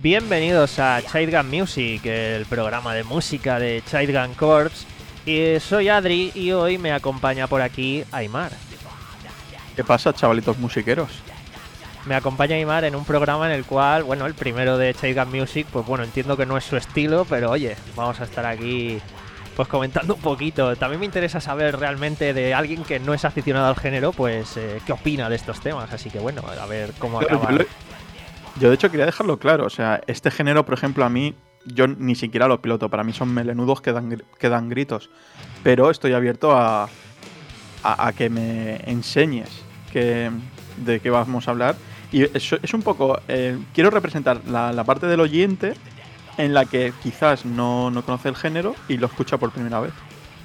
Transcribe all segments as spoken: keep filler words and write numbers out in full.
Bienvenidos a Childgun Music, el programa de música de Childgun Corps. Y soy Adri y hoy me acompaña por aquí Aymar. ¿Qué pasa, chavalitos musiqueros? Me acompaña Aymar en un programa en el cual, bueno, el primero de Childgun Music, pues bueno, entiendo que no es su estilo, pero oye, vamos a estar aquí pues comentando un poquito. También me interesa saber realmente de alguien que no es aficionado al género, pues eh, qué opina de estos temas. Así que bueno, a ver cómo acaba. Yo, yo de hecho quería dejarlo claro, o sea, este género, por ejemplo, a mí, yo ni siquiera lo piloto, para mí son melenudos que dan, que dan gritos, pero estoy abierto a, a, a que me enseñes que, de qué vamos a hablar. Y es, es un poco, eh, quiero representar la, la parte del oyente en la que quizás no, no conoce el género y lo escucha por primera vez.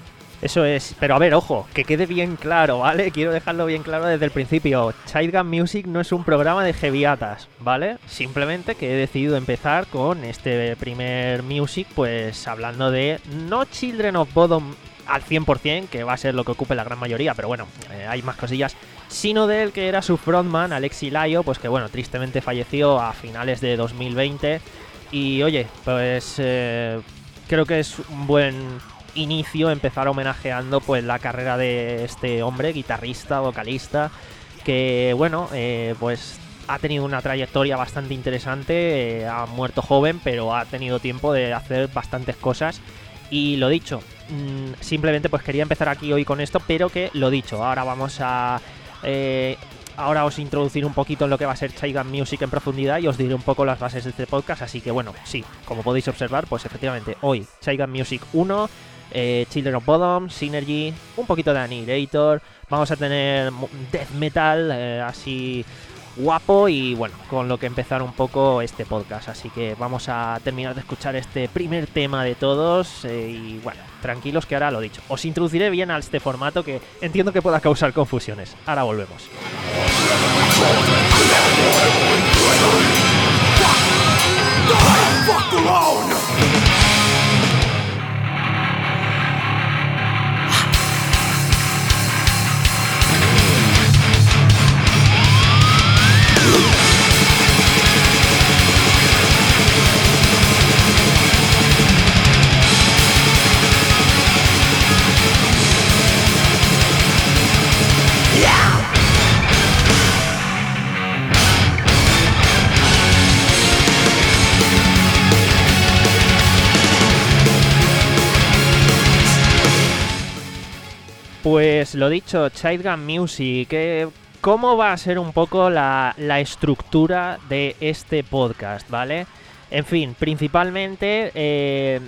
Eso es, pero a ver, ojo, que quede bien claro, ¿vale? Quiero dejarlo bien claro desde el principio. Childgun Music no es un programa de heavyatas, ¿vale? Simplemente que he decidido empezar con este primer music, pues hablando de no Children of Bodom al cien por cien, que va a ser lo que ocupe la gran mayoría, pero bueno, eh, hay más cosillas, sino del que era su frontman, Alexi Laiho, pues que bueno, tristemente falleció a finales de dos mil veinte. Y oye, pues eh, creo que es un buen inicio empezar homenajeando pues la carrera de este hombre, guitarrista, vocalista, que bueno, eh, pues ha tenido una trayectoria bastante interesante, eh, ha muerto joven, pero ha tenido tiempo de hacer bastantes cosas. Y lo dicho, mmm, simplemente pues quería empezar aquí hoy con esto, pero que lo dicho, ahora vamos a... Eh, Ahora os introducir un poquito en lo que va a ser Childgun Music en profundidad y os diré un poco las bases de este podcast. Así que bueno, sí, como podéis observar, pues efectivamente hoy Childgun Music uno, eh, Children of Bodom, Synergy, un poquito de Annihilator. Vamos a tener death metal, eh, así guapo, y bueno, con lo que empezar un poco este podcast. Así que vamos a terminar de escuchar este primer tema de todos, eh, y bueno, tranquilos que ahora lo dicho, os introduciré bien a este formato que entiendo que pueda causar confusiones. Ahora volvemos. Pues lo dicho, Childgun Music, eh, ¿cómo va a ser un poco la, la estructura de este podcast, ¿vale? En fin, principalmente, eh,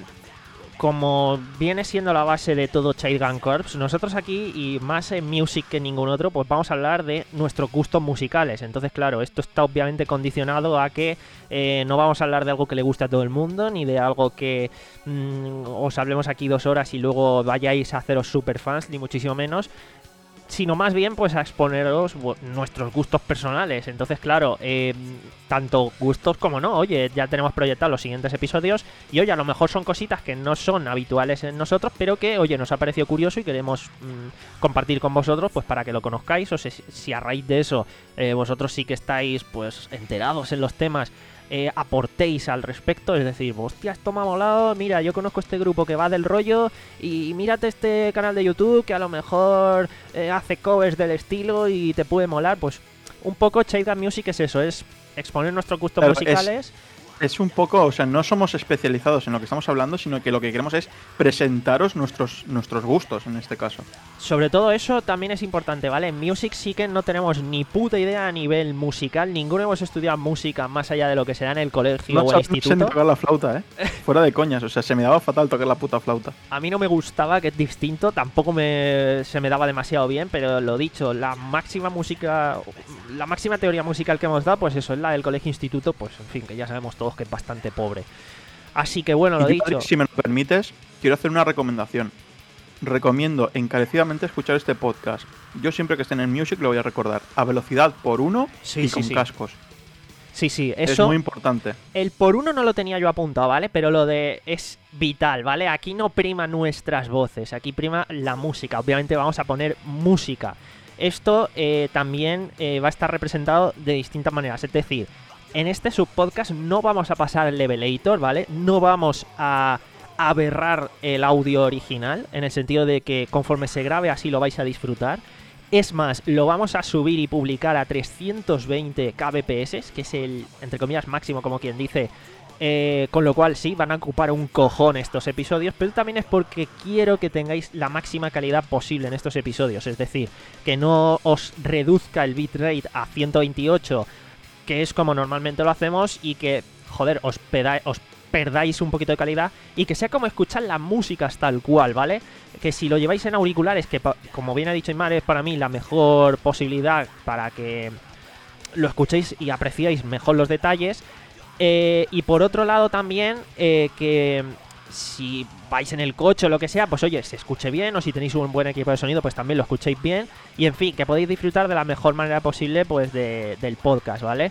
como viene siendo la base de todo Childgun Corps, nosotros aquí, y más en Music que en ningún otro, pues vamos a hablar de nuestros gustos musicales. Entonces, claro, esto está obviamente condicionado a que eh, no vamos a hablar de algo que le guste a todo el mundo, ni de algo que mmm, os hablemos aquí dos horas y luego vayáis a haceros super fans, ni muchísimo menos, sino más bien pues a exponeros nuestros gustos personales. Entonces, claro, eh, tanto gustos como no, oye, ya tenemos proyectados los siguientes episodios y oye, a lo mejor son cositas que no son habituales en nosotros, pero que, oye, nos ha parecido curioso y queremos mmm, compartir con vosotros, pues para que lo conozcáis. O sea, si a raíz de eso eh, vosotros sí que estáis pues enterados en los temas, Eh, aportéis al respecto, es decir, hostia, esto me ha molado, mira, yo conozco este grupo que va del rollo y mírate este canal de YouTube que a lo mejor eh, hace covers del estilo y te puede molar. Pues un poco Childgun Music es eso, es exponer nuestros gustos Pero musicales. Es... Es un poco, o sea, no somos especializados en lo que estamos hablando, sino que lo que queremos es presentaros nuestros, nuestros gustos en este caso. Sobre todo eso también es importante, ¿vale? En Music sí que no tenemos ni puta idea a nivel musical, ninguno hemos estudiado música más allá de lo que será en el colegio no, o el instituto. No sé tocar la flauta, ¿eh? Fuera de coñas, o sea, se me daba fatal tocar la puta flauta. A mí no me gustaba, que es distinto, tampoco me, se me daba demasiado bien, pero lo dicho, la máxima música, la máxima teoría musical que hemos dado, pues eso, es la del colegio-instituto, pues en fin, que ya sabemos todos que es bastante pobre. Así que bueno, lo y dicho. Si me lo permites, quiero hacer una recomendación. Recomiendo encarecidamente escuchar este podcast. Yo siempre que esté en el Music lo voy a recordar. A velocidad por uno sí, y sí, con sí. cascos. Sí, sí, eso es muy importante. El por uno no lo tenía yo apuntado, ¿vale? Pero lo de es vital, ¿vale? Aquí no prima nuestras voces, aquí prima la música. Obviamente vamos a poner música. Esto eh, también eh, va a estar representado de distintas maneras. Es decir, en este subpodcast no vamos a pasar el levelator, ¿vale? No vamos a aberrar el audio original, en el sentido de que conforme se grabe así lo vais a disfrutar. Es más, lo vamos a subir y publicar a trescientos veinte kbps, que es el, entre comillas, máximo, como quien dice. Eh, con lo cual sí, van a ocupar un cojón estos episodios, pero también es porque quiero que tengáis la máxima calidad posible en estos episodios. Es decir, que no os reduzca el bitrate a ciento veintiocho, que es como normalmente lo hacemos, y que, joder, os, peda- os perdáis un poquito de calidad, y que sea como escuchar las músicas tal cual, ¿vale? Que si lo lleváis en auriculares, que como bien ha dicho Aimar, es para mí la mejor posibilidad para que lo escuchéis y apreciéis mejor los detalles. Eh, y por otro lado también, eh, que si vais en el coche o lo que sea, pues oye, se escuche bien, o si tenéis un buen equipo de sonido, pues también lo escuchéis bien. Y en fin, que podéis disfrutar de la mejor manera posible, pues de, del podcast, ¿vale?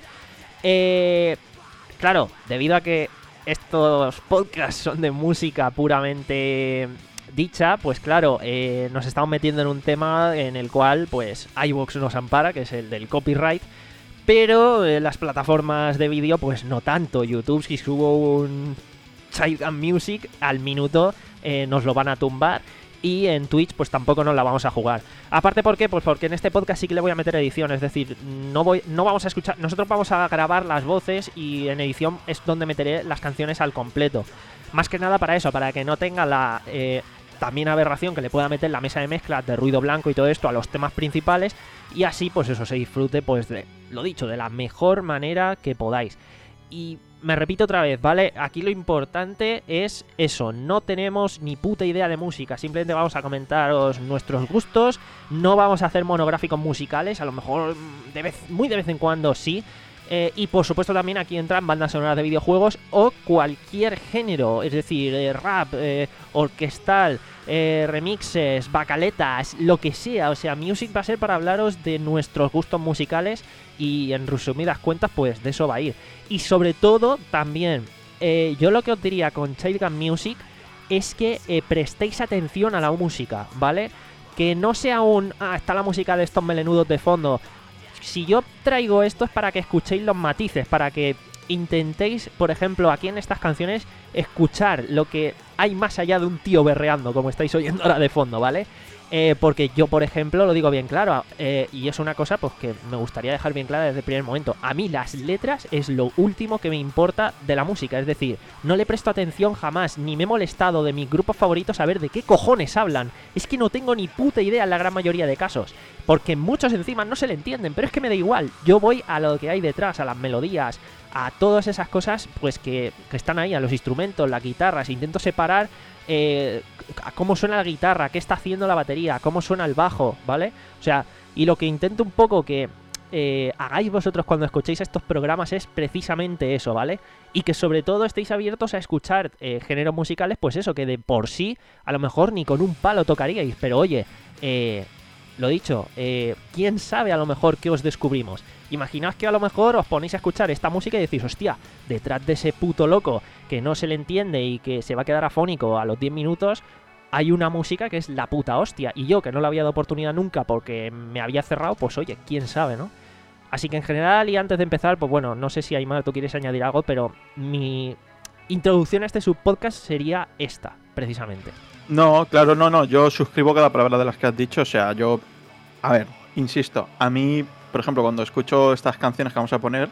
Eh, claro, debido a que estos podcasts son de música puramente dicha, pues claro, eh, nos estamos metiendo en un tema en el cual pues iVoox nos ampara, que es el del copyright, pero eh, las plataformas de vídeo pues no tanto. YouTube, si subo un Childgun Music al minuto, eh, nos lo van a tumbar. Y en Twitch pues tampoco nos la vamos a jugar. Aparte, ¿por qué? Pues porque en este podcast sí que le voy a meter edición. Es decir, no voy, no vamos a escuchar. Nosotros vamos a grabar las voces y en edición es donde meteré las canciones al completo. Más que nada para eso, para que no tenga la eh, también aberración que le pueda meter la mesa de mezcla de ruido blanco y todo esto a los temas principales. Y así pues eso se disfrute, pues de lo dicho, de la mejor manera que podáis. Y me repito otra vez, ¿vale? Aquí lo importante es eso, no tenemos ni puta idea de música, simplemente vamos a comentaros nuestros gustos, no vamos a hacer monográficos musicales, a lo mejor de vez, muy de vez en cuando sí, eh, y por supuesto también aquí entran bandas sonoras de videojuegos o cualquier género, es decir, eh, rap, eh, orquestal, eh, remixes, bacaletas, lo que sea. O sea, Music va a ser para hablaros de nuestros gustos musicales y en resumidas cuentas pues de eso va a ir. Y sobre todo también, eh, yo lo que os diría con Childgun Music es que eh, prestéis atención a la música, ¿vale? Que no sea un, ah, está la música de estos melenudos de fondo. Si yo traigo esto es para que escuchéis los matices, para que intentéis, por ejemplo, aquí en estas canciones, escuchar lo que hay más allá de un tío berreando, como estáis oyendo ahora de fondo, ¿vale? Eh, porque yo, por ejemplo, lo digo bien claro, eh, y es una cosa pues que me gustaría dejar bien clara desde el primer momento. A mí las letras es lo último que me importa de la música, es decir, no le presto atención jamás, ni me he molestado de mis grupos favoritos a ver de qué cojones hablan. Es que no tengo ni puta idea en la gran mayoría de casos, porque muchos encima no se le entienden, pero es que me da igual. Yo voy a lo que hay detrás, a las melodías, a todas esas cosas pues que, que están ahí, a los instrumentos, las guitarras. Intento separar eh, cómo suena la guitarra, qué está haciendo la batería, cómo suena el bajo, ¿vale? O sea, y lo que intento un poco que eh, hagáis vosotros cuando escuchéis estos programas es precisamente eso, ¿vale? Y que sobre todo estéis abiertos a escuchar eh, géneros musicales, pues eso, que de por sí a lo mejor ni con un palo tocaríais, pero oye, eh, lo dicho, eh, quién sabe a lo mejor qué os descubrimos. Imaginad que a lo mejor os ponéis a escuchar esta música y decís, hostia, detrás de ese puto loco que no se le entiende y que se va a quedar afónico a los diez minutos, hay una música que es la puta hostia. Y yo, que no le había dado oportunidad nunca porque me había cerrado, pues oye, quién sabe, ¿no? Así que en general, y antes de empezar, pues bueno, no sé si Aimar tú quieres añadir algo, pero mi introducción a este subpodcast sería esta, precisamente. No, claro, no, no, yo suscribo cada palabra de las que has dicho, o sea, yo, a ver, insisto, a mí, por ejemplo, cuando escucho estas canciones que vamos a poner,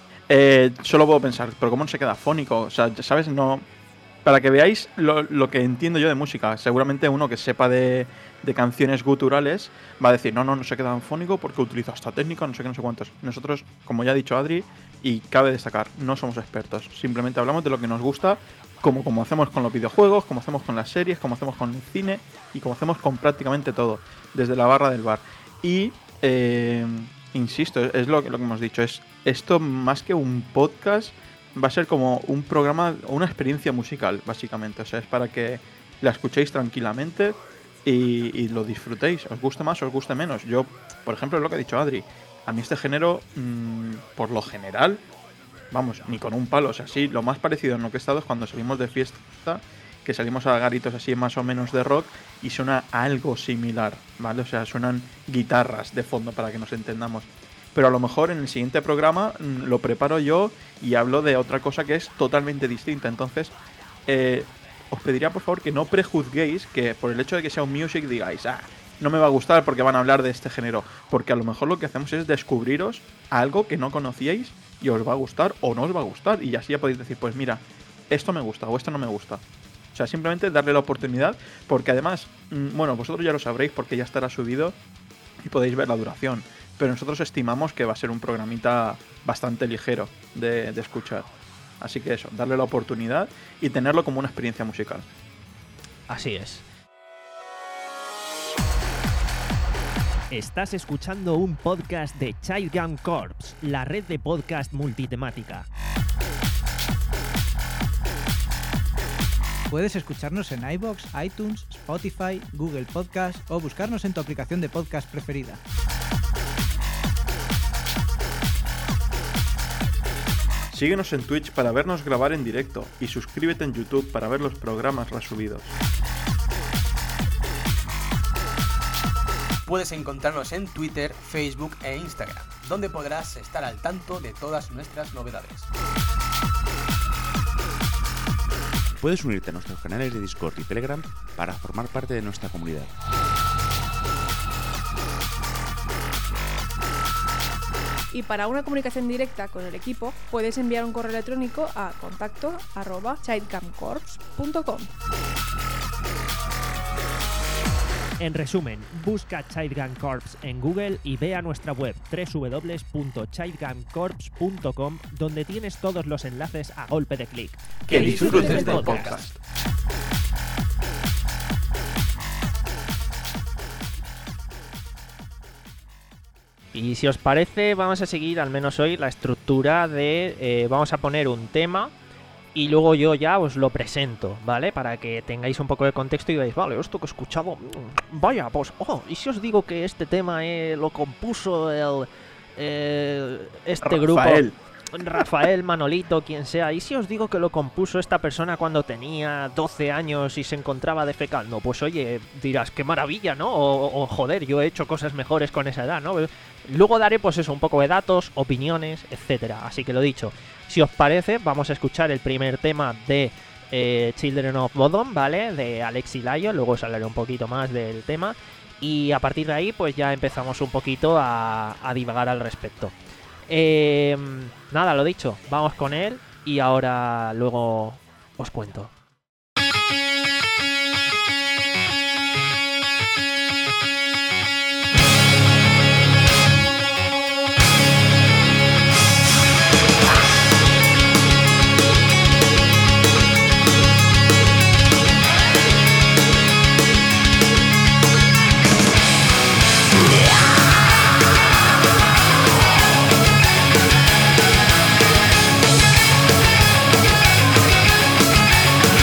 eh, solo puedo pensar, pero ¿cómo no se queda afónico? O sea, ¿sabes? No, para que veáis lo, lo que entiendo yo de música, seguramente uno que sepa de, de canciones guturales va a decir, no, no, no se queda afónico porque utiliza esta técnica, no sé qué, no sé cuántos. Nosotros, como ya ha dicho Adri, y cabe destacar, no somos expertos, simplemente hablamos de lo que nos gusta, como, como hacemos con los videojuegos, como hacemos con las series, como hacemos con el cine y como hacemos con prácticamente todo, desde la barra del bar. Y, eh, insisto, es lo, lo que hemos dicho, es esto más que un podcast, va a ser como un programa, una experiencia musical, básicamente. O sea, es para que la escuchéis tranquilamente y, y lo disfrutéis. Os guste más o os guste menos. Yo, por ejemplo, es lo que ha dicho Adri. A mí este género, mmm, por lo general, vamos, ni con un palo. O sea, sí, lo más parecido en lo que he estado es cuando salimos de fiesta, que salimos a garitos así más o menos de rock y suena algo similar, ¿vale? O sea, suenan guitarras de fondo para que nos entendamos. pero a lo mejor en el siguiente programa mm, lo preparo yo y hablo de otra cosa que es totalmente distinta. Entonces, eh, os pediría por favor que no prejuzguéis que por el hecho de que sea un music digáis, ah, no me va a gustar porque van a hablar de este género, porque a lo mejor lo que hacemos es descubriros algo que no conocíais y os va a gustar o no os va a gustar, y así ya podéis decir, pues mira, esto me gusta o esto no me gusta. O sea, simplemente darle la oportunidad, porque además, mmm, bueno, vosotros ya lo sabréis porque ya estará subido y podéis ver la duración, pero nosotros estimamos que va a ser un programita bastante ligero de, de escuchar. Así que eso, darle la oportunidad y tenerlo como una experiencia musical. Así es. Estás escuchando un podcast de Child Gun Corps, la red de podcast multitemática. Puedes escucharnos en iVoox, iTunes, Spotify, Google Podcast o buscarnos en tu aplicación de podcast preferida. Síguenos en Twitch para vernos grabar en directo y suscríbete en YouTube para ver los programas resubidos. Puedes encontrarnos en Twitter, Facebook e Instagram, donde podrás estar al tanto de todas nuestras novedades. Puedes unirte a nuestros canales de Discord y Telegram para formar parte de nuestra comunidad. Y para una comunicación directa con el equipo, puedes enviar un correo electrónico a contacto arroba childcamcorps punto com. En resumen, busca Child Gun Corps en Google y ve a nuestra web doble u doble u doble u punto child gun corps punto com, donde tienes todos los enlaces a golpe de clic. ¡Que disfrutes del podcast! Y si os parece, vamos a seguir, al menos hoy, la estructura de... Eh, vamos a poner un tema y luego yo ya os lo presento, ¿vale? Para que tengáis un poco de contexto y veáis, vale, esto que he escuchado... Vaya, pues... Oh, ¿y si os digo que este tema eh, lo compuso el... Eh, este Rafael. grupo... Rafael, Manolito, quien sea. ¿Y si os digo que lo compuso esta persona cuando tenía doce años y se encontraba defecando? Pues oye, dirás, qué maravilla, ¿no? O, o joder, yo he hecho cosas mejores con esa edad, ¿no? Luego daré pues eso, un poco de datos, opiniones, etcétera. Así que lo dicho, si os parece, vamos a escuchar el primer tema de eh, Children of Bodom, ¿vale? De Alexi Layo, luego os hablaré un poquito más del tema. Y a partir de ahí pues ya empezamos un poquito a, a divagar al respecto. Eh, nada, lo dicho, vamos con él y ahora luego os cuento. Yeah.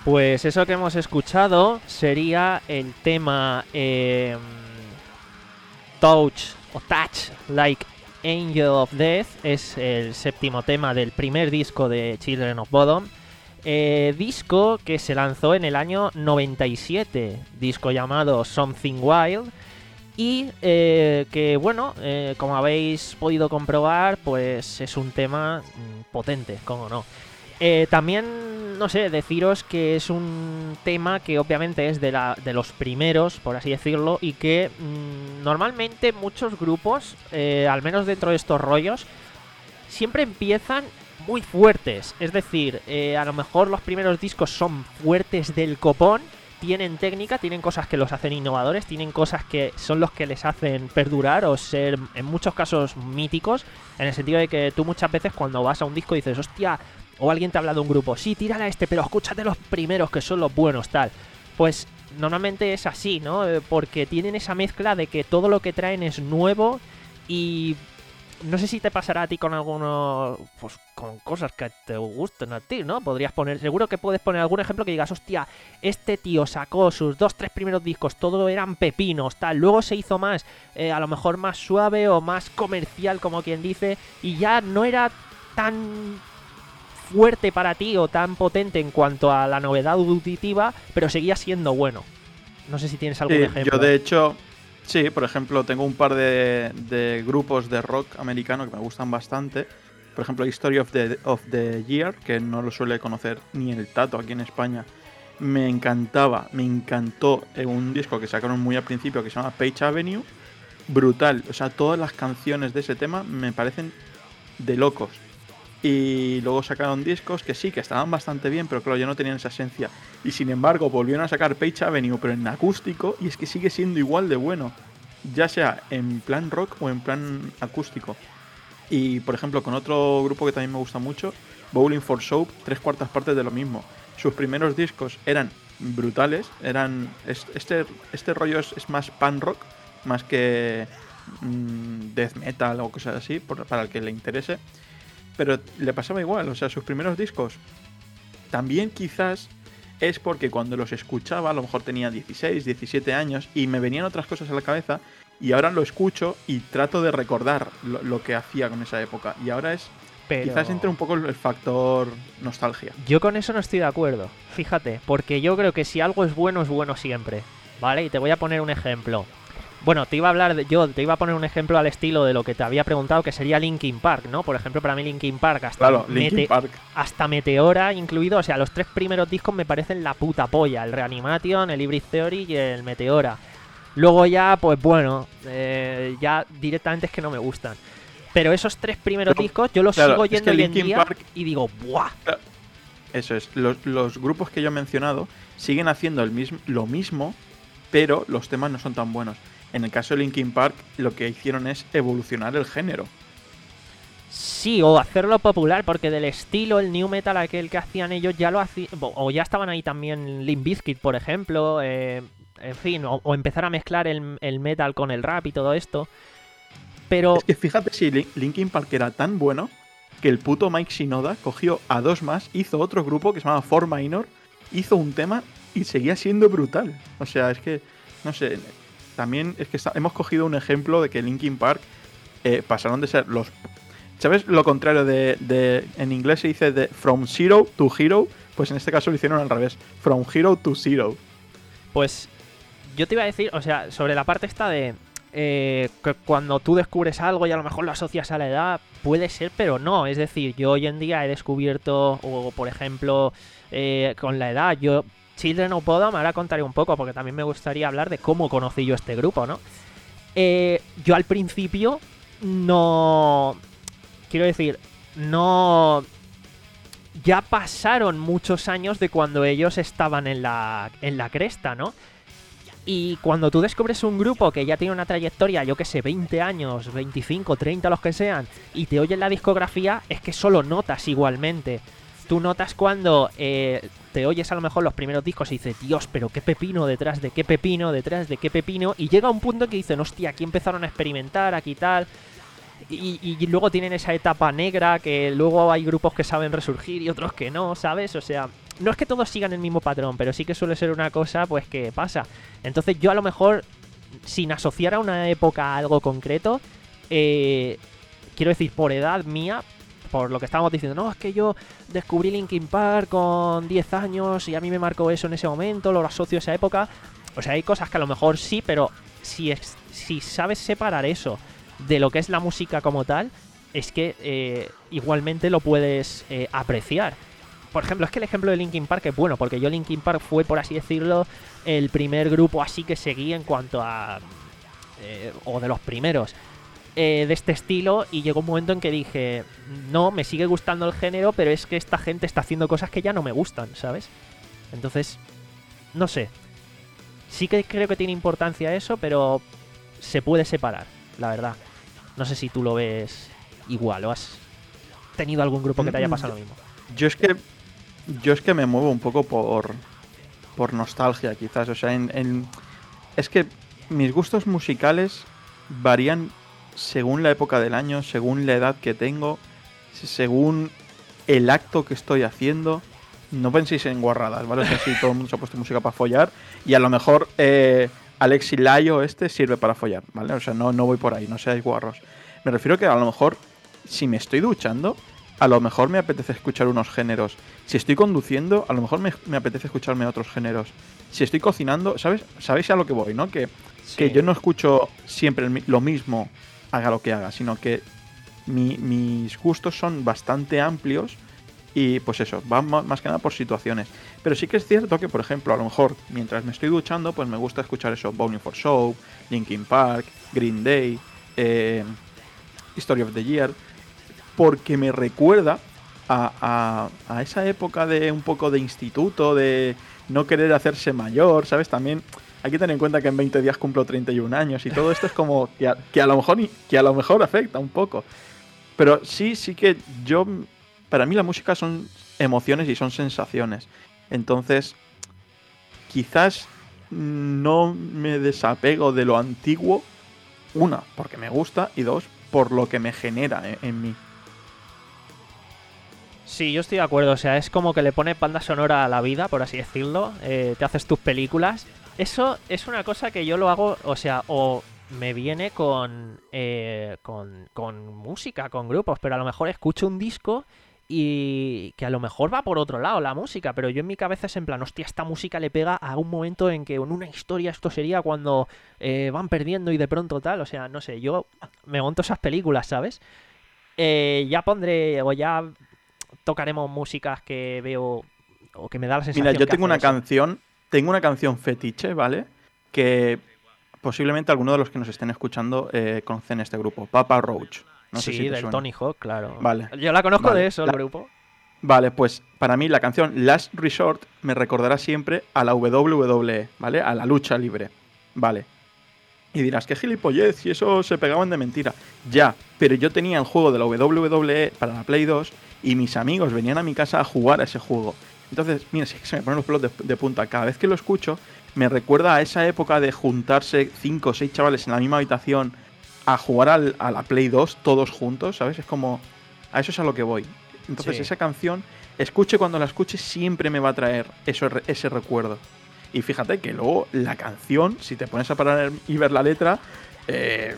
Pues eso que hemos escuchado sería el tema eh, Touch o Touch Like Angel of Death. Es el séptimo tema del primer disco de Children of Bodom. Eh, disco que se lanzó en el año noventa y siete, disco llamado Something Wild. Y eh, que bueno, eh, como habéis podido comprobar, pues es un tema mm, potente, como no. Eh, también, no sé, deciros que es un tema que obviamente es de, la, de los primeros, por así decirlo, y que mmm, normalmente muchos grupos, eh, al menos dentro de estos rollos, siempre empiezan muy fuertes. Es decir, eh, a lo mejor los primeros discos son fuertes del copón, tienen técnica, tienen cosas que los hacen innovadores, tienen cosas que son los que les hacen perdurar o ser, en muchos casos, míticos, en el sentido de que tú muchas veces cuando vas a un disco dices, hostia, o alguien te habla de un grupo, sí, tírala a este, pero escúchate los primeros que son los buenos, tal. Pues normalmente es así, ¿no? Porque tienen esa mezcla de que todo lo que traen es nuevo y no sé si te pasará a ti con algunos, pues con cosas que te gusten a ti, ¿no? Podrías poner, seguro que puedes poner algún ejemplo que digas, hostia, este tío sacó sus dos, tres primeros discos, todo eran pepinos, tal, luego se hizo más, eh, a lo mejor más suave o más comercial, como quien dice, y ya no era tan fuerte para ti o tan potente en cuanto a la novedad auditiva, pero seguía siendo bueno. No sé si tienes algún sí, ejemplo. Yo de hecho, sí, por ejemplo, tengo un par de, de grupos de rock americano que me gustan bastante. Por ejemplo, History of the, of the Year, que no lo suele conocer ni el Tato aquí en España. Me encantaba, me encantó un disco que sacaron muy al principio que se llama Page Avenue. Brutal, o sea, todas las canciones de ese tema me parecen de locos. Y luego sacaron discos que sí, que estaban bastante bien, pero claro, ya no tenían esa esencia. Y sin embargo, volvieron a sacar Page Avenue, pero en acústico, y es que sigue siendo igual de bueno. Ya sea en plan rock o en plan acústico. Y, por ejemplo, con otro grupo que también me gusta mucho, Bowling for Soup, tres cuartas partes de lo mismo. Sus primeros discos eran brutales, eran este, este rollo es, es más punk rock, más que mmm, death metal o cosas así, por, para el que le interese. Pero le pasaba igual, o sea, sus primeros discos también quizás es porque cuando los escuchaba, a lo mejor tenía dieciséis, diecisiete años y me venían otras cosas a la cabeza y ahora lo escucho y trato de recordar lo, lo que hacía con esa época. Y ahora es, pero quizás entre un poco el factor nostalgia. Yo con eso no estoy de acuerdo, fíjate, porque yo creo que si algo es bueno, es bueno siempre, ¿vale? Y te voy a poner un ejemplo. Bueno, te iba a hablar, de, yo te iba a poner un ejemplo al estilo de lo que te había preguntado, que sería Linkin Park, ¿no? Por ejemplo, para mí Linkin Park, hasta, claro, Linkin Mete- Park. hasta Meteora incluido, o sea, los tres primeros discos me parecen la puta polla, el Reanimation, el Hybrid Theory y el Meteora. Luego ya, pues bueno, eh, ya directamente es que no me gustan. Pero esos tres primeros Pero, discos yo los claro, sigo es yendo que hoy en Linkin día Park- y digo, ¡buah! Eso es, los, los grupos que yo he mencionado siguen haciendo el mismo, lo mismo, pero los temas no son tan buenos. En el caso de Linkin Park, lo que hicieron es evolucionar el género. Sí, o hacerlo popular, porque del estilo, el new metal aquel que hacían ellos ya lo hacían, o ya estaban ahí también Limp Bizkit, por ejemplo, eh, en fin, o, o empezar a mezclar el, el metal con el rap y todo esto. Pero Es que fíjate si Lin- Linkin Park era tan bueno que el puto Mike Shinoda cogió a dos más, hizo otro grupo que se llama Four Minor, hizo un tema y seguía siendo brutal. O sea, es que, no sé, también es que está- hemos cogido un ejemplo de que Linkin Park eh, pasaron de ser los... ¿Sabes lo contrario de, de... En inglés se dice de From Zero to Hero? Pues en este caso lo hicieron al revés. From Hero to Zero. pues yo te iba a decir, o sea, sobre la parte esta de eh, que cuando tú descubres algo y a lo mejor lo asocias a la edad, puede ser, pero no. Es decir, yo hoy en día he descubierto, o por ejemplo, eh, con la edad, yo Children of Bodom, ahora contaré un poco, porque también me gustaría hablar de cómo conocí yo este grupo, ¿no? Eh, yo al principio no... Quiero decir, no... Ya pasaron muchos años de cuando ellos estaban en la, en la cresta, ¿no? Y cuando tú descubres un grupo que ya tiene una trayectoria, yo que sé, veinte años, veinticinco, treinta, los que sean, y te oyen la discografía, es que solo notas igualmente. Tú notas cuando eh, te oyes a lo mejor los primeros discos y dices, Dios, pero qué pepino detrás de qué pepino, detrás de qué pepino, y llega un punto que dicen, hostia, aquí empezaron a experimentar, aquí tal... Y, y luego tienen esa etapa negra que luego hay grupos que saben resurgir y otros que no, ¿sabes? O sea, no es que todos sigan el mismo patrón, pero sí que suele ser una cosa pues que pasa. Entonces yo a lo mejor, sin asociar a una época a algo concreto, eh, quiero decir, por edad mía, por lo que estábamos diciendo, no, es que yo descubrí Linkin Park con diez años y a mí me marcó eso en ese momento, lo asocio a esa época. O sea, hay cosas que a lo mejor sí, pero si, es, si sabes separar eso de lo que es la música como tal, es que eh, igualmente lo puedes eh, apreciar. Por ejemplo, es que el ejemplo de Linkin Park es bueno, porque yo Linkin Park fue, por así decirlo, el primer grupo así que seguí en cuanto a... Eh, o de los primeros eh, de este estilo, y llegó un momento en que dije, no, me sigue gustando el género, pero es que esta gente está haciendo cosas que ya no me gustan, ¿sabes? Entonces, no sé. Sí que creo que tiene importancia eso, pero se puede separar, la verdad. No sé si tú lo ves igual o has tenido algún grupo que te haya pasado lo mismo. Yo es que yo es que me muevo un poco por por nostalgia, quizás. O sea, en, en es que mis gustos musicales varían según la época del año, según la edad que tengo, según el acto que estoy haciendo. No penséis en guarradas, ¿vale? O sea, si todo el mundo se ha puesto música para follar y a lo mejor eh, Alexi Layo este sirve para follar, ¿vale? O sea, no, no voy por ahí, no seáis guarros. Me refiero que a lo mejor, si me estoy duchando, a lo mejor me apetece escuchar unos géneros. Si estoy conduciendo, a lo mejor me, me apetece escucharme otros géneros. Si estoy cocinando, ¿sabes? ¿Sabéis a lo que voy, no? Que, sí. que yo no escucho siempre el, lo mismo, haga lo que haga, sino que mi, mis gustos son bastante amplios y pues eso, van más que nada por situaciones. Pero sí que es cierto que, por ejemplo, a lo mejor mientras me estoy duchando, pues me gusta escuchar eso, Bowling for Soup, Linkin Park, Green Day, eh, History of the Year, porque me recuerda a, a, a esa época de un poco de instituto, de no querer hacerse mayor, ¿sabes? También hay que tener en cuenta que en veinte días cumplo treinta y un años y todo esto es como que a, que a lo mejor que a lo mejor afecta un poco. Pero sí, sí que yo... Para mí la música son emociones y son sensaciones. Entonces, quizás no me desapego de lo antiguo. Una, porque me gusta. Y dos, por lo que me genera en, en mí. Sí, yo estoy de acuerdo. O sea, es como que le pones banda sonora a la vida, por así decirlo. Eh, te haces tus películas. Eso es una cosa que yo lo hago, o sea, o me viene con, eh, con, con música, con grupos. Pero a lo mejor escucho un disco... Y que a lo mejor va por otro lado la música, pero yo en mi cabeza es en plan, hostia, esta música le pega a un momento en que en una historia esto sería cuando eh, van perdiendo y de pronto tal, o sea, no sé, yo me monto esas películas, ¿sabes? Eh, ya pondré, o ya tocaremos músicas que veo, o que me da la sensación. Mira, yo que tengo una eso. canción, tengo una canción fetiche, ¿vale? Que posiblemente alguno de los que nos estén escuchando eh, conocen este grupo, Papa Roach. No sí, sé si te del suena. Tony Hawk, claro. Vale. Yo la conozco vale. de eso, la... el grupo. Vale, pues para mí la canción Last Resort me recordará siempre a la doble u doble u E, ¿vale? A la lucha libre. Vale. Y dirás, qué gilipollez, si eso se pegaban de mentira. Ya, pero yo tenía el juego de la doble u doble u E para la Play dos y mis amigos venían a mi casa a jugar a ese juego. Entonces, mira, si se me ponen los pelos de, de punta. Cada vez que lo escucho, me recuerda a esa época de juntarse cinco o seis chavales en la misma habitación a jugar al, a la Play dos todos juntos, ¿sabes? Es como... A eso es a lo que voy. Entonces, sí. Esa canción, escuche cuando la escuche, siempre me va a traer eso, ese recuerdo. Y fíjate que luego la canción, si te pones a parar y ver la letra, eh,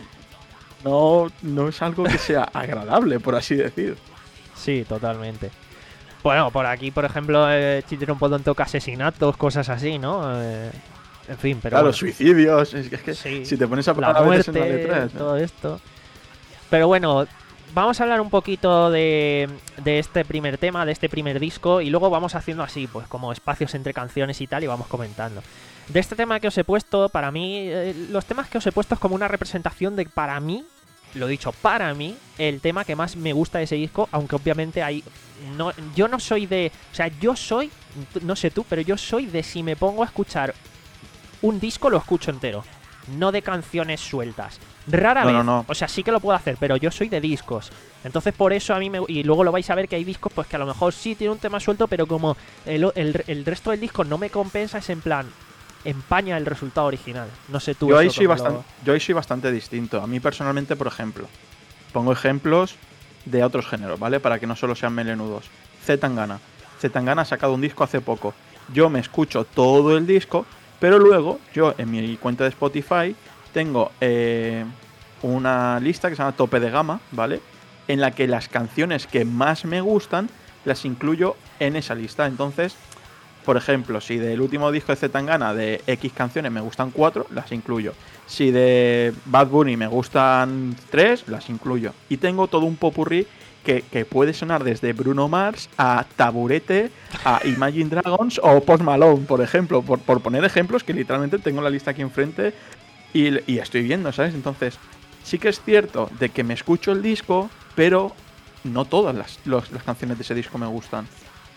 no, no es algo que sea agradable, por así decir. Sí, totalmente. Bueno, por aquí, por ejemplo, eh, Chitron Podón toca asesinatos, cosas así, ¿no? Eh, en fin, pero... Claro, bueno. Suicidios, es que, es que sí. Si te pones a parar la a muerte, veces en la letra... ¿eh? Todo esto. Pero bueno, vamos a hablar un poquito de, de este primer tema, de este primer disco, y luego vamos haciendo así, pues como espacios entre canciones y tal, y vamos comentando. De este tema que os he puesto, para mí, eh, los temas que os he puesto es como una representación de, para mí, lo dicho, para mí, el tema que más me gusta de ese disco, aunque obviamente hay... No, yo no soy de... O sea, yo soy... No sé tú, pero yo soy de si me pongo a escuchar un disco, lo escucho entero. No de canciones sueltas. Rara no, vez. No, no. O sea, sí que lo puedo hacer, pero yo soy de discos. Entonces, por eso a mí me... Y luego lo vais a ver que hay discos pues que a lo mejor sí tiene un tema suelto, pero como el, el, el resto del disco no me compensa, es en plan... empaña el resultado original. No sé tú. Yo eso ahí, soy cómo bastante, lo... yo ahí soy bastante distinto. A mí personalmente, por ejemplo, pongo ejemplos de otros géneros, ¿vale? Para que no solo sean melenudos. Z Tangana. Zetangana ha sacado un disco hace poco. Yo me escucho todo el disco, pero luego yo en mi cuenta de Spotify tengo eh, una lista que se llama Tope de Gama, ¿vale? En la que las canciones que más me gustan las incluyo en esa lista. Entonces, por ejemplo, si del último disco de Zetangana de X canciones me gustan cuatro, las incluyo. Si de Bad Bunny me gustan tres, las incluyo. Y tengo todo un popurrí que, que puede sonar desde Bruno Mars a Taburete, a Imagine Dragons o Post Malone, por ejemplo. Por, por poner ejemplos que literalmente tengo la lista aquí enfrente y, y estoy viendo, ¿sabes? Entonces, sí que es cierto de que me escucho el disco, pero no todas las, los, las canciones de ese disco me gustan.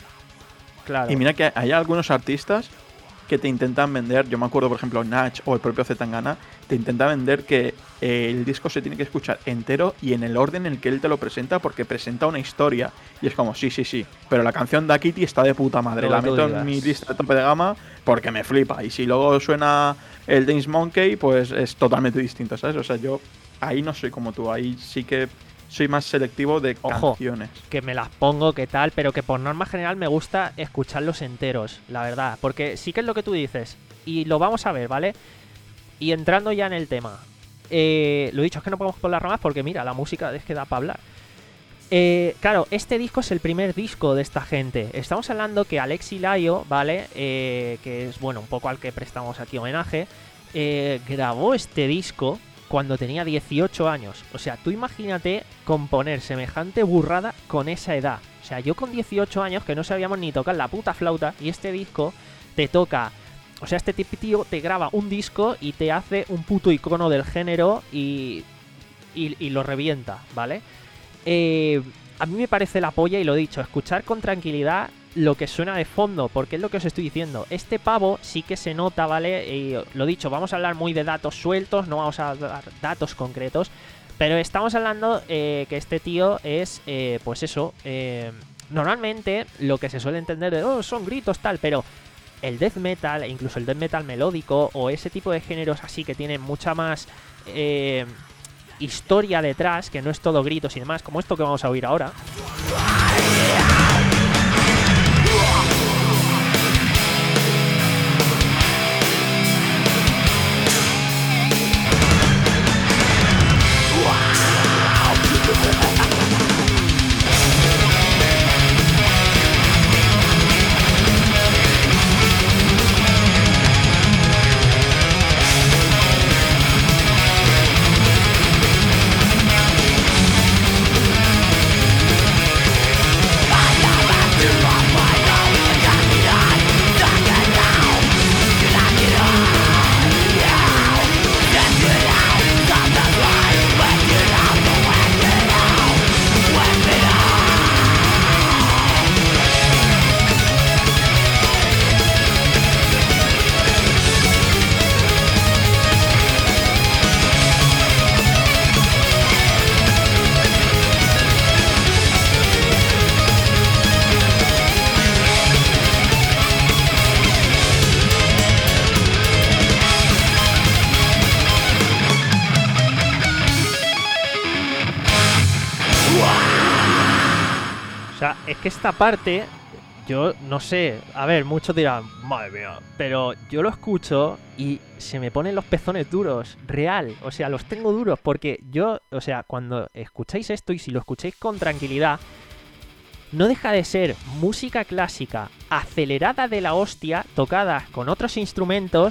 Claro. Y mira que hay algunos artistas que te intentan vender, yo me acuerdo por ejemplo Nach o el propio Zetangana, te intenta vender que eh, el disco se tiene que escuchar entero y en el orden en el que él te lo presenta, porque presenta una historia. Y es como, sí, sí, sí, pero la canción de Kitty está de puta madre, No la lo meto digas. en mi lista de tope de gama porque me flipa. Y si luego suena el Dance Monkey, pues es totalmente distinto, ¿sabes? O sea, yo ahí no soy como tú, ahí sí que soy más selectivo de Ojo. canciones. Que me las pongo, que tal, pero que por norma general me gusta escucharlos enteros, la verdad. Porque sí que es lo que tú dices, y lo vamos a ver, ¿vale? Y entrando ya en el tema, eh, lo dicho, es que no podemos por las ramas porque mira, la música es que da para hablar. Eh, claro, este disco es el primer disco de esta gente. Estamos hablando que Alexi Laio, ¿vale? Eh, que es, bueno, un poco al que prestamos aquí homenaje, eh, grabó este disco cuando tenía dieciocho años. O sea, tú imagínate componer semejante burrada con esa edad. O sea, yo con dieciocho años que no sabíamos ni tocar la puta flauta y este disco te toca... O sea, este tío te graba un disco y te hace un puto icono del género y, y, y lo revienta, ¿vale? Eh, a mí me parece la polla y lo dicho, escuchar con tranquilidad lo que suena de fondo, porque es lo que os estoy diciendo. Este pavo sí que se nota, ¿vale? Y lo dicho, vamos a hablar muy de datos sueltos, no vamos a dar datos concretos, pero estamos hablando eh, que este tío es, eh, pues eso, eh, normalmente lo que se suele entender de, oh, son gritos tal, pero el death metal, e incluso el death metal melódico, o ese tipo de géneros así que tienen mucha más eh, historia detrás, que no es todo gritos y demás, como esto que vamos a oír ahora. O sea, es que esta parte, yo no sé, a ver, muchos dirán, madre mía, pero yo lo escucho y se me ponen los pezones duros, real, o sea, los tengo duros, porque yo, o sea, cuando escucháis esto y si lo escucháis con tranquilidad, no deja de ser música clásica acelerada de la hostia, tocada con otros instrumentos,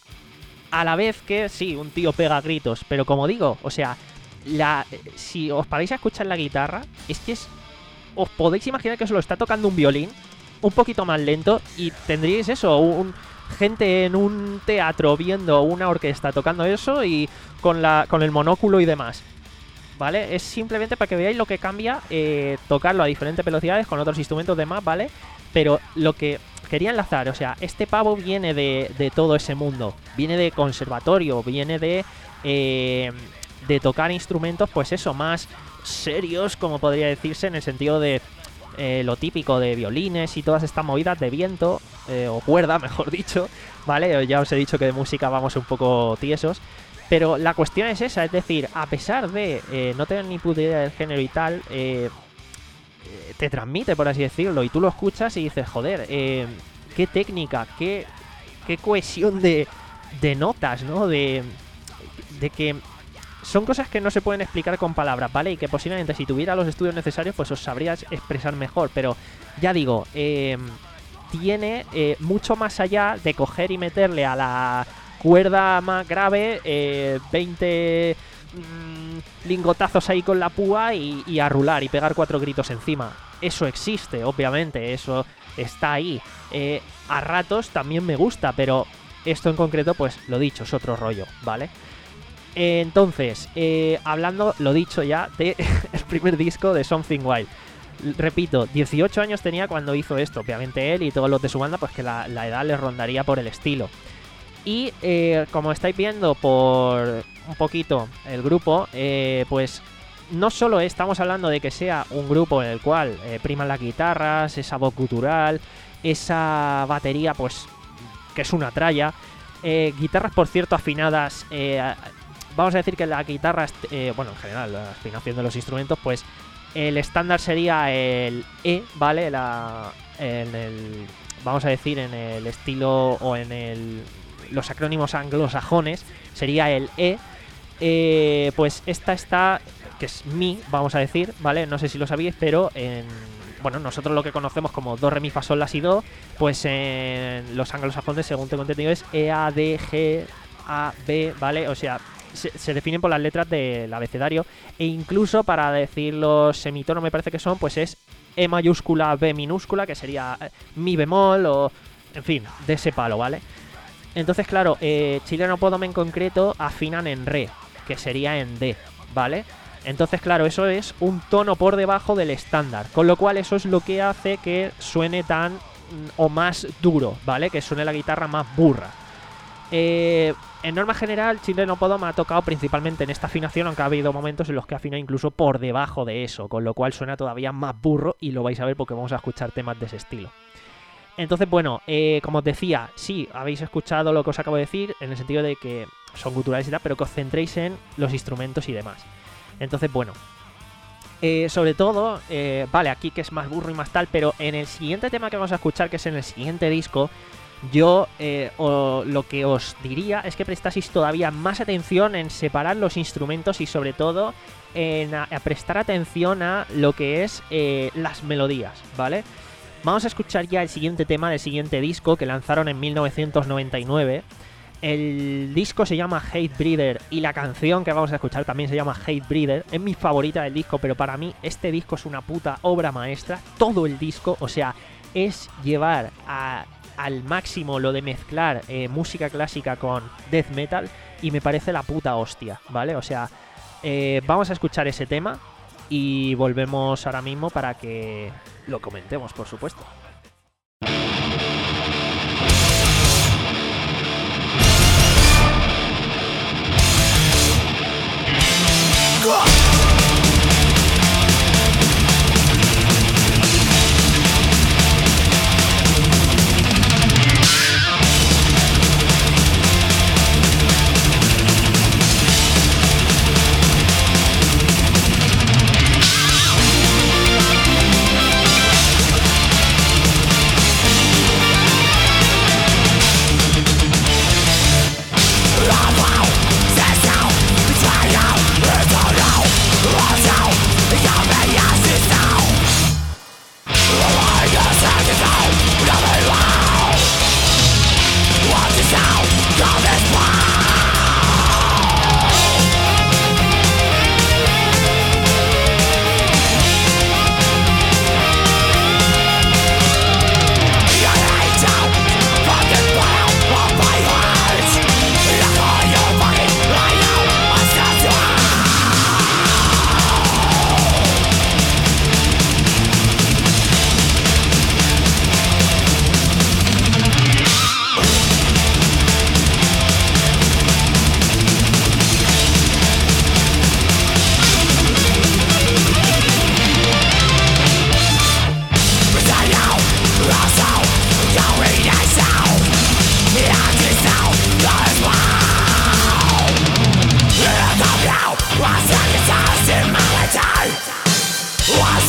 a la vez que, sí, un tío pega gritos, pero como digo, o sea, la, si os paráis a escuchar la guitarra, es que es... Os podéis imaginar que os lo está tocando un violín un poquito más lento y tendríais eso, un, gente en un teatro viendo una orquesta tocando eso y con, la, con el monóculo y demás, ¿vale? Es simplemente para que veáis lo que cambia eh, tocarlo a diferentes velocidades con otros instrumentos demás, ¿vale? Pero lo que quería enlazar, o sea, este pavo viene de, de todo ese mundo, viene de conservatorio, viene de, eh, de tocar instrumentos, pues eso, más serios, como podría decirse, en el sentido de eh, lo típico de violines y todas estas movidas de viento, eh, o cuerda, mejor dicho, ¿vale? Ya os he dicho que de música vamos un poco tiesos, pero la cuestión es esa, es decir, a pesar de eh, no tener ni puta idea del género y tal, eh, te transmite, por así decirlo, y tú lo escuchas y dices, joder, eh, qué técnica, qué, qué cohesión de, de notas, ¿no? De, de que son cosas que no se pueden explicar con palabras, ¿vale? Y que posiblemente si tuviera los estudios necesarios, pues os sabrías expresar mejor. Pero ya digo, eh, tiene eh, mucho más allá de coger y meterle a la cuerda más grave eh, veinte mmm, lingotazos ahí con la púa y, y a rular y pegar cuatro gritos encima. Eso existe, obviamente, eso está ahí. Eh, a ratos también me gusta, pero esto en concreto, pues lo dicho, es otro rollo, ¿vale? Eh, entonces, eh, hablando, lo dicho ya, de el primer disco de Something Wild. Repito, dieciocho años tenía cuando hizo esto. Obviamente él y todos los de su banda, pues que la, la edad les rondaría por el estilo. Y eh, como estáis viendo por un poquito el grupo, eh, pues no solo estamos hablando de que sea un grupo en el cual eh, priman las guitarras, esa voz gutural, esa batería, pues que es una tralla. Eh, guitarras, por cierto, afinadas. Eh, vamos a decir que la guitarra, eh, bueno, en general, la afinación de los instrumentos, pues el estándar sería el E, ¿vale? La, en el, vamos a decir, en el estilo o en el, los acrónimos anglosajones, sería el E. Eh, pues esta está, que es Mi, vamos a decir, ¿vale? No sé si lo sabéis, pero en... Bueno, nosotros lo que conocemos como Do, Re, Mi, Fa, Sol, La, Si, Do, pues en los anglosajones, según tengo entendido, es E, A, D, G, A, B, ¿vale? O sea, se, se definen por las letras del abecedario. E incluso para decir los semitonos, me parece que son, pues es E mayúscula, B minúscula, que sería Mi bemol o... En fin, de ese palo, ¿vale? Entonces, claro, eh, Children of Bodom en concreto afinan en Re, que sería en D, ¿vale? Entonces, claro, eso es un tono por debajo del estándar, con lo cual eso es lo que hace que suene tan o más duro, ¿vale? Que suene la guitarra más burra. Eh, en norma general, Children of Bodom ha tocado principalmente en esta afinación, aunque ha habido momentos en los que afina incluso por debajo de eso, con lo cual suena todavía más burro y lo vais a ver porque vamos a escuchar temas de ese estilo. Entonces, bueno, eh, como os decía, sí, habéis escuchado lo que os acabo de decir, en el sentido de que son guturales y tal, pero que os centréis en los instrumentos y demás. Entonces, bueno, eh, sobre todo, eh, vale, aquí que es más burro y más tal, pero en el siguiente tema que vamos a escuchar, que es en el siguiente disco, yo eh, o, lo que os diría es que prestaseis todavía más atención en separar los instrumentos y sobre todo en a, a prestar atención a lo que es eh, las melodías, ¿vale? Vamos a escuchar ya el siguiente tema del siguiente disco que lanzaron en mil novecientos noventa y nueve. El disco se llama Hate Breeder y la canción que vamos a escuchar también se llama Hate Breeder. Es mi favorita del disco, pero para mí este disco es una puta obra maestra. Todo el disco, o sea, es llevar a, al máximo lo de mezclar eh, música clásica con death metal y me parece la puta hostia, ¿vale? O sea, eh, vamos a escuchar ese tema y volvemos ahora mismo para que lo comentemos, por supuesto. What's the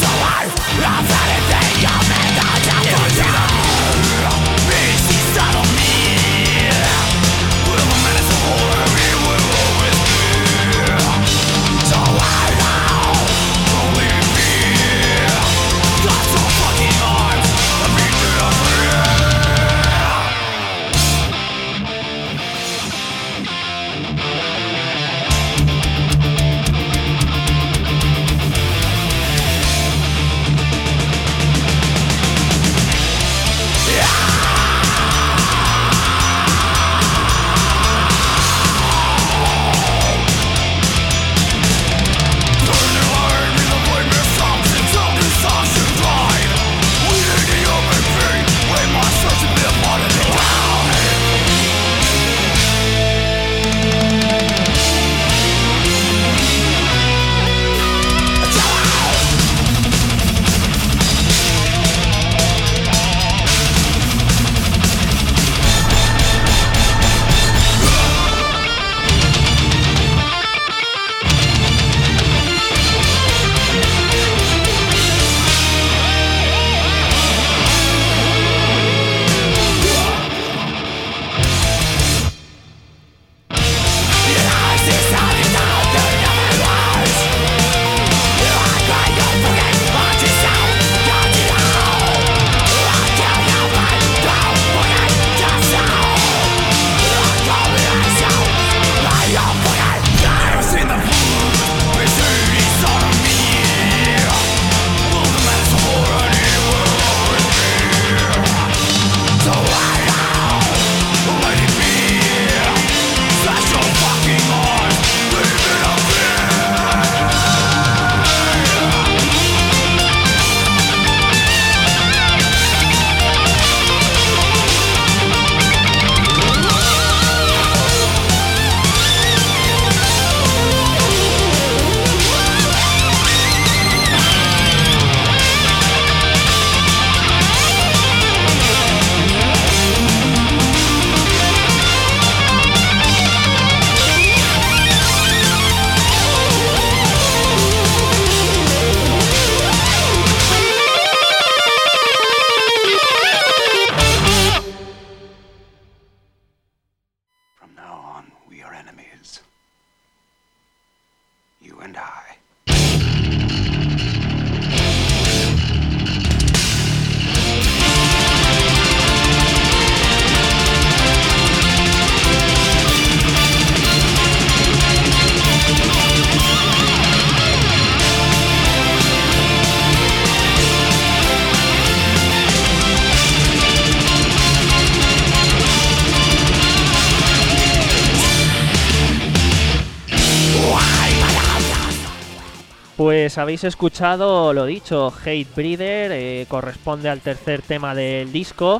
Pues habéis escuchado lo dicho, Hatebreeder, eh, corresponde al tercer tema del disco.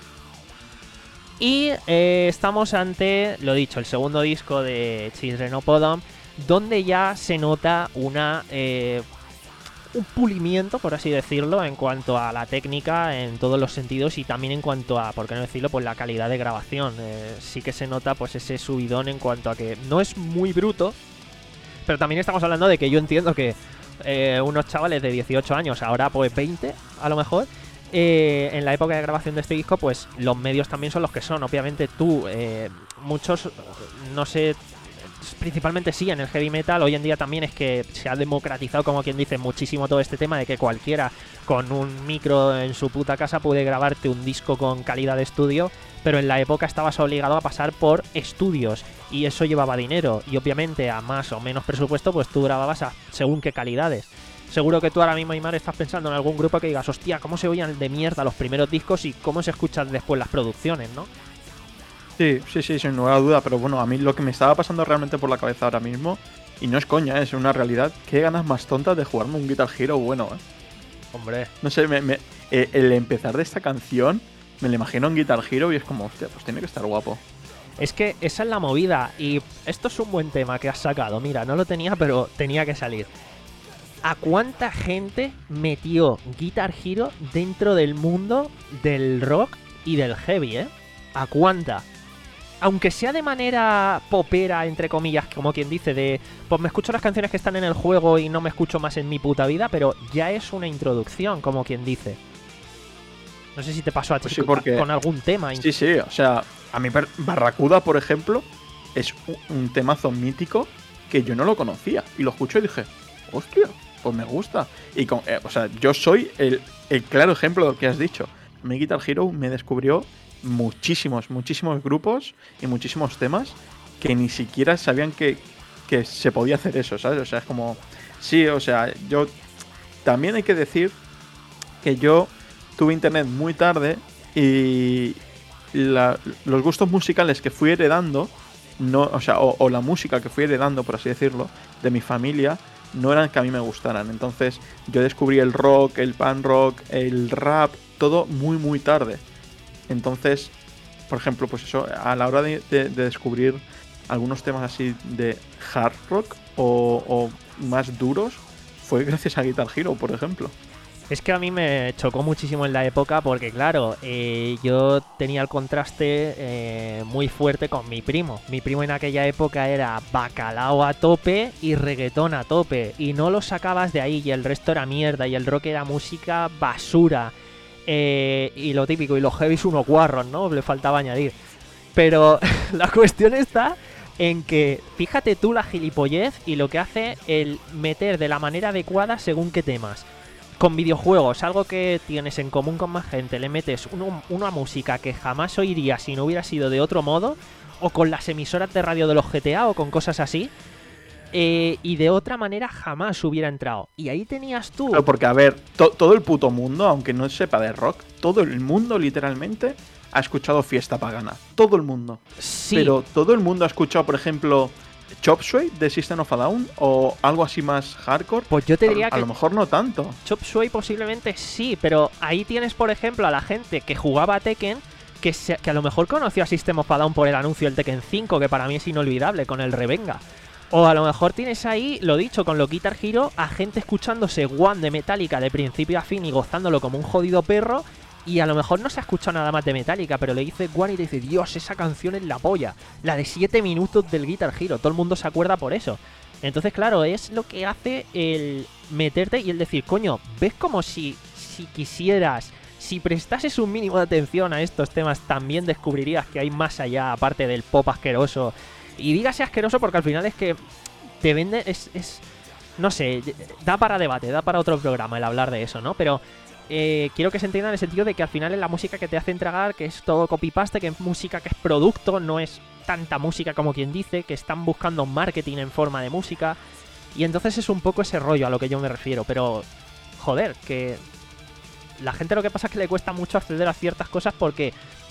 Y eh, estamos ante, lo dicho, el segundo disco de Children of Bodom, donde ya se nota una eh, un pulimiento, por así decirlo, en cuanto a la técnica en todos los sentidos y también en cuanto a, por qué no decirlo, pues la calidad de grabación. Eh, sí que se nota pues ese subidón en cuanto a que no es muy bruto, pero también estamos hablando de que yo entiendo que eh, unos chavales de dieciocho años, ahora pues veinte a lo mejor, eh, en la época de grabación de este disco, pues los medios también son los que son. Obviamente tú, eh, muchos, no sé, principalmente sí, en el heavy metal hoy en día también es que se ha democratizado, como quien dice, muchísimo todo este tema de que cualquiera con un micro en su puta casa puede grabarte un disco con calidad de estudio, pero en la época estabas obligado a pasar por estudios y eso llevaba dinero y obviamente a más o menos presupuesto pues tú grababas a según qué calidades. Seguro que tú ahora mismo, Aymar, estás pensando en algún grupo que digas, hostia, cómo se oían de mierda los primeros discos y cómo se escuchan después las producciones, ¿no? Sí, sí, sí, sin ninguna duda, pero bueno, a mí lo que me estaba pasando realmente por la cabeza ahora mismo, y no es coña, es una realidad, qué ganas más tontas de jugarme un Guitar Hero bueno, ¿eh? Hombre. No sé, me, me, eh, el empezar de esta canción, me lo imagino en Guitar Hero y es como, hostia, pues tiene que estar guapo. Es que esa es la movida y esto es un buen tema que has sacado, mira, no lo tenía, pero tenía que salir. ¿A cuánta gente metió Guitar Hero dentro del mundo del rock y del heavy, eh? ¿A cuánta? aunque sea de manera popera, entre comillas, como quien dice, de pues me escucho las canciones que están en el juego y no me escucho más en mi puta vida, pero ya es una introducción, como quien dice. No sé si te pasó a ti Pues sí, porque- con algún tema. Sí, sí, o sea, a mí Bar- Barracuda, por ejemplo, es un, un temazo mítico que yo no lo conocía. Y lo escuché y dije, hostia, pues me gusta. Y con, eh, o sea, yo soy el, el claro ejemplo de lo que has dicho. Mi Guitar Hero me descubrió muchísimos, muchísimos grupos y muchísimos temas que ni siquiera sabían que, que se podía hacer eso, ¿sabes? O sea, es como... Sí, o sea, yo... También hay que decir que yo tuve internet muy tarde y la- los gustos musicales que fui heredando, no, o sea, o, o la música que fui heredando, por así decirlo, de mi familia, no eran que a mí me gustaran. Entonces yo descubrí el rock, el punk rock, el rap, todo muy muy tarde. Entonces, por ejemplo, pues eso, a la hora de, de- de descubrir algunos temas así de hard rock o, o más duros, fue gracias a Guitar Hero, por ejemplo. Es que a mí me chocó muchísimo en la época porque, claro, eh, yo tenía el contraste eh, muy fuerte con mi primo. Mi primo en aquella época era bacalao a tope y reggaetón a tope. Y no lo sacabas de ahí y el resto era mierda y el rock era música basura. Eh, y lo típico, y los heavies unos guarros, ¿no? Le faltaba añadir. Pero la cuestión está en que, fíjate tú la gilipollez y lo que hace el meter de la manera adecuada según qué temas. Con videojuegos, algo que tienes en común con más gente, le metes uno- una música que jamás oirías si no hubiera sido de otro modo, o con las emisoras de radio de los G T A o con cosas así, eh, y de otra manera jamás hubiera entrado. Y ahí tenías tú... Claro, porque, a ver, to- todo el puto mundo, aunque no sepa de rock, todo el mundo literalmente ha escuchado Fiesta Pagana. Todo el mundo. Sí, Pero todo el mundo ha escuchado, por ejemplo, Chop Suey de System of a Down o algo así más hardcore. pues yo te diría a, que a lo mejor no tanto. Chop Suey posiblemente sí, pero ahí tienes, por ejemplo, a la gente que jugaba a Tekken, que, se- que a lo mejor conoció a System of a Down por el anuncio del Tekken cinco, que para mí es inolvidable, con el Revenga. O a lo mejor tienes ahí, lo dicho, con lo Guitar Hero, a gente escuchándose One de Metallica de principio a fin y gozándolo como un jodido perro. Y a lo mejor no se ha escuchado nada más de Metallica, pero le dice One y te dice, Dios, esa canción es la polla. La de siete minutos del Guitar Hero. Todo el mundo se acuerda por eso. Entonces, claro, es lo que hace el meterte y el decir, coño, ¿ves como si, si quisieras, si prestases un mínimo de atención a estos temas, también descubrirías que hay más allá, aparte del pop asqueroso? Y dígase asqueroso porque al final es que te vende, es, es no sé, da para debate, da para otro programa el hablar de eso, ¿no? Pero eh, quiero que se entienda en el sentido de que al final es la música que te hacen tragar, que es todo copy-paste, que es música que es producto, no es tanta música como quien dice, que están buscando marketing en forma de música. Y entonces es un poco ese rollo a lo que yo me refiero. Pero, joder, que la gente lo que pasa es que le cuesta mucho acceder a ciertas cosas porque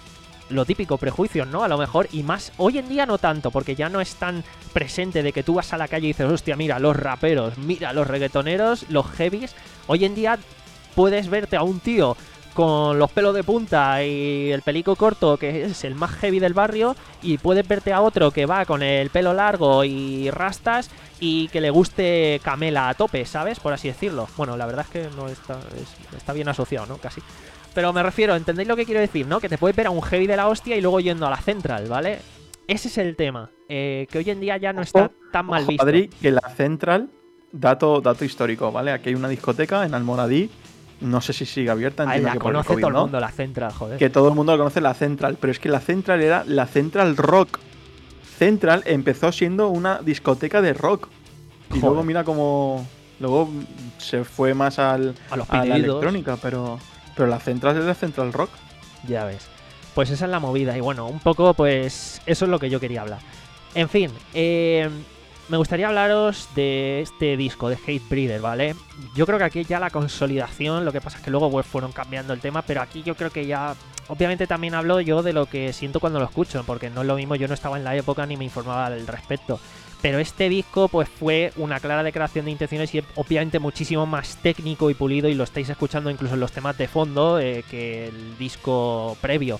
lo típico, prejuicios, ¿no? A lo mejor, y más, hoy en día no tanto, porque ya no es tan presente de que tú vas a la calle y dices, hostia, mira, los raperos, mira, los reggaetoneros, los heavies. Hoy en día puedes verte a un tío con los pelos de punta y el pelico corto, que es el más heavy del barrio, y puedes verte a otro que va con el pelo largo y rastas y que le guste Camela a tope, ¿sabes? Por así decirlo. Bueno, la verdad es que no está, es- está bien asociado, ¿no? Casi. Pero me refiero, ¿entendéis lo que quiero decir, no? Que te puedes ver a un heavy de la hostia y luego yendo a la central, ¿vale? Ese es el tema, eh, que hoy en día ya no está tan mal Ojo, visto. Adri, que la Central, dato, dato histórico, ¿vale? Aquí hay una discoteca en Almoradí, no sé si sigue abierta, Ahí entiendo la que por el conoce COVID, todo el ¿no? mundo, la central, joder. Que todo el mundo lo conoce, la Central, pero es que la Central era la Central Rock. Central empezó siendo una discoteca de rock. Y Joder. luego mira cómo... Luego se fue más al, A los a la pitidos. electrónica, pero, pero la Central es la Central Rock. Ya ves. Pues esa es la movida. Y bueno, un poco, pues eso es lo que yo quería hablar. En fin, eh, me gustaría hablaros de este disco de Hatebreeder, ¿vale? Yo creo que aquí ya la consolidación, lo que pasa es que luego pues, fueron cambiando el tema, pero aquí yo creo que ya... Obviamente también hablo yo de lo que siento cuando lo escucho, porque no es lo mismo, yo no estaba en la época ni me informaba al respecto. Pero este disco pues fue una clara declaración de intenciones y obviamente muchísimo más técnico y pulido, y lo estáis escuchando incluso en los temas de fondo eh, que el disco previo.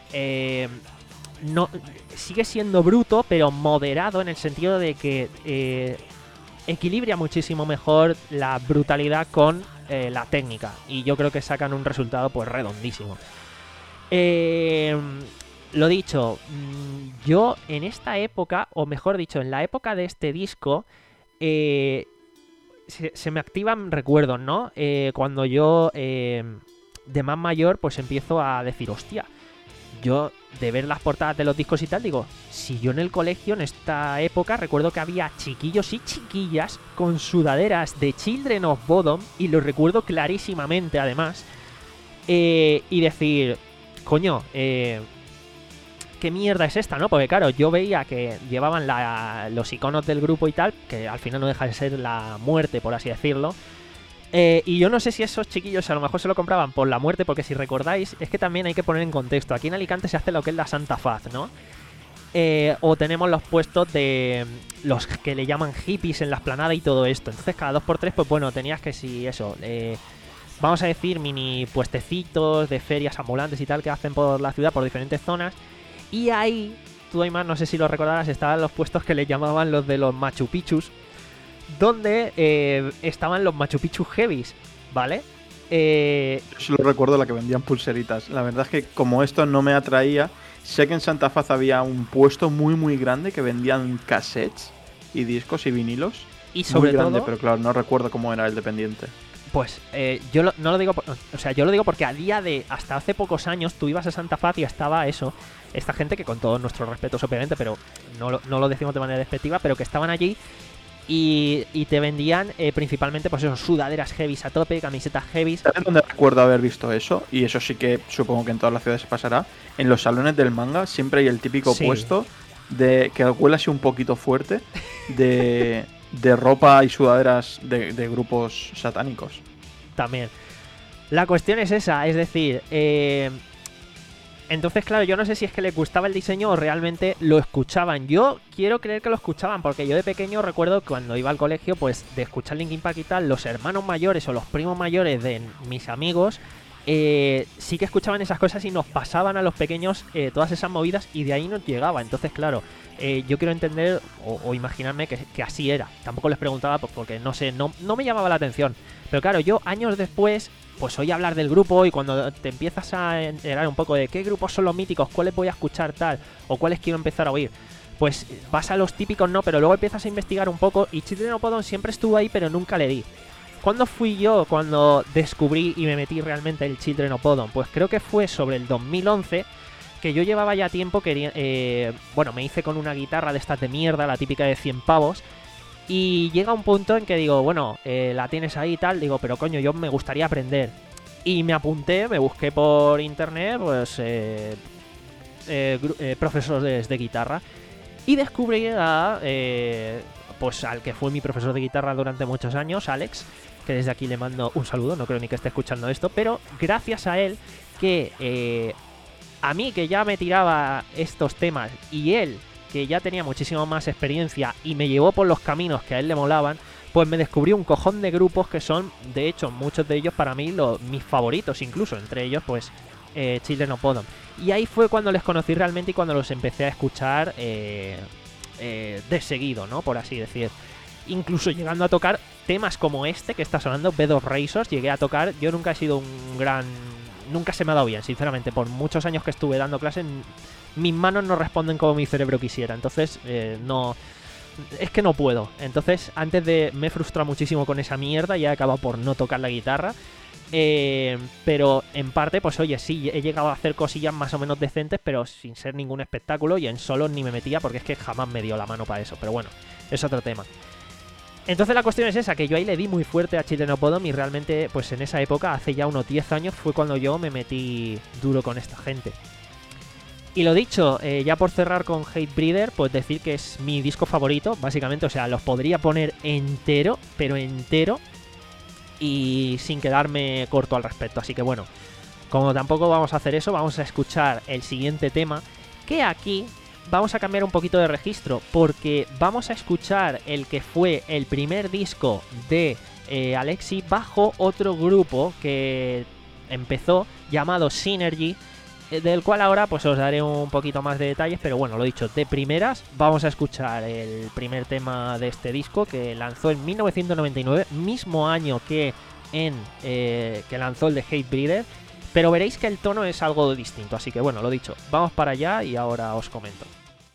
Eh, no, sigue siendo bruto, pero moderado en el sentido de que eh, equilibra muchísimo mejor la brutalidad con eh, la técnica, y yo creo que sacan un resultado pues redondísimo. Eh, lo dicho, mmm, yo en esta época, o mejor dicho, en la época de este disco, eh, se, se me activan recuerdos, ¿no? Eh, cuando yo, eh, de más mayor, pues empiezo a decir, hostia, yo de ver las portadas de los discos y tal, digo, si yo en el colegio en esta época recuerdo que había chiquillos y chiquillas con sudaderas de Children of Bodom, y lo recuerdo clarísimamente además, eh, y decir, coño, eh, ¿qué mierda es esta, no? Porque claro, yo veía que llevaban la, los iconos del grupo y tal, que al final no deja de ser la muerte, por así decirlo. Eh, y yo no sé si esos chiquillos a lo mejor se lo compraban por la muerte, porque si recordáis, es que también hay que poner en contexto. Aquí en Alicante se hace lo que es la Santa Faz, ¿no? Eh, o tenemos los puestos de los que le llaman hippies en la explanada y todo esto. Entonces cada dos por tres, pues bueno, tenías que si eso, eh, vamos a decir mini puestecitos de ferias ambulantes y tal que hacen por la ciudad, por diferentes zonas. Y ahí, tú Aymar, no sé si lo recordarás, estaban los puestos que le llamaban los de los Machu Picchus, donde eh, estaban los Machu Picchu Heavies, ¿vale? Eh... Yo solo recuerdo la que vendían pulseritas. La verdad es que como esto no me atraía, sé que en Santa Faz había un puesto muy muy grande que vendían cassettes y discos y vinilos. Y sobre muy grande, todo, pero claro, no recuerdo cómo era el dependiente. Pues eh, yo lo, no lo digo, por, o sea, yo lo digo porque a día de, hasta hace pocos años, tú ibas a Santa Faz y estaba eso, esta gente que con todos nuestros respetos obviamente, pero no lo, no lo decimos de manera despectiva, pero que estaban allí y, y te vendían eh, principalmente pues eso, sudaderas heavies a tope, camisetas heavies. ¿Sabes dónde recuerdo haber visto eso? Y eso sí que supongo que en todas las ciudades pasará. En los salones del manga siempre hay el típico Sí. puesto de que huele así un poquito fuerte de, de ropa y sudaderas de, de grupos satánicos. También. La cuestión es esa, es decir, eh, entonces claro, yo no sé si es que les gustaba el diseño o realmente lo escuchaban. Yo quiero creer que lo escuchaban, porque yo de pequeño recuerdo que cuando iba al colegio, pues de escuchar Linkin Park y tal, los hermanos mayores o los primos mayores de mis amigos eh, sí que escuchaban esas cosas y nos pasaban a los pequeños eh, todas esas movidas, y de ahí nos llegaba. Entonces claro, eh, yo quiero entender o, o imaginarme que, que así era. Tampoco les preguntaba porque no sé, no, no me llamaba la atención. Pero claro, yo años después pues oí hablar del grupo, y cuando te empiezas a enterar un poco de qué grupos son los míticos, cuáles voy a escuchar tal, o cuáles quiero empezar a oír, pues vas a los típicos, no, pero luego empiezas a investigar un poco, y Children of Bodom siempre estuvo ahí, pero nunca le di. ¿Cuándo fui yo cuando descubrí y me metí realmente el Children of Bodom? Pues creo que fue sobre el dos mil once, que yo llevaba ya tiempo que, eh, bueno, me hice con una guitarra de estas de mierda, la típica de cien pavos, y llega un punto en que digo, bueno, eh, la tienes ahí y tal, digo, pero coño, yo me gustaría aprender. Y me apunté, me busqué por internet, pues, eh, eh, eh, profesores de, de guitarra, y descubrí a, eh, pues, al que fue mi profesor de guitarra durante muchos años, Alex, que desde aquí le mando un saludo, no creo ni que esté escuchando esto, pero gracias a él, que eh, a mí que ya me tiraba estos temas, y él que ya tenía muchísimo más experiencia y me llevó por los caminos que a él le molaban, pues me descubrí un cojón de grupos que son, de hecho, muchos de ellos para mí los, mis favoritos, incluso entre ellos, pues, eh, Children of Bodom. Y ahí fue cuando les conocí realmente y cuando los empecé a escuchar eh, eh, de seguido, ¿no? Por así decir. Incluso llegando a tocar temas como este que está sonando, Bed of Razors, llegué a tocar. Yo nunca he sido un gran... Nunca se me ha dado bien, sinceramente. Por muchos años que estuve dando clases, mis manos no responden como mi cerebro quisiera. Entonces, eh, no... Es que no puedo. Entonces, antes de... Me he frustrado muchísimo con esa mierda y he acabado por no tocar la guitarra. Eh, pero en parte, pues oye, sí, he llegado a hacer cosillas más o menos decentes, pero sin ser ningún espectáculo, y en solos ni me metía porque es que jamás me dio la mano para eso. Pero bueno, es otro tema. Entonces la cuestión es esa, que yo ahí le di muy fuerte a Children of Bodom, y realmente pues en esa época, hace ya unos diez años, fue cuando yo me metí duro con esta gente. Y lo dicho, eh, ya por cerrar con Hatebreeder, pues decir que es mi disco favorito, básicamente, o sea, los podría poner entero, pero entero, y sin quedarme corto al respecto. Así que bueno, como tampoco vamos a hacer eso, vamos a escuchar el siguiente tema, que aquí vamos a cambiar un poquito de registro, porque vamos a escuchar el que fue el primer disco de eh, Alexi bajo otro grupo que empezó, llamado Synergy, del cual ahora pues os daré un poquito más de detalles, pero bueno, lo dicho, de primeras vamos a escuchar el primer tema de este disco, que lanzó en mil novecientos noventa y nueve, mismo año que en eh, que lanzó el de Hatebreeder, Pero veréis que el tono es algo distinto, así que bueno, lo dicho, vamos para allá y ahora os comento.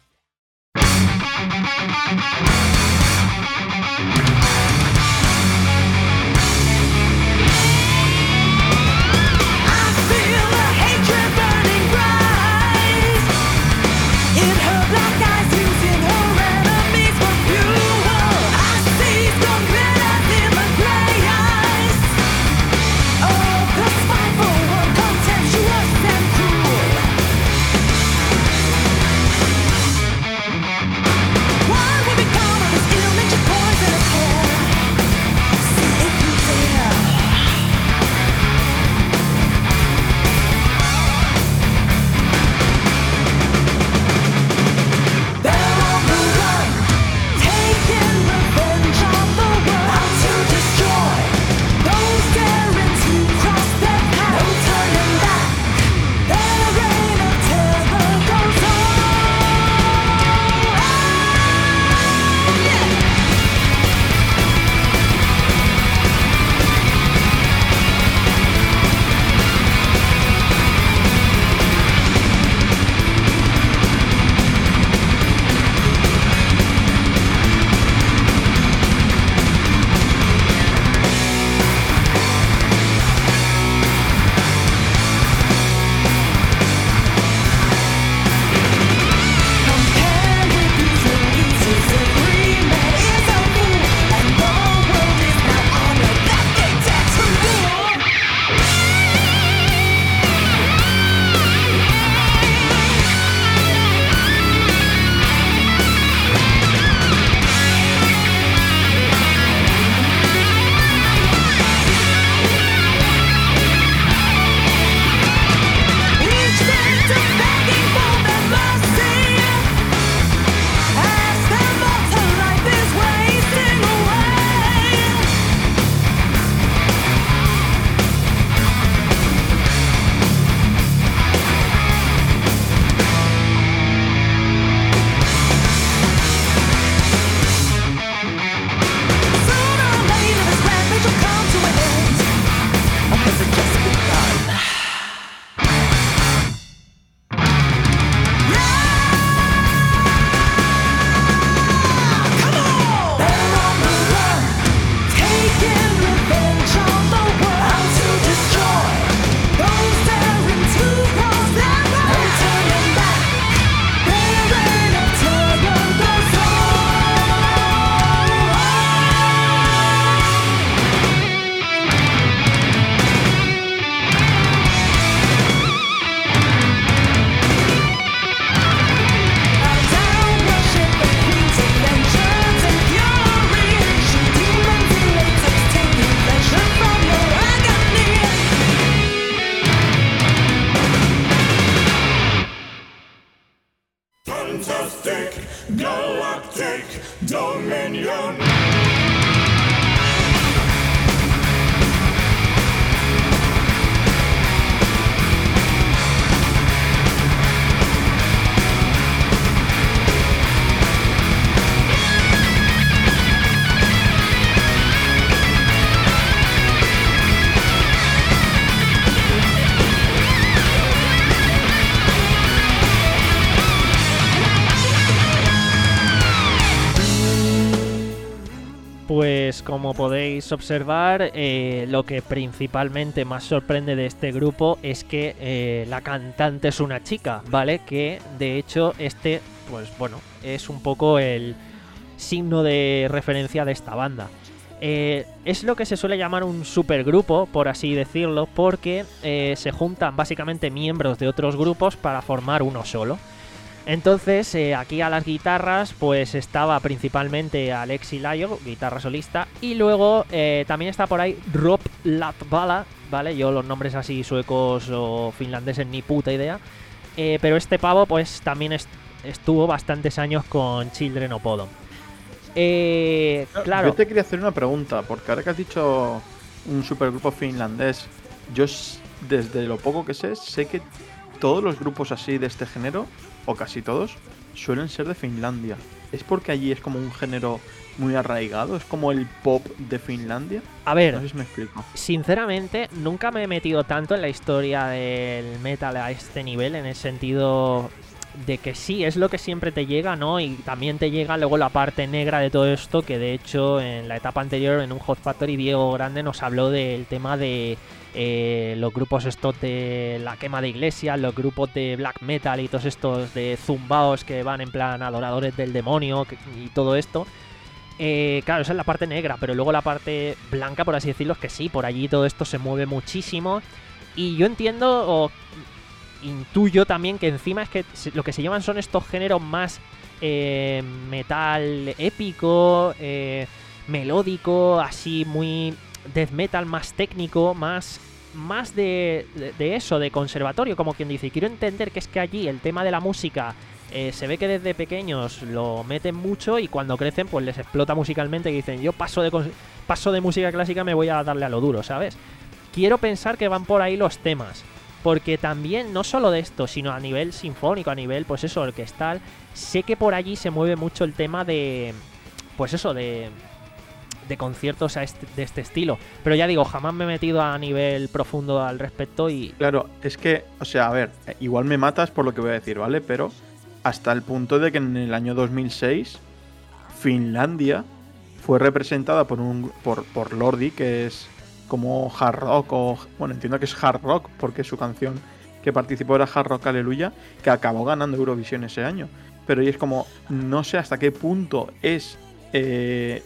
Pues como podéis observar, eh, lo que principalmente más sorprende de este grupo es que eh, la cantante es una chica, ¿vale? Que de hecho este, pues bueno, es un poco el signo de referencia de esta banda. Eh, es lo que se suele llamar un supergrupo, por así decirlo, porque eh, se juntan básicamente miembros de otros grupos para formar uno solo. Entonces, eh, aquí a las guitarras, pues estaba principalmente Alexi Laiho, guitarra solista, y luego eh, también está por ahí Rob Latvala, ¿vale? Yo los nombres así suecos o finlandeses ni puta idea. Eh, pero este pavo, pues también est- estuvo bastantes años con Children of Bodom. Eh, claro. Yo te quería hacer una pregunta, porque ahora que has dicho un supergrupo finlandés, yo desde lo poco que sé, sé que todos los grupos así de este género, o casi todos, suelen ser de Finlandia. ¿Es porque allí es como un género muy arraigado? ¿Es como el pop de Finlandia? A ver, No sé si me explico. sinceramente, nunca me he metido tanto en la historia del metal a este nivel, en el sentido de que sí, es lo que siempre te llega, ¿no? Y también te llega luego la parte negra de todo esto, que de hecho en la etapa anterior, en un Hot Factory, Diego Grande nos habló del tema de eh, los grupos estos de la quema de iglesias, los grupos de black metal y todos estos de zumbaos que van en plan adoradores del demonio que, y todo esto. Eh, claro, esa es la parte negra, pero luego la parte blanca, por así decirlo, es que sí, por allí todo esto se mueve muchísimo. Y yo entiendo, o intuyo también, que encima es que lo que se llaman son estos géneros más eh, metal épico, eh, melódico, así muy death metal, más técnico, más, más de, de, de eso, de conservatorio, como quien dice. Y quiero entender que es que allí el tema de la música Eh, se ve que desde pequeños lo meten mucho y cuando crecen pues les explota musicalmente, que dicen yo paso de, paso de música clásica, me voy a darle a lo duro, ¿sabes? Quiero pensar que van por ahí los temas, porque también no solo de esto, sino a nivel sinfónico, a nivel pues eso, orquestal, sé que por allí se mueve mucho el tema de pues eso, de de conciertos a este, de este estilo, pero ya digo, jamás me he metido a nivel profundo al respecto y... Claro, es que, o sea, a ver, igual me matas por lo que voy a decir, ¿vale? Pero hasta el punto de que en el año dos mil seis Finlandia fue representada por un por, por Lordi, que es como hard rock, o bueno, entiendo que es hard rock porque su canción que participó era Hard Rock Aleluya, que acabó ganando Eurovisión ese año. Pero y es como, no sé hasta qué punto es eh,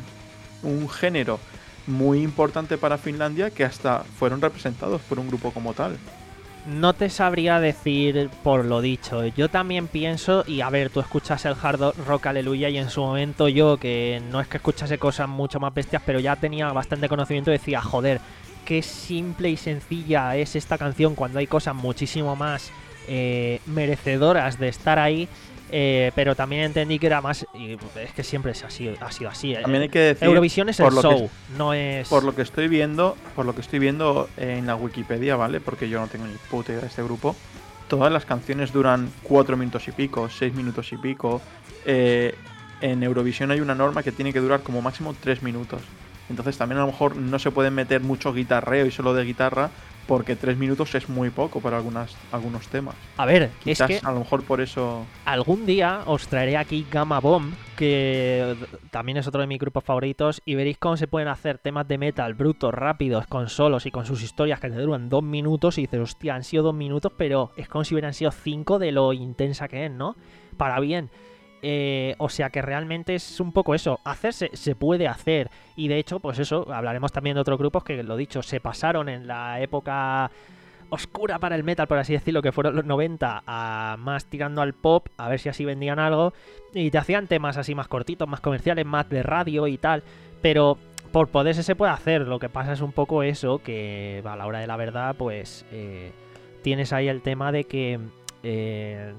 un género muy importante para Finlandia, que hasta fueron representados por un grupo como tal. No te sabría decir por lo dicho. Yo también pienso, y a ver, tú escuchas el Hard Rock Aleluya y en su momento yo, que no es que escuchase cosas mucho más bestias, pero ya tenía bastante conocimiento, decía, joder, qué simple y sencilla es esta canción cuando hay cosas muchísimo más eh, merecedoras de estar ahí. Eh, pero también entendí que era más, y es que siempre es así, ha sido así. También hay que decir, Eurovisión es el lo show, que, no es... Por lo que estoy viendo, por lo que estoy viendo en la Wikipedia, ¿vale? Porque yo no tengo ni puta idea de este grupo. Todas las canciones duran cuatro minutos y pico, seis minutos y pico. Eh, en Eurovisión hay una norma que tiene que durar como máximo tres minutos. Entonces también a lo mejor no se puede meter mucho guitarreo y solo de guitarra, porque tres minutos es muy poco para algunas, algunos temas. A ver, Quizás es que a lo mejor por eso... algún día os traeré aquí Gamma Bomb, que también es otro de mis grupos favoritos, y veréis cómo se pueden hacer temas de metal brutos, rápidos, con solos y con sus historias que te duran dos minutos y dices, hostia, han sido dos minutos, pero es como si hubieran sido cinco de lo intensa que es, ¿no? Para bien. Eh, o sea que realmente es un poco eso, hacerse se puede hacer, y de hecho pues eso, hablaremos también de otros grupos que, lo dicho, se pasaron en la época oscura para el metal, por así decirlo, que fueron los noventa, a más tirando al pop, a ver si así vendían algo, y te hacían temas así más cortitos, más comerciales, más de radio y tal, pero por poderse se puede hacer. Lo que pasa es un poco eso, que a la hora de la verdad pues eh, tienes ahí el tema de que eh,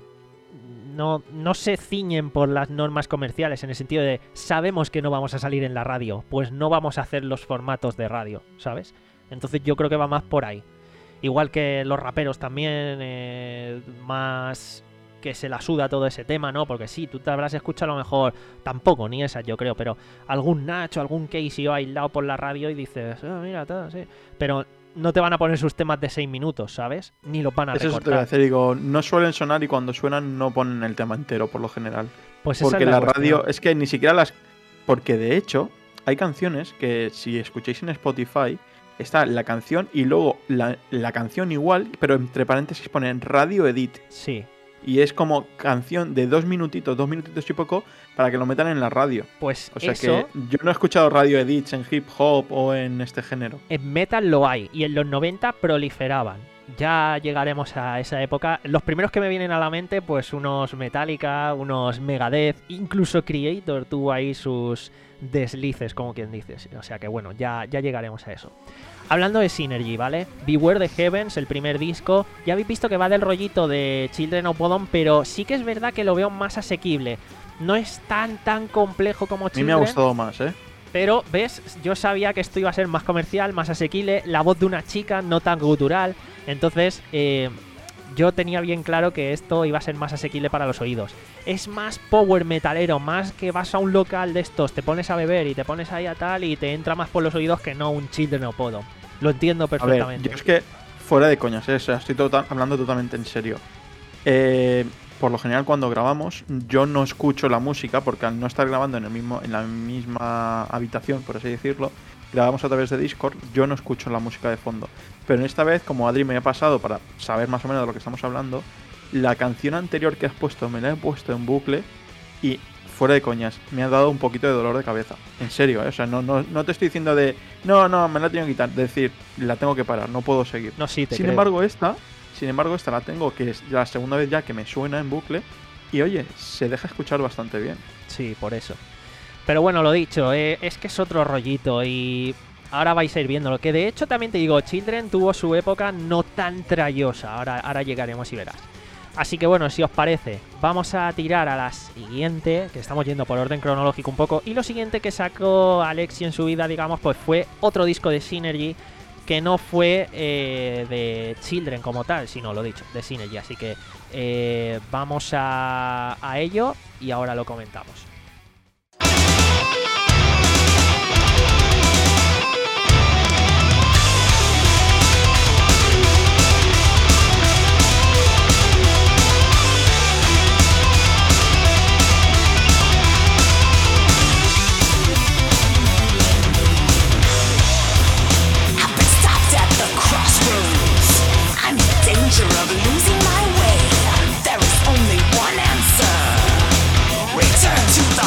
No, no se ciñen por las normas comerciales, en el sentido de sabemos que no vamos a salir en la radio, pues no vamos a hacer los formatos de radio, ¿sabes? Entonces yo creo que va más por ahí. Igual que los raperos también, eh, más que se la suda todo ese tema, ¿no? Porque sí, tú te habrás escuchado a lo mejor, tampoco, ni esas yo creo, pero algún Nacho, algún Casey o aislado por la radio y dices, oh, mira, todo, sí. Pero no te van a poner sus temas de seis minutos, ¿sabes? Ni los van a Eso recortar. te voy a decir, digo, no suelen sonar y cuando suenan no ponen el tema entero por lo general. Pues esa porque es la, la cuestión. radio, es que ni siquiera las... Porque de hecho, hay canciones que si escucháis en Spotify, está la canción y luego la, la canción igual, pero entre paréntesis ponen radio edit. Sí. Y es como canción de dos minutitos, dos minutitos y poco, para que lo metan en la radio. Pues O sea eso, que yo no he escuchado radio edits en hip hop o en este género. en metal lo hay, y en los noventa proliferaban. Ya llegaremos a esa época. Los primeros que me vienen a la mente, pues unos Metallica, unos Megadeth, incluso Creator tuvo ahí sus deslices, como quien dice. O sea que bueno, ya, ya llegaremos a eso. Hablando de Synergy, ¿vale? Beware the Heavens, el primer disco. Ya habéis visto que va del rollito de Children of Bodom, pero sí que es verdad que lo veo más asequible. No es tan, tan complejo como A mí Children. me ha gustado más, ¿eh? Pero, ¿ves? Yo sabía que esto iba a ser más comercial, más asequible. La voz de una chica, no tan gutural. Entonces, eh, yo tenía bien claro que esto iba a ser más asequible para los oídos. Es más power metalero, más que vas a un local de estos, te pones a beber y te pones ahí a tal y te entra más por los oídos que no un Children of Bodom. Lo entiendo perfectamente. A ver, yo es que, fuera de coñas, ¿eh? O sea, estoy total, hablando totalmente en serio. Eh, por lo general, cuando grabamos, yo no escucho la música, porque al no estar grabando en el mismo, en la misma habitación, por así decirlo, grabamos a través de Discord, yo no escucho la música de fondo. Pero en esta vez, como Adri me ha pasado para saber más o menos de lo que estamos hablando, la canción anterior que has puesto me la he puesto en bucle y, fuera de coñas, me ha dado un poquito de dolor de cabeza. En serio, ¿eh? O sea, no, no, no te estoy diciendo de no, no, me la tengo que quitar. De decir, la tengo que parar, no puedo seguir. No, sí, te Sin creo. embargo, esta, sin embargo, esta la tengo, que es la segunda vez ya que me suena en bucle. Y oye, se deja escuchar bastante bien. Sí, por eso. Pero bueno, lo dicho, eh, es que es otro rollito y ahora vais a ir viéndolo. Que de hecho también te digo, Children tuvo su época no tan trayosa. Ahora, ahora llegaremos y verás. Así que bueno, si os parece, vamos a tirar a la siguiente, que estamos yendo por orden cronológico un poco. Y lo siguiente que sacó Alexi en su vida, digamos, pues fue otro disco de Synergy, que no fue eh, de Children como tal, sino lo dicho, de Synergy. Así que eh, vamos a, a ello y ahora lo comentamos. Of losing my way, there is only one answer. Return to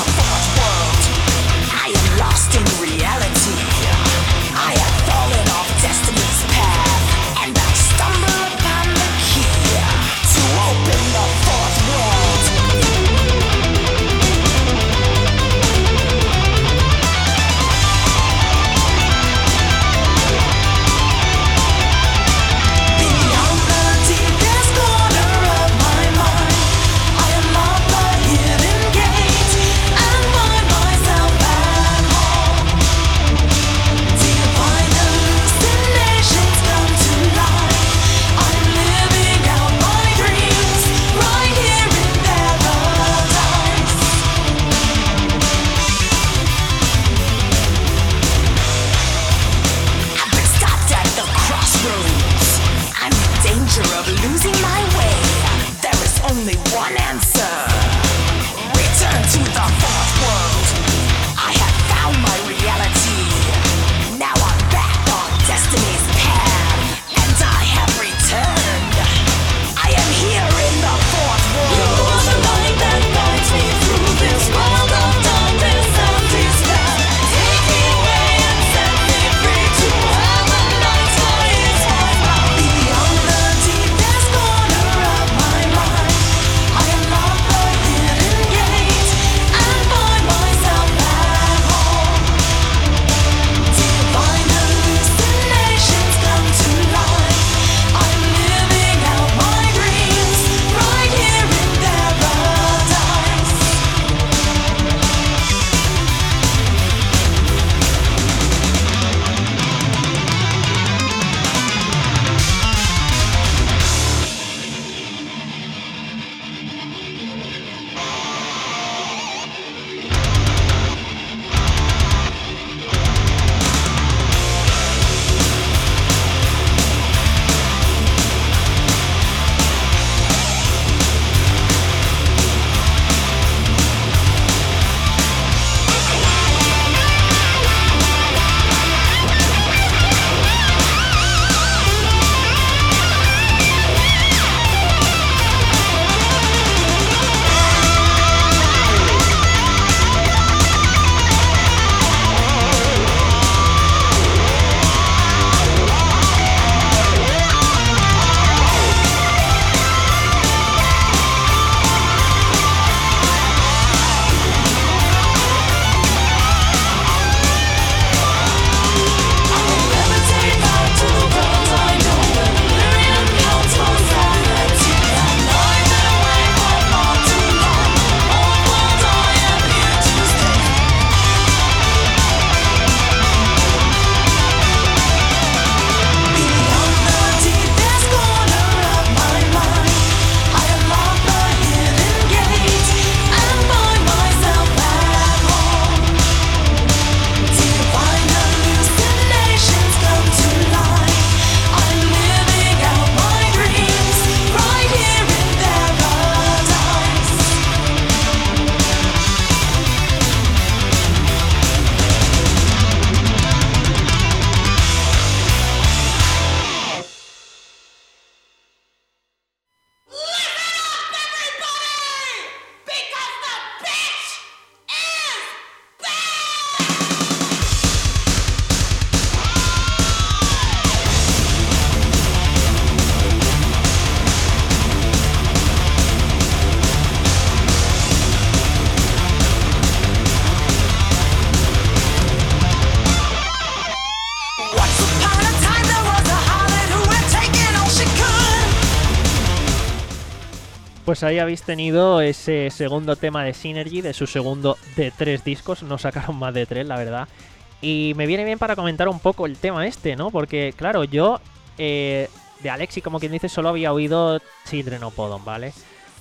Pues ahí habéis tenido ese segundo tema de Synergy, de su segundo de tres discos. No sacaron más de tres, la verdad. Y me viene bien para comentar un poco el tema este, ¿no? Porque, claro, yo eh, de Alexi, como quien dice, solo había oído Children of Bodom, ¿vale?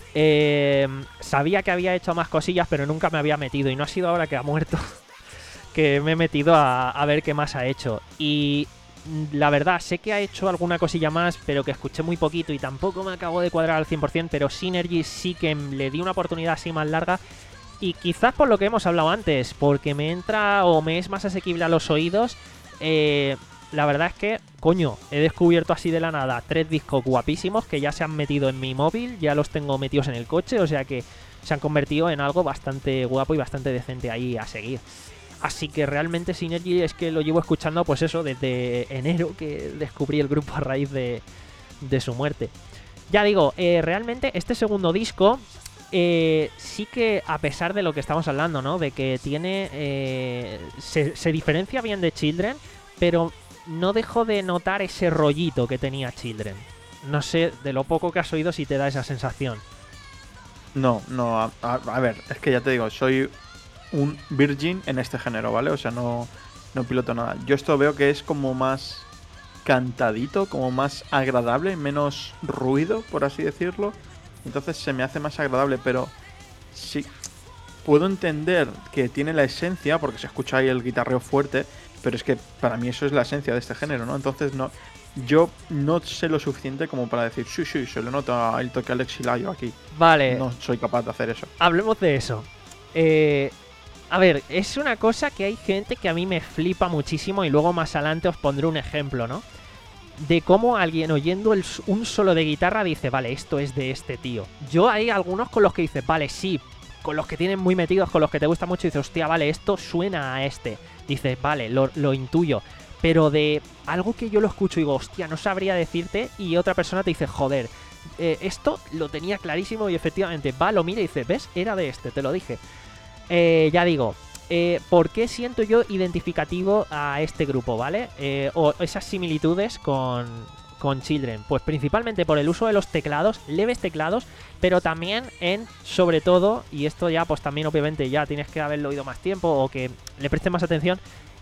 Eh, sabía que había hecho más cosillas, pero nunca me había metido. Y no ha sido ahora que ha muerto que me he metido a, a ver qué más ha hecho. Y la verdad, sé que ha hecho alguna cosilla más, pero que escuché muy poquito y tampoco me acabo de cuadrar al cien por cien, pero Synergy sí que le di una oportunidad así más larga. Y quizás por lo que hemos hablado antes, porque me entra o me es más asequible a los oídos. Eh, la verdad es que, coño, he descubierto así de la nada tres discos guapísimos que ya se han metido en mi móvil, ya los tengo metidos en el coche, o sea que se han convertido en algo bastante guapo y bastante decente ahí a seguir. Así que realmente Synergy es que lo llevo escuchando, pues eso, desde enero, que descubrí el grupo a raíz de, de su muerte. Ya digo, eh, realmente este segundo disco eh, sí que, a pesar de lo que estamos hablando, ¿no? De que tiene... Eh, se, se diferencia bien de Children, pero no dejo de notar ese rollito que tenía Children. No sé, de lo poco que has oído, si te da esa sensación. No, no, a, a, a ver, es que ya te digo, soy un virgin en este género, ¿vale? O sea, no, no piloto nada. Yo esto veo que es como más cantadito, como más agradable, menos ruido, por así decirlo. Entonces se me hace más agradable, pero sí puedo entender que tiene la esencia, porque se escucha ahí el guitarreo fuerte, pero es que para mí eso es la esencia de este género, ¿no? Entonces no, yo no sé lo suficiente como para decir, sí, sí, se le nota el toque Alexi Layo aquí. Vale. No soy capaz de hacer eso. Hablemos de eso. Eh... A ver, es una cosa que hay gente que a mí me flipa muchísimo y luego más adelante os pondré un ejemplo, ¿no? De cómo alguien oyendo el, un solo de guitarra dice, vale, esto es de este tío. Yo hay algunos con los que dices, vale, sí, con los que tienen muy metidos, con los que te gusta mucho, dices, hostia, vale, esto suena a este. Dices, vale, lo, lo intuyo. Pero de algo que yo lo escucho y digo, hostia, no sabría decirte, y otra persona te dice, joder, eh, esto lo tenía clarísimo y efectivamente va, lo mira y dice, ¿ves? Era de este, te lo dije. Eh, ya digo, eh, ¿por qué siento yo identificativo a este grupo, ¿vale? Eh, o esas similitudes con, con Children. Pues principalmente por el uso de los teclados, leves teclados, pero también en, sobre todo, y esto ya pues también obviamente ya tienes que haberlo oído más tiempo o que le prestes más atención,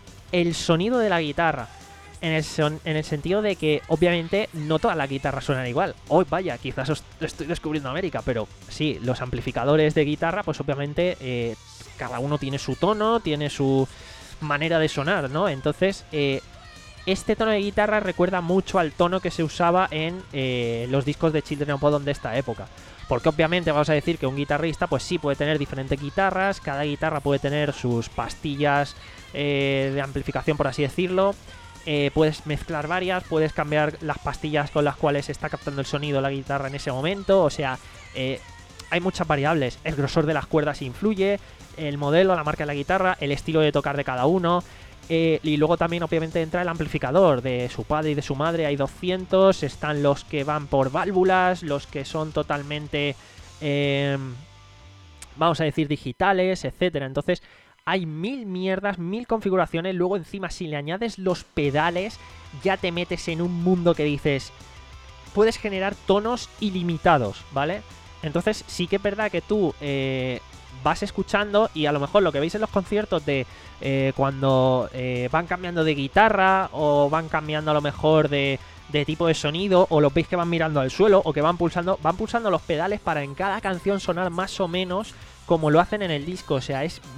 el sonido de la guitarra. En el, son, en el sentido de que obviamente no todas las guitarras suenan igual. Hoy oh, vaya, quizás os estoy descubriendo América, pero sí, los amplificadores de guitarra pues obviamente eh, cada uno tiene su tono, tiene su manera de sonar, ¿no? Entonces eh, este tono de guitarra recuerda mucho al tono que se usaba en eh, los discos de Children of Bodom de esta época. Porque obviamente vamos a decir que un guitarrista pues sí puede tener diferentes guitarras, cada guitarra puede tener sus pastillas eh, de amplificación, por así decirlo. Eh, puedes mezclar varias, puedes cambiar las pastillas con las cuales está captando el sonido la guitarra en ese momento, o sea, eh, hay muchas variables. El grosor de las cuerdas influye, el modelo, la marca de la guitarra, el estilo de tocar de cada uno, eh, y luego también obviamente entra el amplificador de su padre y de su madre. Hay doscientos, están los que van por válvulas, los que son totalmente, eh, vamos a decir, digitales, etcétera. Entonces hay mil mierdas, mil configuraciones. Luego encima si le añades los pedales ya te metes en un mundo que dices, puedes generar tonos ilimitados, ¿vale? Entonces sí que es verdad que tú eh, vas escuchando y a lo mejor lo que veis en los conciertos de eh, cuando eh, van cambiando de guitarra o van cambiando a lo mejor de, de tipo de sonido, o los veis que van mirando al suelo o que van pulsando, van pulsando los pedales para en cada canción sonar más o menos como lo hacen en el disco. O sea, es...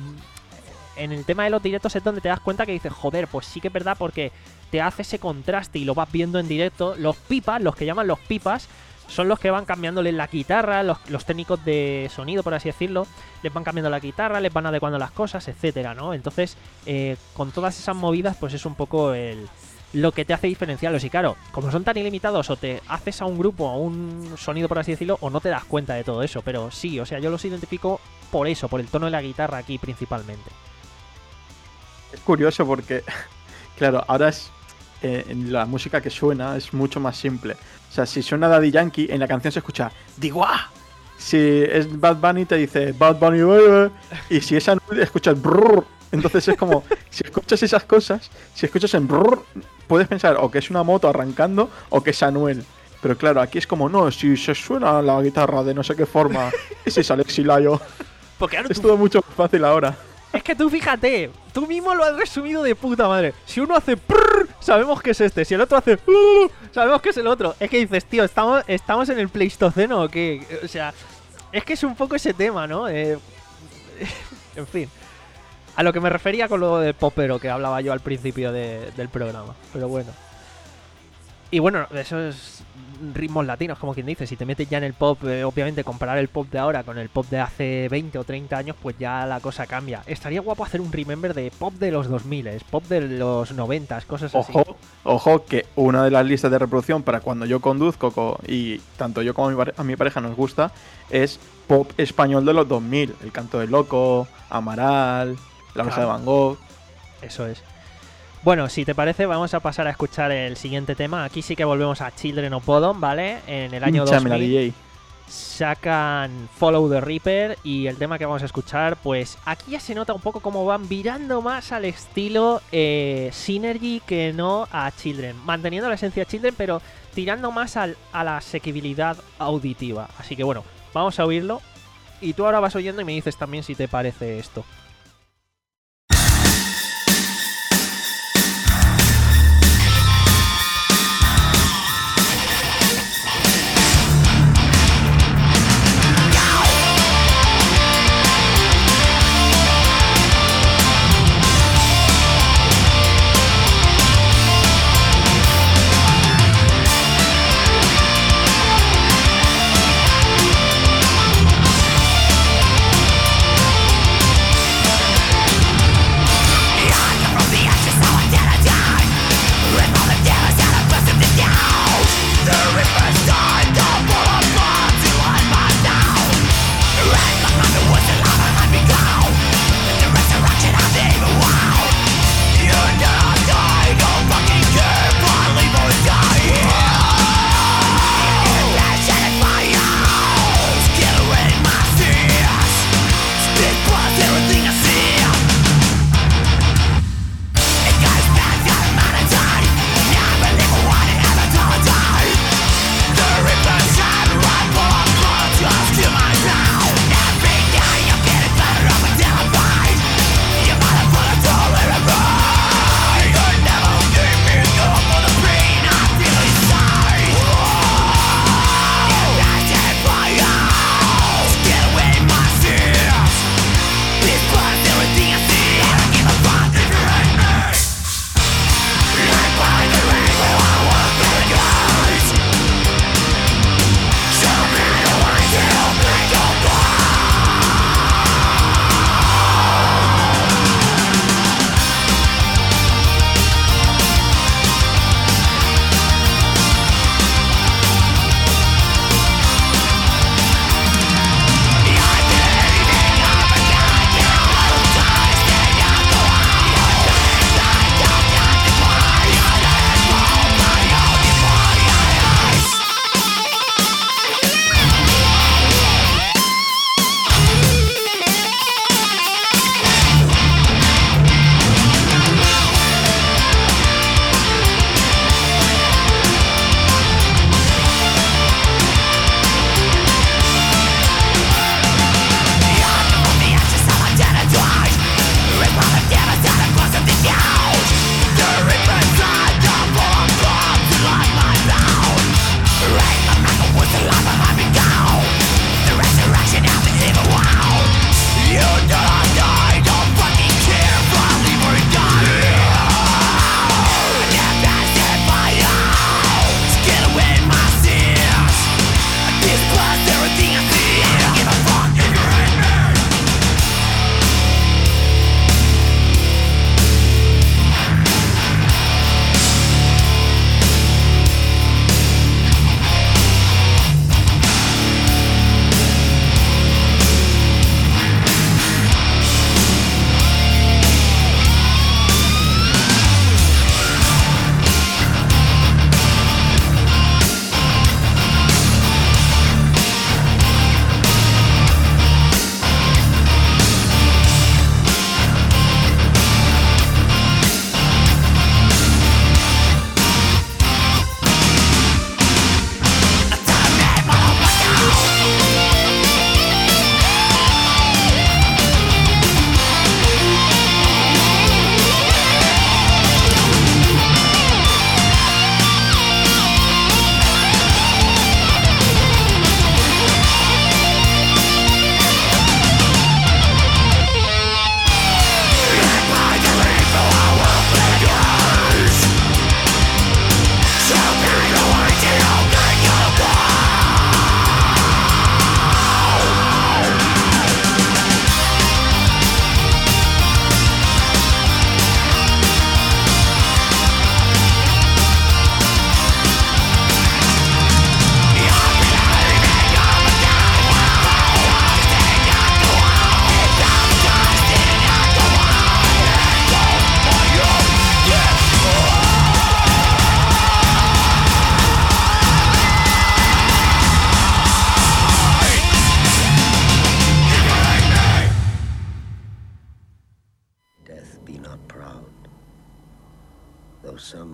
En el tema de los directos es donde te das cuenta que dices, joder, pues sí que es verdad, porque te hace ese contraste y lo vas viendo en directo. Los pipas, los que llaman los pipas, son los que van cambiándole la guitarra, los, los técnicos de sonido, por así decirlo, les van cambiando la guitarra, les van adecuando las cosas, etcétera, ¿no? Entonces, eh, con todas esas movidas, pues es un poco el lo que te hace diferenciarlos. Y claro, como son tan ilimitados, o te haces a un grupo, a un sonido, por así decirlo, o no te das cuenta de todo eso. Pero sí, o sea, yo los identifico por eso, por el tono de la guitarra aquí principalmente. Es curioso porque, claro, ahora es eh, la música que suena es mucho más simple. O sea, si suena Daddy Yankee, en la canción se escucha Digua. Si es Bad Bunny te dice Bad Bunny, baby. Y si es Anuel escuchas brrr. Entonces es como, si escuchas esas cosas, si escuchas en brrr, puedes pensar o que es una moto arrancando o que es Anuel. Pero claro, aquí es como, no, si se suena la guitarra de no sé qué forma, ese es Alexi Layo. Porque ahora Es tú- todo mucho más fácil ahora. Es que tú fíjate, tú mismo lo has resumido de puta madre. Si uno hace prrr, sabemos que es este. Si el otro hace uh, sabemos que es el otro. Es que dices, tío, ¿estamos, estamos en el Pleistoceno o qué? O sea, es que es un poco ese tema, ¿no? Eh, en fin. A lo que me refería con lo del popero que hablaba yo al principio de- del programa. Pero bueno. Y bueno, esos ritmos latinos, como quien dice, si te metes ya en el pop, eh, obviamente comparar el pop de ahora con el pop de hace veinte o treinta años, pues ya la cosa cambia. Estaría guapo hacer un remember de pop de los dos mil, pop de los noventa, cosas así. Ojo, ojo, que una de las listas de reproducción para cuando yo conduzco co- y tanto yo como a mi, pare- a mi pareja nos gusta es pop español de los dos mil. El Canto del Loco, Amaral, La Rosa Claro. de Van Gogh. Eso es. Bueno, si te parece, vamos a pasar a escuchar el siguiente tema. Aquí sí que volvemos a Children of Bodom, ¿vale? En el año Pinchame la dos mil D J. sacan Follow the Reaper y el tema que vamos a escuchar, pues aquí ya se nota un poco cómo van virando más al estilo eh, Synergy que no a Children. Manteniendo la esencia Children, pero tirando más al- a la asequibilidad auditiva. Así que bueno, vamos a oírlo. Y tú ahora vas oyendo y me dices también si te parece esto. Thank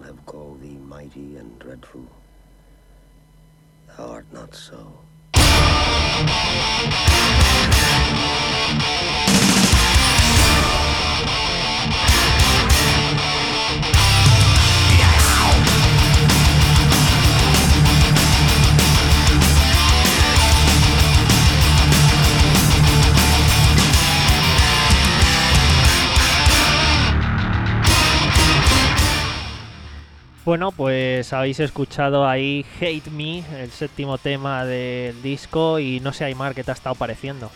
have called thee mighty and dreadful. Thou art not so. Bueno, pues habéis escuchado ahí Hate Me, el séptimo tema del disco, y no sé, Aymar, ¿qué te ha estado pareciendo?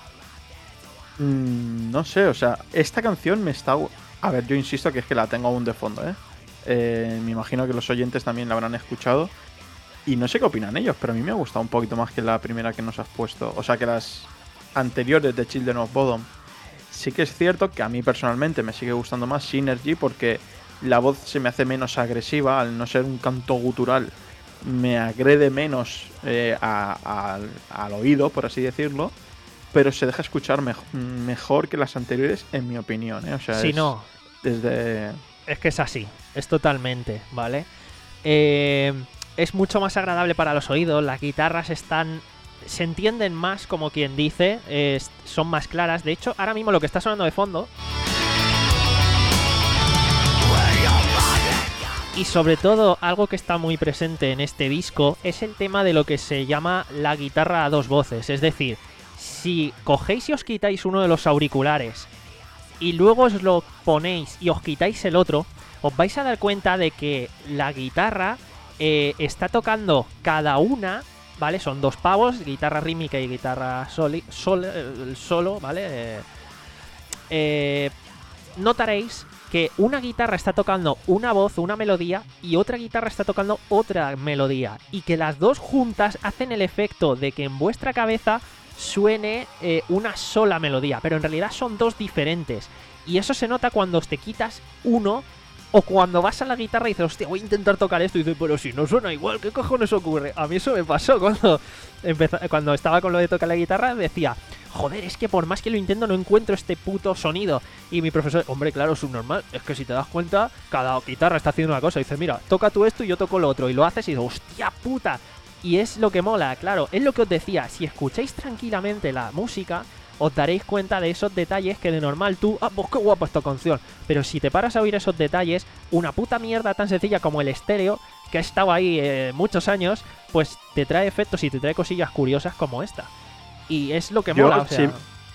Mm, no sé, o sea, esta canción me está... A ver, yo insisto que es que la tengo aún de fondo, ¿eh? eh me imagino que los oyentes también la habrán escuchado. Y no sé qué opinan ellos, pero a mí me ha gustado un poquito más que la primera que nos has puesto. O sea, que las anteriores de Children of Bodom. Sí que es cierto que a mí personalmente me sigue gustando más Synergy porque la voz se me hace menos agresiva, al no ser un canto gutural me agrede menos eh, a, a, al oído, por así decirlo, pero se deja escuchar mejor, mejor que las anteriores, en mi opinión, ¿eh? O sea, sí, es no. Desde... Es que es así, es totalmente, ¿vale? Eh, es mucho más agradable para los oídos, las guitarras están... se entienden más, como quien dice, eh, son más claras. De hecho, ahora mismo lo que está sonando de fondo... Y sobre todo, algo que está muy presente en este disco es el tema de lo que se llama la guitarra a dos voces. Es decir, si cogéis y os quitáis uno de los auriculares y luego os lo ponéis y os quitáis el otro, os vais a dar cuenta de que la guitarra eh, está tocando cada una, ¿vale? Son dos pavos, guitarra rítmica y guitarra soli, sol, eh, solo, ¿vale? Eh, eh, notaréis que una guitarra está tocando una voz, una melodía, y otra guitarra está tocando otra melodía, y que las dos juntas hacen el efecto de que en vuestra cabeza suene eh, una sola melodía, pero en realidad son dos diferentes, y eso se nota cuando te quitas uno, o cuando vas a la guitarra y dices, hostia, voy a intentar tocar esto, y dices, pero si no suena igual, ¿qué cojones ocurre? A mí eso me pasó cuando, empezó, cuando estaba con lo de tocar la guitarra, decía... Joder, es que por más que lo intento no encuentro este puto sonido. Y mi profesor, hombre, claro, subnormal. Es que si te das cuenta, cada guitarra está haciendo una cosa. Y dice, mira, toca tú esto y yo toco lo otro. Y lo haces y dices, hostia puta. Y es lo que mola, claro. Es lo que os decía. Si escucháis tranquilamente la música, os daréis cuenta de esos detalles que de normal tú... Ah, pues qué guapa esta canción. Pero si te paras a oír esos detalles, una puta mierda tan sencilla como el estéreo, que ha estado ahí eh, muchos años, pues te trae efectos y te trae cosillas curiosas como esta. Y es lo que Yo, mola, o sea... si,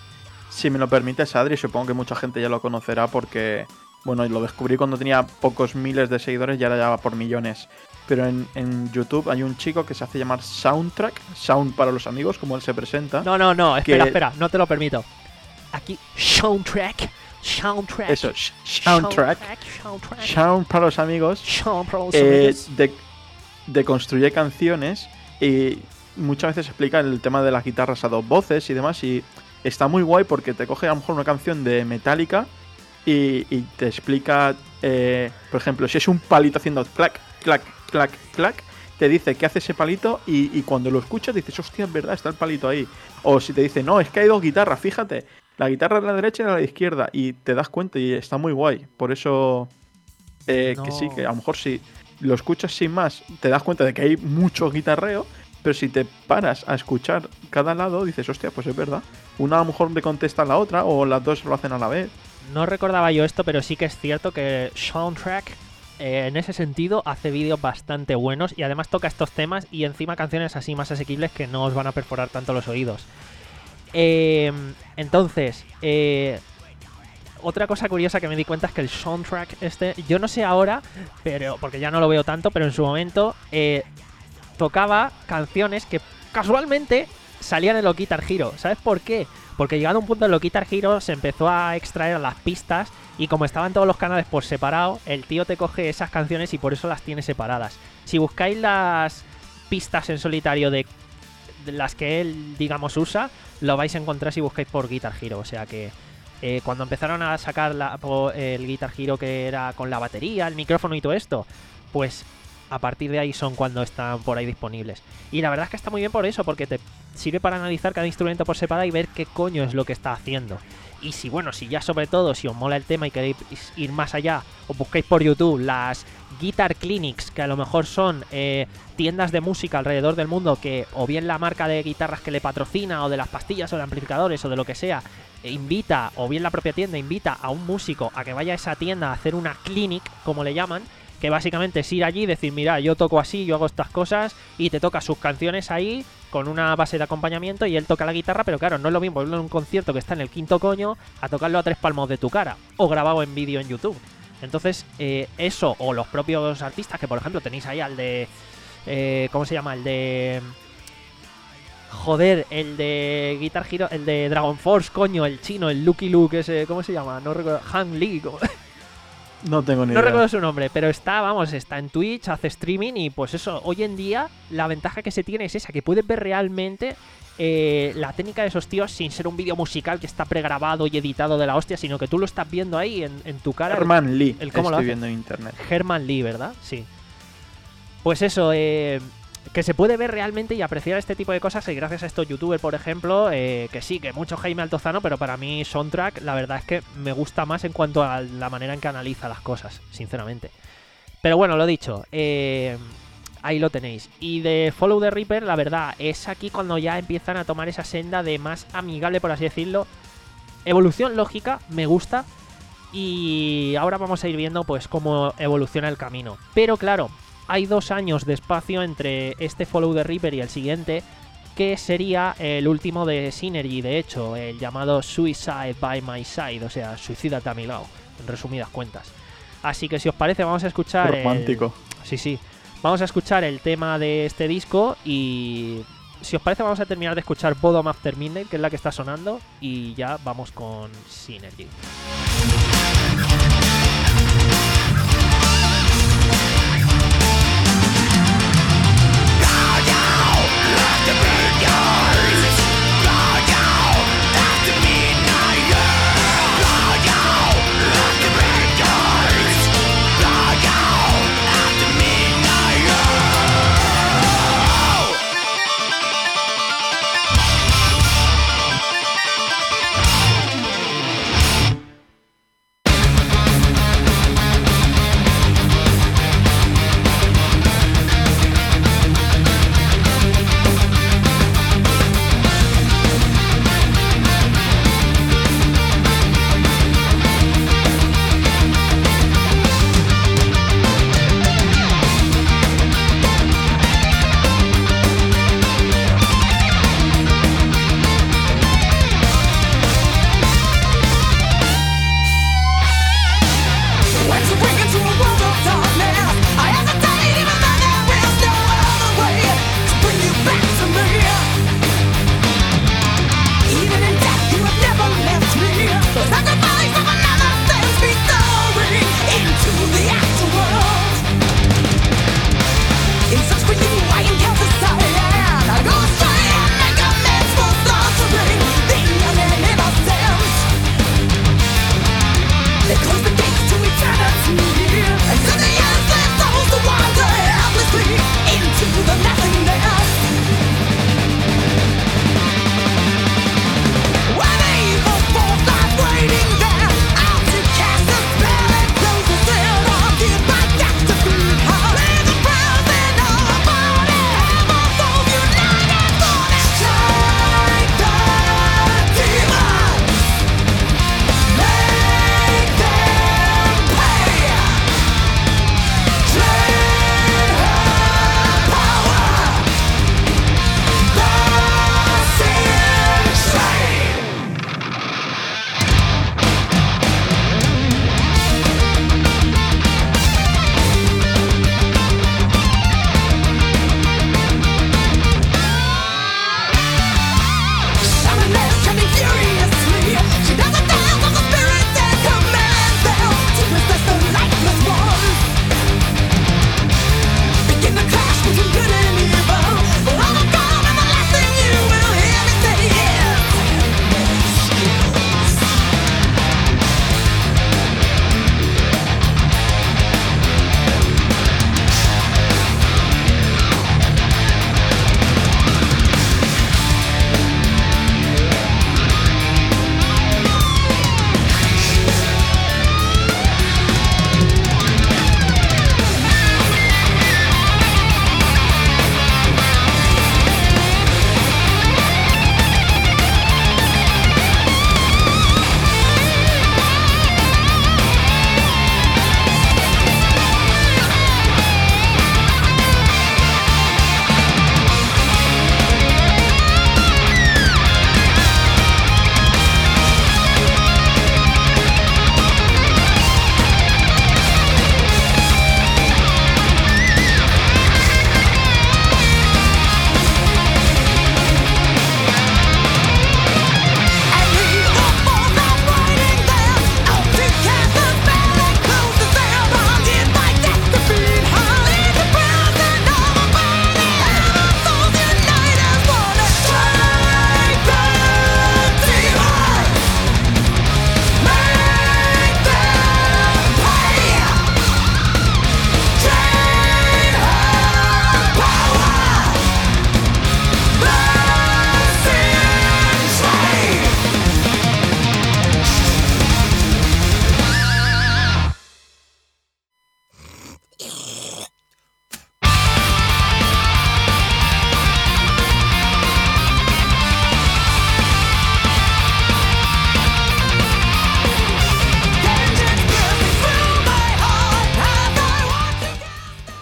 si me lo permites, Adri, supongo que mucha gente ya lo conocerá porque, bueno, lo descubrí cuando tenía pocos miles de seguidores y ahora ya va por millones. Pero en, en YouTube hay un chico que se hace llamar Soundtrack, Sound para los amigos, como él se presenta. No, no, no, espera, que... espera, no te lo permito. Aquí, Soundtrack, Soundtrack. Eso, Soundtrack, Soundtrack, Sound para los amigos. Sound para los eh, amigos. De, de construye canciones y... muchas veces explica el tema de las guitarras a dos voces y demás, y está muy guay porque te coge a lo mejor una canción de Metallica y, y te explica, eh, por ejemplo, si es un palito haciendo clac, clac, clac, clac, te dice qué hace ese palito y, y cuando lo escuchas dices, hostia, es verdad, está el palito ahí. O si te dice, no, es que hay dos guitarras, fíjate, la guitarra de la derecha y la de la izquierda, y te das cuenta y está muy guay. Por eso, eh, No. que sí, que a lo mejor si lo escuchas sin más, te das cuenta de que hay mucho guitarreo. Pero si te paras a escuchar cada lado, dices, hostia, pues es verdad. Una a lo mejor le contesta a la otra, o las dos lo hacen a la vez. No recordaba yo esto, pero sí que es cierto que Soundtrack, eh, en ese sentido, hace vídeos bastante buenos y además toca estos temas y encima canciones así más asequibles que no os van a perforar tanto los oídos. Eh, entonces, eh, otra cosa curiosa que me di cuenta es que el Soundtrack este, yo no sé ahora, pero porque ya no lo veo tanto, pero en su momento... Eh, tocaba canciones que casualmente salían en los Guitar Hero. ¿Sabes por qué? Porque llegado a un punto en los Guitar Hero se empezó a extraer las pistas y como estaban todos los canales por separado, el tío te coge esas canciones y por eso las tiene separadas. Si buscáis las pistas en solitario de, de las que él, digamos, usa, lo vais a encontrar si buscáis por Guitar Hero. O sea que eh, cuando empezaron a sacar la, el Guitar Hero que era con la batería, el micrófono y todo esto, pues... a partir de ahí son cuando están por ahí disponibles. Y la verdad es que está muy bien por eso, porque te sirve para analizar cada instrumento por separado y ver qué coño es lo que está haciendo. Y si, bueno, si ya sobre todo, si os mola el tema y queréis ir más allá, os busquéis por YouTube las Guitar Clinics, que a lo mejor son eh, tiendas de música alrededor del mundo que o bien la marca de guitarras que le patrocina, o de las pastillas o de amplificadores o de lo que sea, e invita, o bien la propia tienda invita a un músico a que vaya a esa tienda a hacer una clinic, como le llaman, que básicamente es ir allí y decir, mira, yo toco así, yo hago estas cosas, y te toca sus canciones ahí con una base de acompañamiento y él toca la guitarra, pero claro, no es lo mismo verlo en un concierto que está en el quinto coño a tocarlo a tres palmos de tu cara, o grabado en vídeo en YouTube. Entonces, eh, eso, o los propios artistas, que por ejemplo tenéis ahí al de... Eh, ¿Cómo se llama? El de... Joder, el de Guitar Hero, el de Dragon Force, coño, el chino, el Lucky Luke, ese, ¿cómo se llama? No recuerdo, Han Lee, ¿cómo? No tengo ni No idea. recuerdo su nombre, pero está, vamos, está en Twitch, hace streaming y pues eso, hoy en día la ventaja que se tiene es esa, que puedes ver realmente eh, la técnica de esos tíos sin ser un vídeo musical que está pregrabado y editado de la hostia, sino que tú lo estás viendo ahí en, en tu cara. Herman Lee, el cómo lo estoy hace. viendo en internet. Herman Lee, ¿verdad? Sí. Pues eso, eh, que se puede ver realmente y apreciar este tipo de cosas, y gracias a estos youtubers, por ejemplo, eh, que sí, que mucho Jaime Altozano, pero para mí Soundtrack, la verdad es que me gusta más en cuanto a la manera en que analiza las cosas, sinceramente. Pero bueno, lo dicho, eh, ahí lo tenéis. Y de Follow the Reaper, la verdad, es aquí cuando ya empiezan a tomar esa senda de más amigable, por así decirlo. Evolución lógica, me gusta. Y ahora vamos a ir viendo pues cómo evoluciona el camino. Pero claro, hay dos años de espacio entre este Follow the Reaper y el siguiente, que sería el último de Synergy, de hecho, el llamado Suicide by My Side, o sea, suicídate a mi lado, en resumidas cuentas. Así que si os parece vamos a escuchar... Romántico. El... Sí, sí. Vamos a escuchar el tema de este disco y... Si os parece vamos a terminar de escuchar Bottom After Midnight, que es la que está sonando, y ya vamos con Synergy.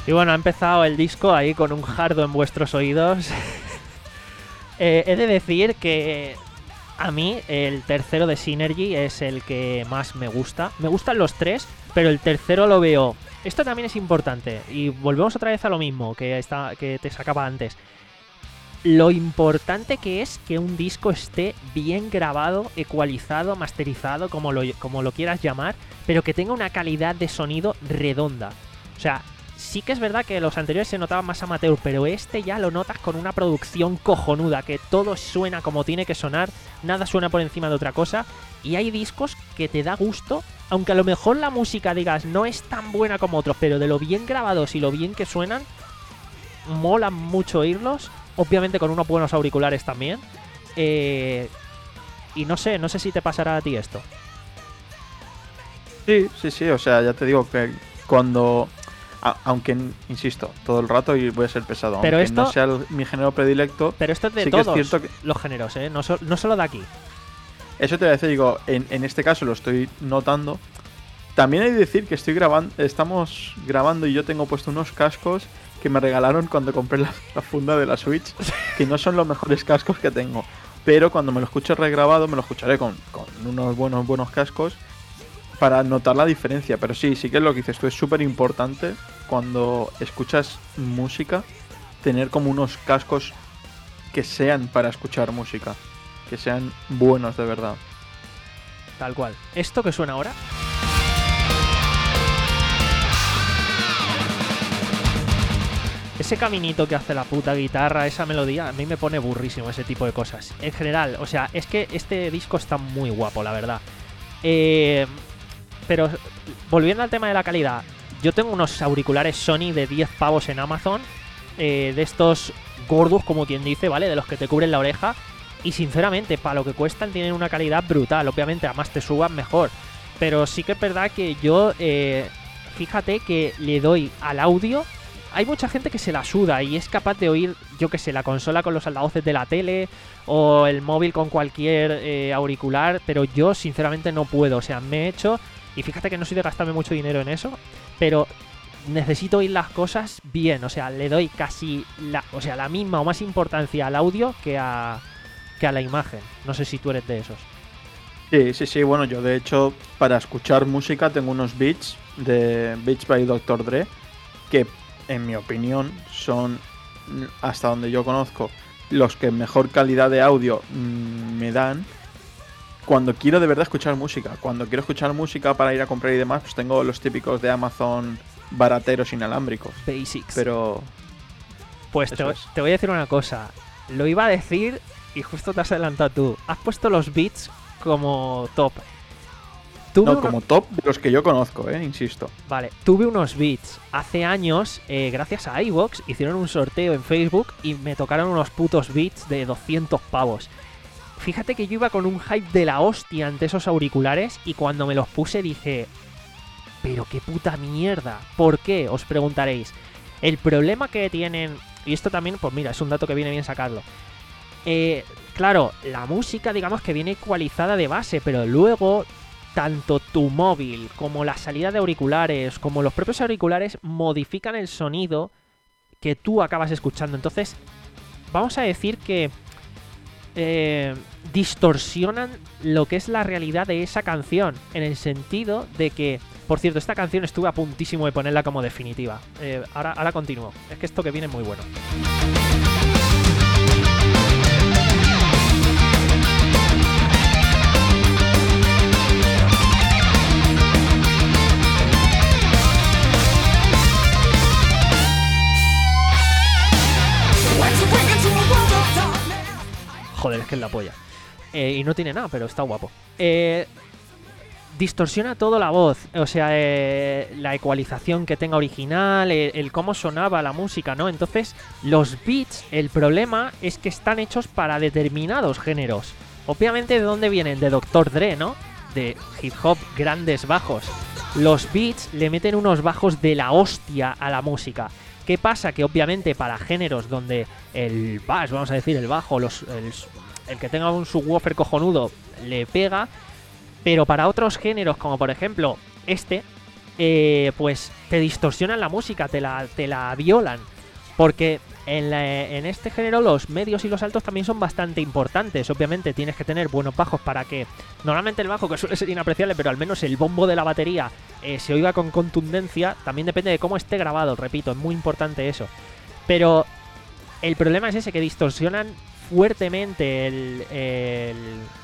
Y bueno, ha empezado el disco ahí con un jardo en vuestros oídos. eh, he de decir que a mí el tercero de Synergy es el que más me gusta. Me gustan los tres, pero el tercero lo veo... Esto también es importante, y volvemos otra vez a lo mismo que, está, que te sacaba antes. Lo importante que es que un disco esté bien grabado, ecualizado, masterizado, como lo, como lo quieras llamar, pero que tenga una calidad de sonido redonda. O sea, sí que es verdad que los anteriores se notaban más amateur, pero este ya lo notas con una producción cojonuda, que todo suena como tiene que sonar, nada suena por encima de otra cosa, y hay discos que te da gusto, aunque a lo mejor la música, digas, no es tan buena como otros, pero de lo bien grabados y lo bien que suenan, mola mucho oírlos, obviamente con unos buenos auriculares también, eh, y no sé, no sé si te pasará a ti esto. Sí, sí, sí, o sea, ya te digo que cuando... A, aunque, insisto, todo el rato y voy a ser pesado, pero aunque esto, no sea el, mi género predilecto, pero esto es de sí todos que es cierto que... los géneros, ¿eh? No, so, no solo de aquí. Eso te voy a decir, digo, en, en este caso lo estoy notando. También hay que decir que estoy grabando, estamos grabando y yo tengo puesto unos cascos que me regalaron cuando compré la, la funda de la Switch, que no son los mejores cascos que tengo. Pero cuando me lo escuche regrabado, me lo escucharé con, con unos buenos, buenos cascos para notar la diferencia. Pero sí, sí que es lo que dices tú, es súper importante cuando escuchas música tener como unos cascos que sean para escuchar música, que sean buenos de verdad. Tal cual. ¿Esto que suena ahora? Ese caminito que hace la puta guitarra, esa melodía, a mí me pone burrísimo ese tipo de cosas. En general, o sea, es que este disco está muy guapo, la verdad. Eh, pero, volviendo al tema de la calidad, yo tengo unos auriculares Sony de diez pavos en Amazon, eh, de estos gordos, como quien dice, ¿vale? De los que te cubren la oreja. Y sinceramente, para lo que cuestan, tienen una calidad brutal. Obviamente, a más te suban, mejor. Pero sí que es verdad que yo, eh, fíjate que le doy al audio. Hay mucha gente que se la suda y es capaz de oír, yo que sé, la consola con los altavoces de la tele o el móvil con cualquier eh, auricular, pero yo sinceramente no puedo. O sea, me he hecho, y fíjate que no soy de gastarme mucho dinero en eso, pero necesito oír las cosas bien. O sea, le doy casi la, o sea, la misma o más importancia al audio que a, que a la imagen. No sé si tú eres de esos. Sí, sí, sí. Bueno, yo de hecho para escuchar música tengo unos Beats de Beats by doctor Dre que, en mi opinión, son, hasta donde yo conozco, los que mejor calidad de audio mmm, me dan cuando quiero de verdad escuchar música. Cuando quiero escuchar música para ir a comprar y demás, pues tengo los típicos de Amazon barateros inalámbricos. Basics. Pero... Pues te, es. te voy a decir una cosa. Lo iba a decir y justo te has adelantado tú. Has puesto los Beats como top. Tuve no, uno... como top de los que yo conozco, eh, insisto. Vale, tuve unos Beats hace años, eh, gracias a iVoox, hicieron un sorteo en Facebook y me tocaron unos putos Beats de doscientos pavos. Fíjate que yo iba con un hype de la hostia ante esos auriculares y cuando me los puse dije, pero qué puta mierda. ¿Por qué? Os preguntaréis. El problema que tienen, y esto también, pues mira, es un dato que viene bien sacarlo. Eh, claro, la música digamos que viene ecualizada de base, pero luego tanto tu móvil como la salida de auriculares, como los propios auriculares modifican el sonido que tú acabas escuchando. Entonces, vamos a decir que eh, distorsionan lo que es la realidad de esa canción, en el sentido de que, por cierto, esta canción estuve a puntísimo de ponerla como definitiva. Eh, ahora, ahora continúo. Es que esto que viene es muy bueno. Joder, es que es la polla. Eh, y no tiene nada, pero está guapo. Eh, distorsiona todo la voz. O sea, eh, la ecualización que tenga original, el, el cómo sonaba la música, ¿no? Entonces, los beats, el problema es que están hechos para determinados géneros. Obviamente, ¿de dónde vienen? De doctor Dre, ¿no? De hip hop, grandes bajos. Los beats le meten unos bajos de la hostia a la música. ¿Qué pasa? Que obviamente para géneros donde el bass, vamos a decir, el bajo, los, el, el que tenga un subwoofer cojonudo le pega, pero para otros géneros, como por ejemplo este, eh, pues te distorsionan la música, te la, te la violan. Porque en, la, en este género los medios y los altos también son bastante importantes. Obviamente tienes que tener buenos bajos para que normalmente el bajo, que suele ser inapreciable, pero al menos el bombo de la batería eh, se oiga con contundencia. También depende de cómo esté grabado, repito, es muy importante eso. Pero el problema es ese, que distorsionan fuertemente el, el,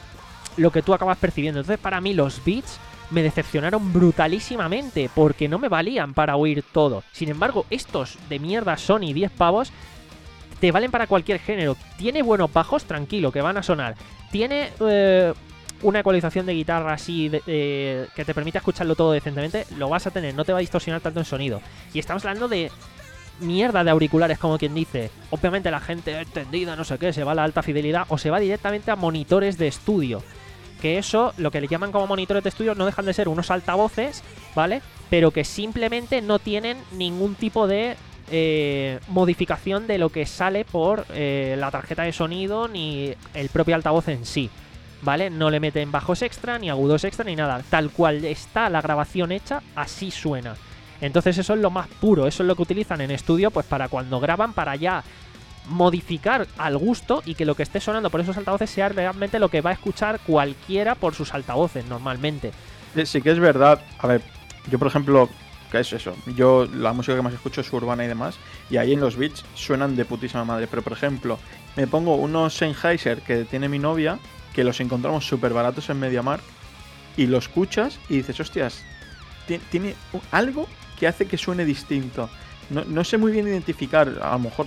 lo que tú acabas percibiendo. Entonces para mí los beats me decepcionaron brutalísimamente porque no me valían para oír todo. Sin embargo, estos de mierda Sony diez pavos te valen para cualquier género. Tiene buenos bajos, tranquilo, que van a sonar. Tiene eh, una ecualización de guitarra así de, eh, que te permite escucharlo todo decentemente. Lo vas a tener, no te va a distorsionar tanto en sonido. Y estamos hablando de mierda de auriculares, como quien dice. Obviamente la gente entendida, no sé qué, se va a la alta fidelidad o se va directamente a monitores de estudio. Que eso, lo que le llaman como monitores de estudio, no dejan de ser unos altavoces, ¿vale? Pero que simplemente no tienen ningún tipo de eh, modificación de lo que sale por eh, la tarjeta de sonido ni el propio altavoz en sí, ¿vale? No le meten bajos extra, ni agudos extra, ni nada. Tal cual está la grabación hecha, así suena. Entonces eso es lo más puro, eso es lo que utilizan en estudio, pues para cuando graban, para ya modificar al gusto y que lo que esté sonando por esos altavoces sea realmente lo que va a escuchar cualquiera por sus altavoces normalmente. Sí que es verdad. A ver, yo por ejemplo, ¿qué es eso? Yo la música que más escucho es urbana y demás, y ahí en los beats suenan de putísima madre. Pero por ejemplo, me pongo unos Sennheiser que tiene mi novia, que los encontramos súper baratos en MediaMarkt, y lo escuchas y dices, hostias, tiene algo que hace que suene distinto. No, no sé muy bien identificar, a lo mejor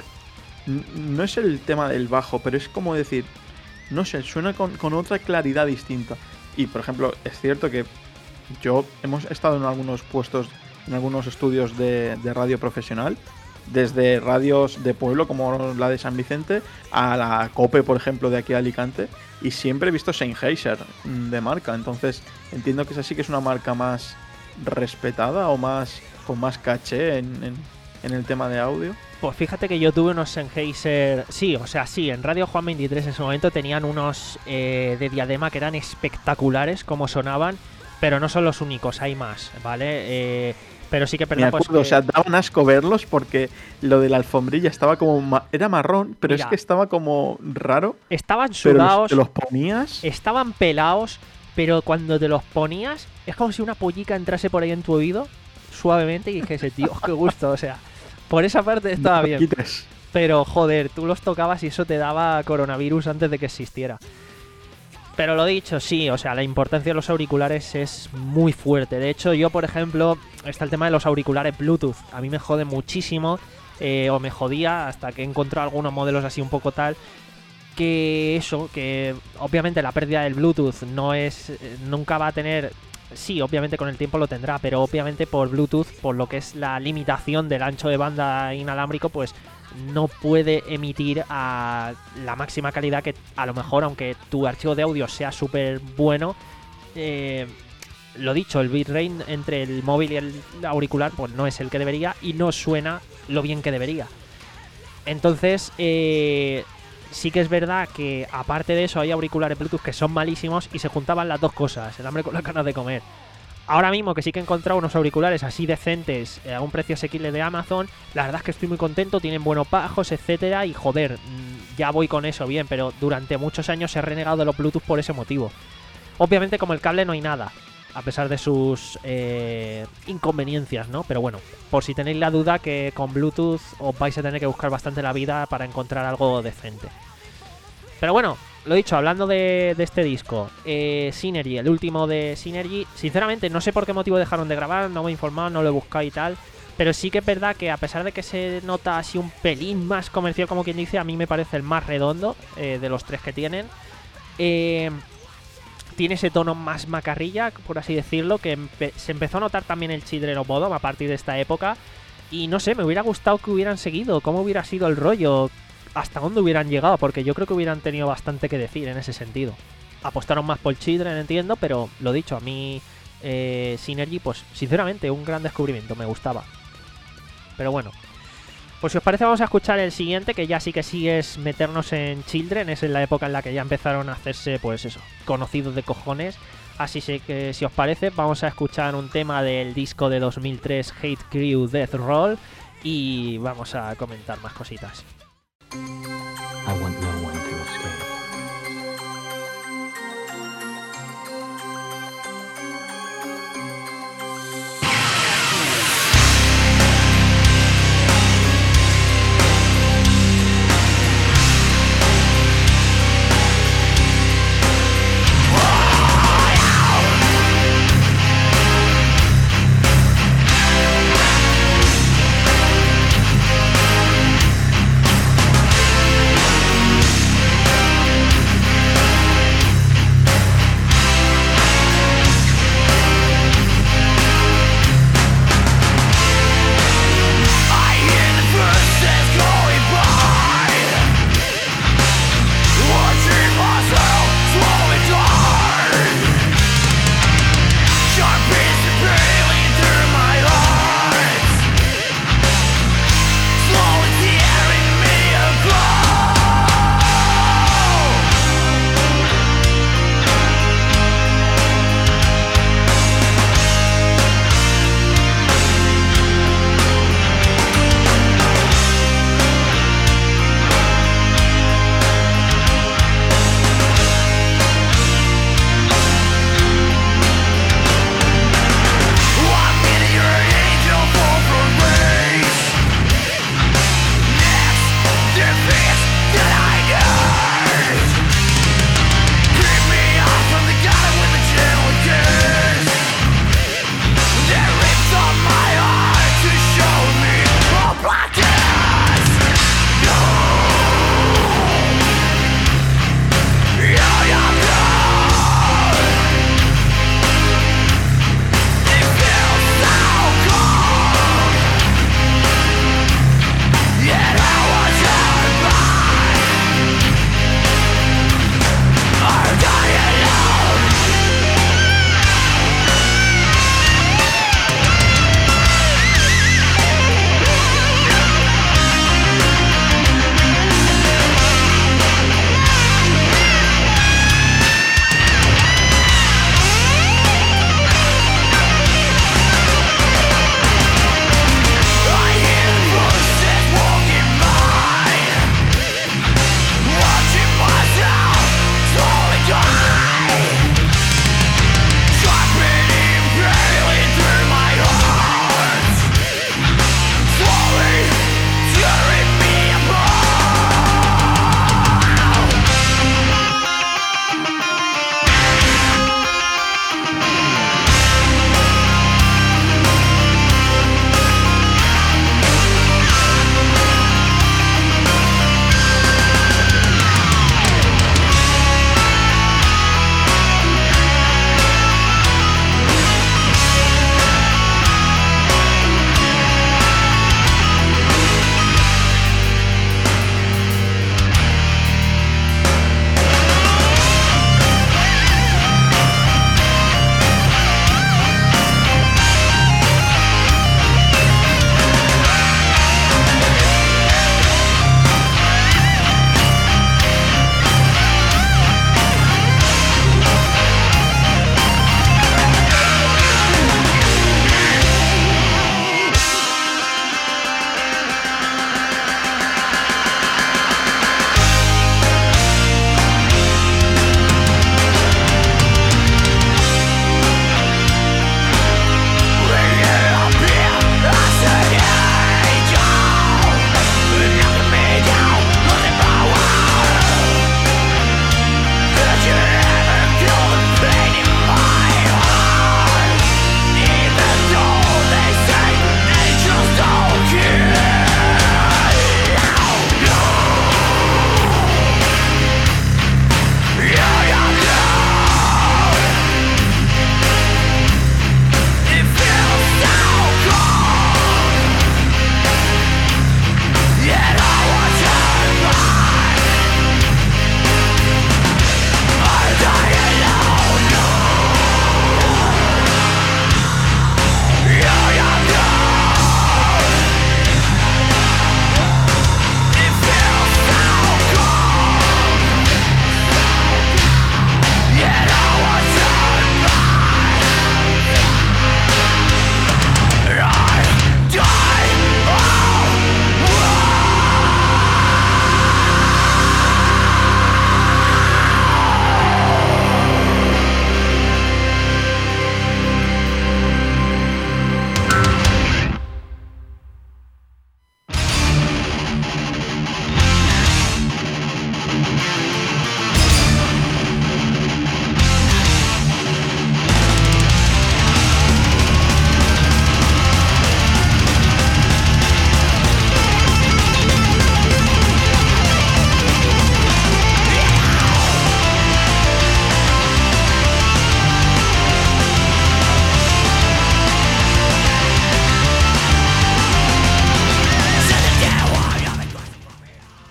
no es el tema del bajo, pero es como decir, no sé, suena con, con otra claridad distinta. Y por ejemplo, es cierto que yo hemos estado en algunos puestos, en algunos estudios de, de radio profesional, desde radios de pueblo como la de San Vicente a la COPE, por ejemplo, de aquí a Alicante, y siempre he visto Sennheiser de marca. Entonces entiendo que esa sí que es una marca más respetada o más con más caché en, en, en el tema de audio. Pues fíjate que yo tuve unos Sennheiser, sí, o sea, sí, en Radio Juan veintitrés en su momento tenían unos eh, de diadema que eran espectaculares como sonaban, pero no son los únicos, hay más, ¿vale? Eh, pero sí que perdón, pues que... O sea, daban asco verlos porque lo de la alfombrilla estaba como... Ma... Era marrón, pero Mira, es que estaba como raro. Estaban sudados. Pero los, te los ponías... Estaban pelados, pero cuando te los ponías es como si una pollica entrase por ahí en tu oído suavemente y dijese, tío, qué gusto, o sea... Por esa parte estaba no bien. Quites. Pero, joder, tú los tocabas y eso te daba coronavirus antes de que existiera. Pero lo dicho, sí, o sea, la importancia de los auriculares es muy fuerte. De hecho, yo, por ejemplo, está el tema de los auriculares Bluetooth. A mí me jode muchísimo, eh, o me jodía hasta que he encontrado algunos modelos así un poco tal, que eso, que obviamente la pérdida del Bluetooth no es, nunca va a tener... Sí, obviamente con el tiempo lo tendrá, pero obviamente por Bluetooth, por lo que es la limitación del ancho de banda inalámbrico, pues no puede emitir a la máxima calidad que a lo mejor, aunque tu archivo de audio sea súper bueno, eh, lo dicho, el bitrate entre el móvil y el auricular pues no es el que debería y no suena lo bien que debería. Entonces, eh... sí que es verdad que aparte de eso hay auriculares Bluetooth que son malísimos y se juntaban las dos cosas, el hambre con las ganas de comer. Ahora mismo que sí que he encontrado unos auriculares así decentes a un precio asequible de Amazon, la verdad es que estoy muy contento, tienen buenos bajos, etcétera, y joder, ya voy con eso bien, pero durante muchos años he renegado de los Bluetooth por ese motivo. Obviamente como el cable no hay nada, a pesar de sus eh, inconveniencias, ¿no? Pero bueno, por si tenéis la duda, que con Bluetooth os vais a tener que buscar bastante la vida para encontrar algo decente. Pero bueno, lo dicho, hablando de, de este disco, eh, Synergy, el último de Synergy, sinceramente no sé por qué motivo dejaron de grabar, no me he informado, no lo he buscado y tal, pero sí que es verdad que a pesar de que se nota así un pelín más comercial, como quien dice, a mí me parece el más redondo eh, de los tres que tienen. Eh... Tiene ese tono más macarrilla, por así decirlo, que empe- se empezó a notar también el Children of Bodom a partir de esta época. Y no sé, me hubiera gustado que hubieran seguido, cómo hubiera sido el rollo, hasta dónde hubieran llegado, porque yo creo que hubieran tenido bastante que decir en ese sentido. Apostaron más por Children, entiendo, pero lo dicho, a mí eh, Synergy, pues sinceramente, un gran descubrimiento, me gustaba. Pero bueno. Pues si os parece vamos a escuchar el siguiente, que ya sí que sí es meternos en Children, es en la época en la que ya empezaron a hacerse, pues eso, conocidos de cojones. Así que si os parece vamos a escuchar un tema del disco de dos mil tres, Hate Crew Death Roll, y vamos a comentar más cositas. I want no one to escape. We'll be right back.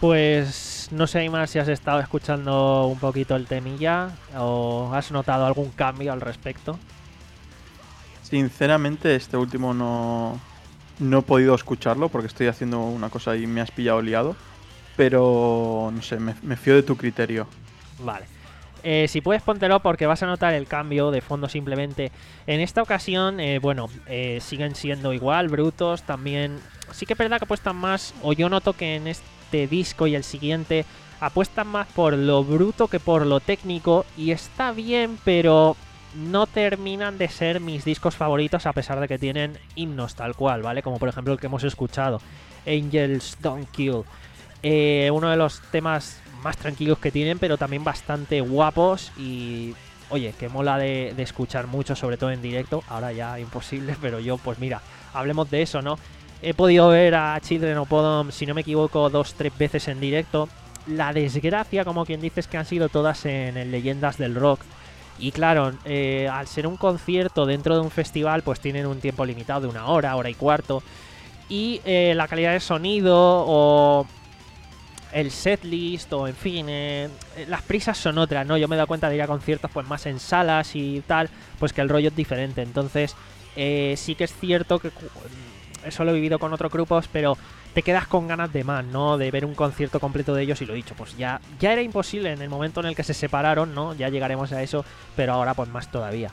Pues no sé, Aymar, si has estado escuchando un poquito el temilla o has notado algún cambio al respecto. Sinceramente, este último no, no he podido escucharlo porque estoy haciendo una cosa y me has pillado liado. Pero, no sé, me, me fío de tu criterio. Vale. Eh, si puedes, póntelo porque vas a notar el cambio de fondo simplemente. En esta ocasión, eh, bueno, eh, siguen siendo igual, brutos. También, sí que es verdad que apuestan más, o yo noto que en este disco y el siguiente apuestan más por lo bruto que por lo técnico. Y está bien, pero no terminan de ser mis discos favoritos a pesar de que tienen himnos tal cual, ¿vale? Como por ejemplo el que hemos escuchado, Angels Don't Kill. Eh, uno de los temas más tranquilos que tienen, pero también bastante guapos y, oye, que mola de, de escuchar mucho, sobre todo en directo. Ahora ya imposible, pero yo, pues mira, hablemos de eso, ¿no? He podido ver a Children of Bodom, si no me equivoco, dos, tres veces en directo. La desgracia, como quien dice, es que han sido todas en, en Leyendas del Rock. Y claro, eh, al ser un concierto dentro de un festival, pues tienen un tiempo limitado de una hora, hora y cuarto. Y eh, la calidad de sonido o el setlist o en fin, eh, las prisas son otras, ¿no? Yo me he dado cuenta de ir a conciertos pues más en salas y tal, pues que el rollo es diferente. Entonces eh, sí que es cierto que eso lo he vivido con otros grupos, pero te quedas con ganas de más, ¿no? De ver un concierto completo de ellos. Y lo dicho, pues ya, ya era imposible en el momento en el que se separaron, ¿no? Ya llegaremos a eso, pero ahora pues más todavía.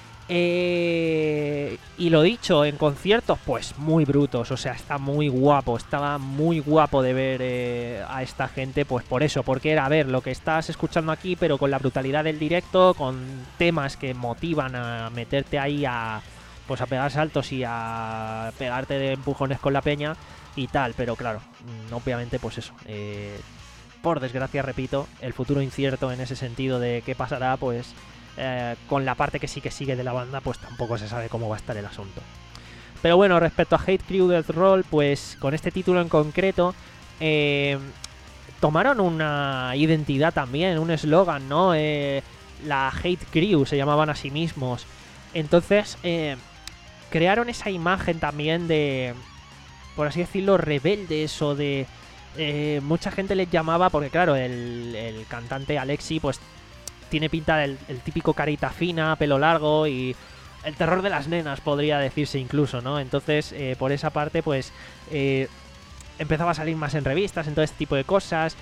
Eh, y lo dicho, en conciertos pues muy brutos, o sea, está muy guapo, estaba muy guapo de ver eh, a esta gente, pues por eso, porque era ver lo que estás escuchando aquí, pero con la brutalidad del directo, con temas que motivan a meterte ahí a, pues a pegar saltos y a pegarte de empujones con la peña y tal, pero claro, obviamente pues eso, eh, por desgracia, repito, el futuro incierto en ese sentido de qué pasará, pues Eh, con la parte que sí que sigue de la banda, pues tampoco se sabe cómo va a estar el asunto. Pero bueno, respecto a Hate Crew Death Roll, pues con este título en concreto eh, tomaron una identidad también, un eslogan, ¿no? Eh, la Hate Crew se llamaban a sí mismos. Entonces eh, crearon esa imagen también de, por así decirlo, rebeldes o de... Eh, mucha gente les llamaba, porque claro, el, el cantante Alexi pues tiene pinta del el típico carita fina, pelo largo y el terror de las nenas, podría decirse incluso, ¿no? Entonces, eh, por esa parte, pues eh, empezaba a salir más en revistas, en todo este tipo de cosas.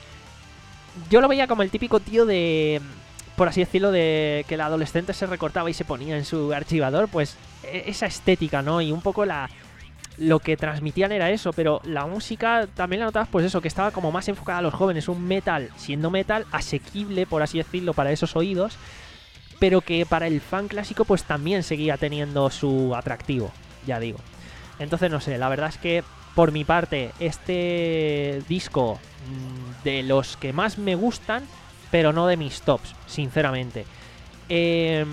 Yo lo veía como el típico tío de, por así decirlo, de que el adolescente se recortaba y se ponía en su archivador, pues esa estética, ¿no? Y un poco la... lo que transmitían era eso, pero la música también la notabas, pues eso, que estaba como más enfocada a los jóvenes, un metal, siendo metal asequible, por así decirlo, para esos oídos, pero que para el fan clásico pues también seguía teniendo su atractivo, ya digo. Entonces no sé, la verdad es que por mi parte este disco de los que más me gustan, pero no de mis tops, sinceramente. Eh...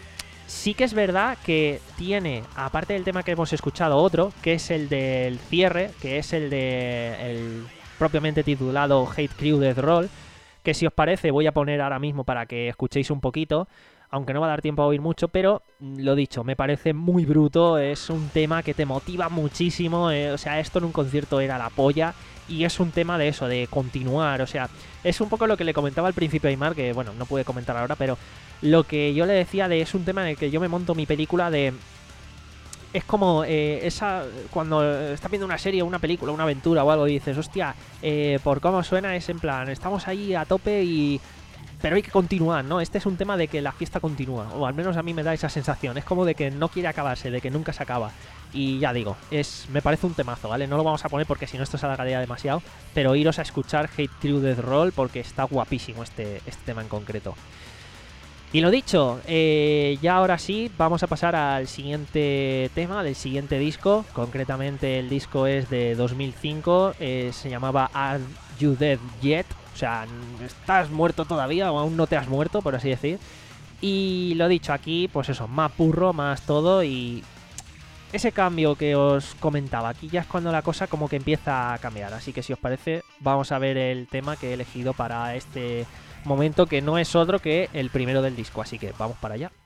Sí que es verdad que tiene, aparte del tema que hemos escuchado, otro, que es el del cierre, que es el de el propiamente titulado Hate Crew Death Roll, que si os parece voy a poner ahora mismo para que escuchéis un poquito, aunque no va a dar tiempo a oír mucho, pero lo dicho, me parece muy bruto, es un tema que te motiva muchísimo, eh, o sea, esto en un concierto era la polla, y es un tema de eso, de continuar, o sea, es un poco lo que le comentaba al principio a Aymar, que bueno, no pude comentar ahora, pero lo que yo le decía de es un tema en el que yo me monto mi película de... Es como eh, esa cuando estás viendo una serie, una película, una aventura o algo y dices, hostia, eh, por cómo suena es en plan, estamos ahí a tope y... pero hay que continuar, ¿no? Este es un tema de que la fiesta continúa, o al menos a mí me da esa sensación, es como de que no quiere acabarse, de que nunca se acaba. Y ya digo, es me parece un temazo, ¿vale? No lo vamos a poner porque si no esto se alargaría demasiado, pero iros a escuchar Hate Crew Death Roll porque está guapísimo este, este tema en concreto. Y lo dicho, eh, ya ahora sí, vamos a pasar al siguiente tema del siguiente disco. Concretamente el disco es de dos mil cinco, eh, se llamaba Are You Dead Yet? O sea, ¿estás muerto todavía o aún no te has muerto, por así decir? Y lo dicho, aquí, pues eso, más purro, más todo y... ese cambio que os comentaba, aquí ya es cuando la cosa como que empieza a cambiar. Así que si os parece, vamos a ver el tema que he elegido para este momento, que no es otro que el primero del disco. Así que vamos para allá.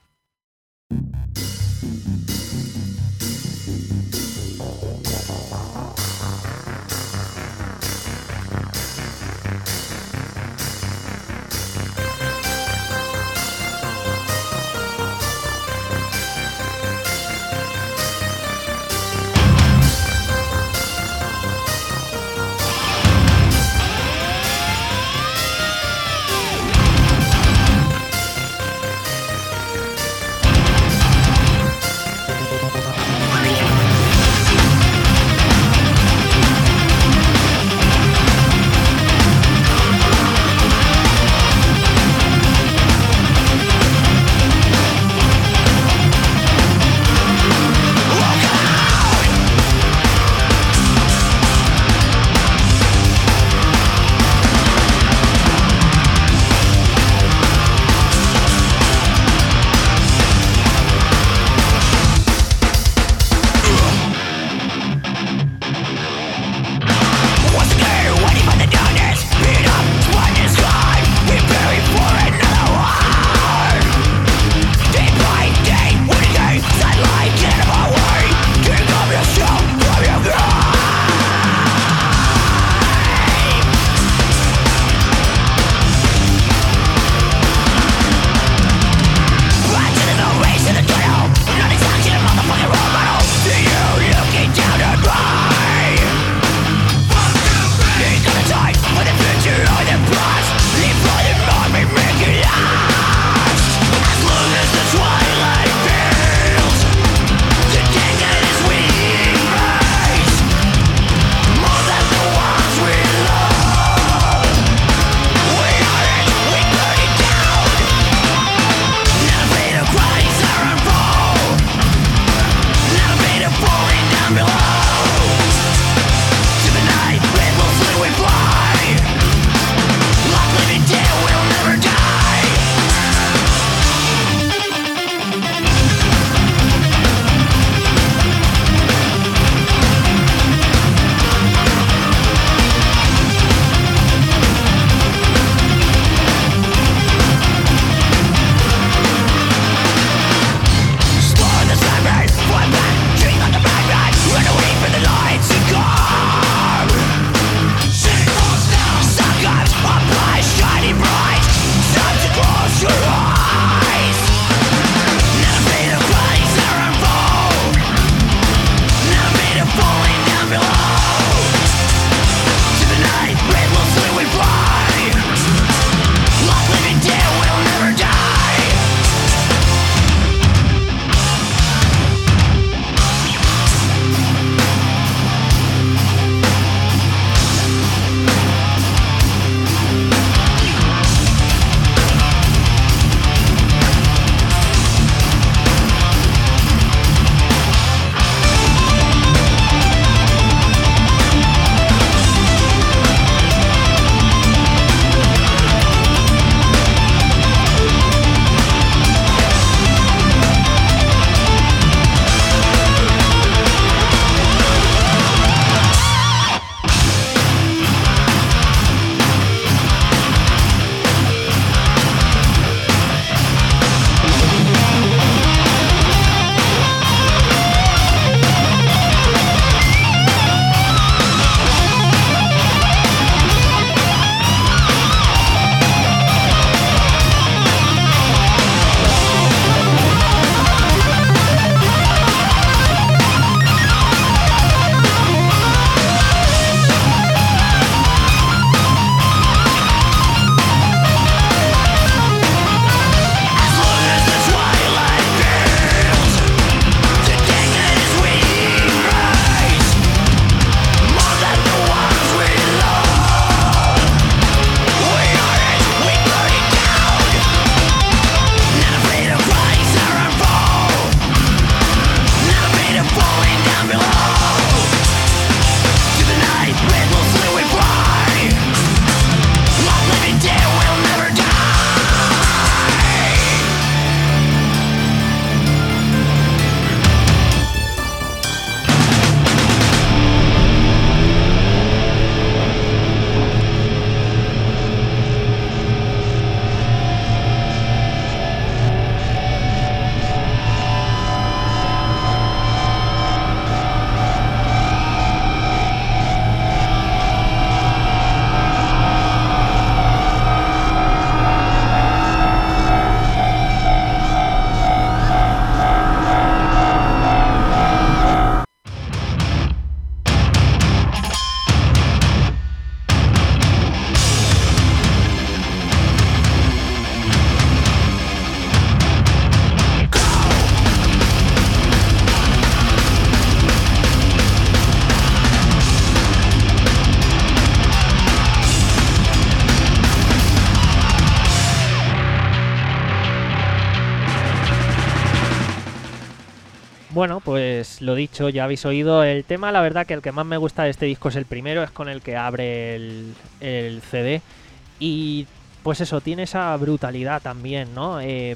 Bueno, pues lo dicho, ya habéis oído el tema. La verdad que el que más me gusta de este disco es el primero, es con el que abre el, el C D. Y pues eso, tiene esa brutalidad también, ¿no? Eh,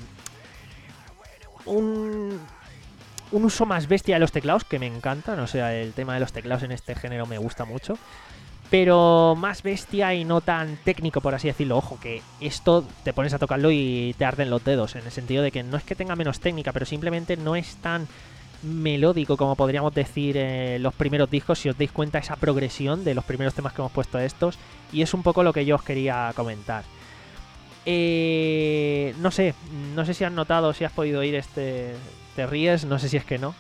un, un uso más bestia de los teclados que me encantan. O sea, el tema de los teclados en este género me gusta mucho. Pero más bestia y no tan técnico, por así decirlo. Ojo, que esto te pones a tocarlo y te arden los dedos, en el sentido de que no es que tenga menos técnica, pero simplemente no es tan melódico como podríamos decir eh, los primeros discos. Si os dais cuenta, esa progresión de los primeros temas que hemos puesto a estos, y es un poco lo que yo os quería comentar. Eh, no sé, no sé si has notado, si has podido oír este... ¿Te ríes? No sé si es que no.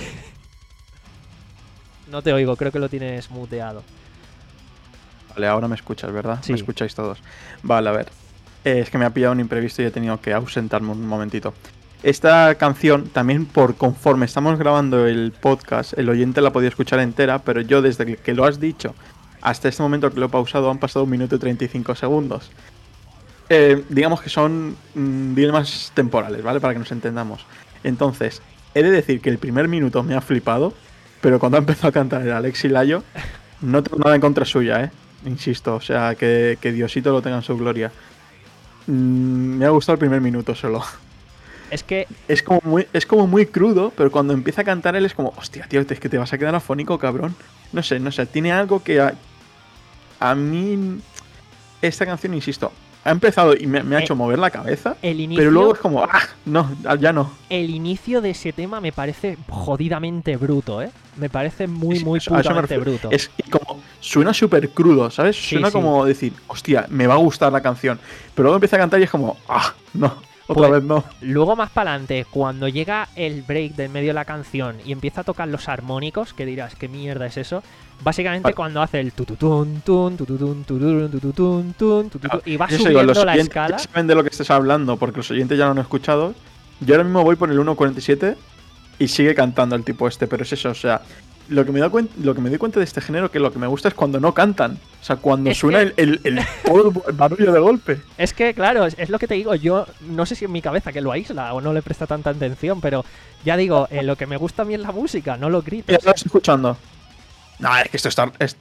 No te oigo, creo que lo tienes muteado. Vale, ahora me escuchas, ¿verdad? Sí. Me escucháis todos. Vale, a ver. Eh, es que me ha pillado un imprevisto y he tenido que ausentarme un momentito. Esta canción, también por conforme estamos grabando el podcast, el oyente la podía escuchar entera, pero yo desde que lo has dicho hasta este momento que lo he pausado han pasado un minuto y treinta y cinco segundos. Eh, digamos que son mmm, dilemas temporales, ¿vale? Para que nos entendamos. Entonces, he de decir que el primer minuto me ha flipado, pero cuando ha empezado a cantar el Alexi Layo, no tengo nada en contra suya, ¿eh? Insisto, o sea, que, que Diosito lo tenga en su gloria. Mm, me ha gustado el primer minuto solo. Es que... Es como, muy, es como muy crudo, pero cuando empieza a cantar él es como, hostia, tío, es que te vas a quedar afónico, cabrón. No sé, no sé, tiene algo que a, a mí... Esta canción, insisto, ha empezado y me, me ha eh, hecho mover la cabeza, el inicio, pero luego es como, ah, no, ya no. El inicio de ese tema me parece jodidamente bruto, ¿eh? Me parece muy, Sí, muy eso- a eso me putamente refiero. bruto. Es que como suena súper crudo, ¿sabes? Sí, Suena sí. como decir, hostia, me va a gustar la canción. Pero luego empieza a cantar y es como, ah, no, otra Pues, vez no. Luego más para adelante, cuando llega el break del medio de la canción y empieza a tocar los armónicos, que dirás, ¿qué mierda es eso? Básicamente Vale. cuando hace el tututun, tun, tututun, tututun, tututun, tun, tututun, y va Eso digo, subiendo los la oyentes escala. ya saben de lo que estés hablando, porque los oyentes ya lo han escuchado. Yo ahora mismo voy por el uno cuarenta y siete y sigue cantando el tipo este, pero es eso, o sea, lo que me doy cuenta, lo que me doy cuenta de este género, que lo que me gusta es cuando no cantan. O sea, cuando Es suena que- el, el, el, todo el barullo de golpe. Es que, claro, es, es lo que te digo. Yo no sé si en mi cabeza que lo aísla o no le presta tanta atención, pero ya digo, eh, lo que me gusta a mí es la música, no los gritos. Ya lo estás escuchando. No, es que esto está... es-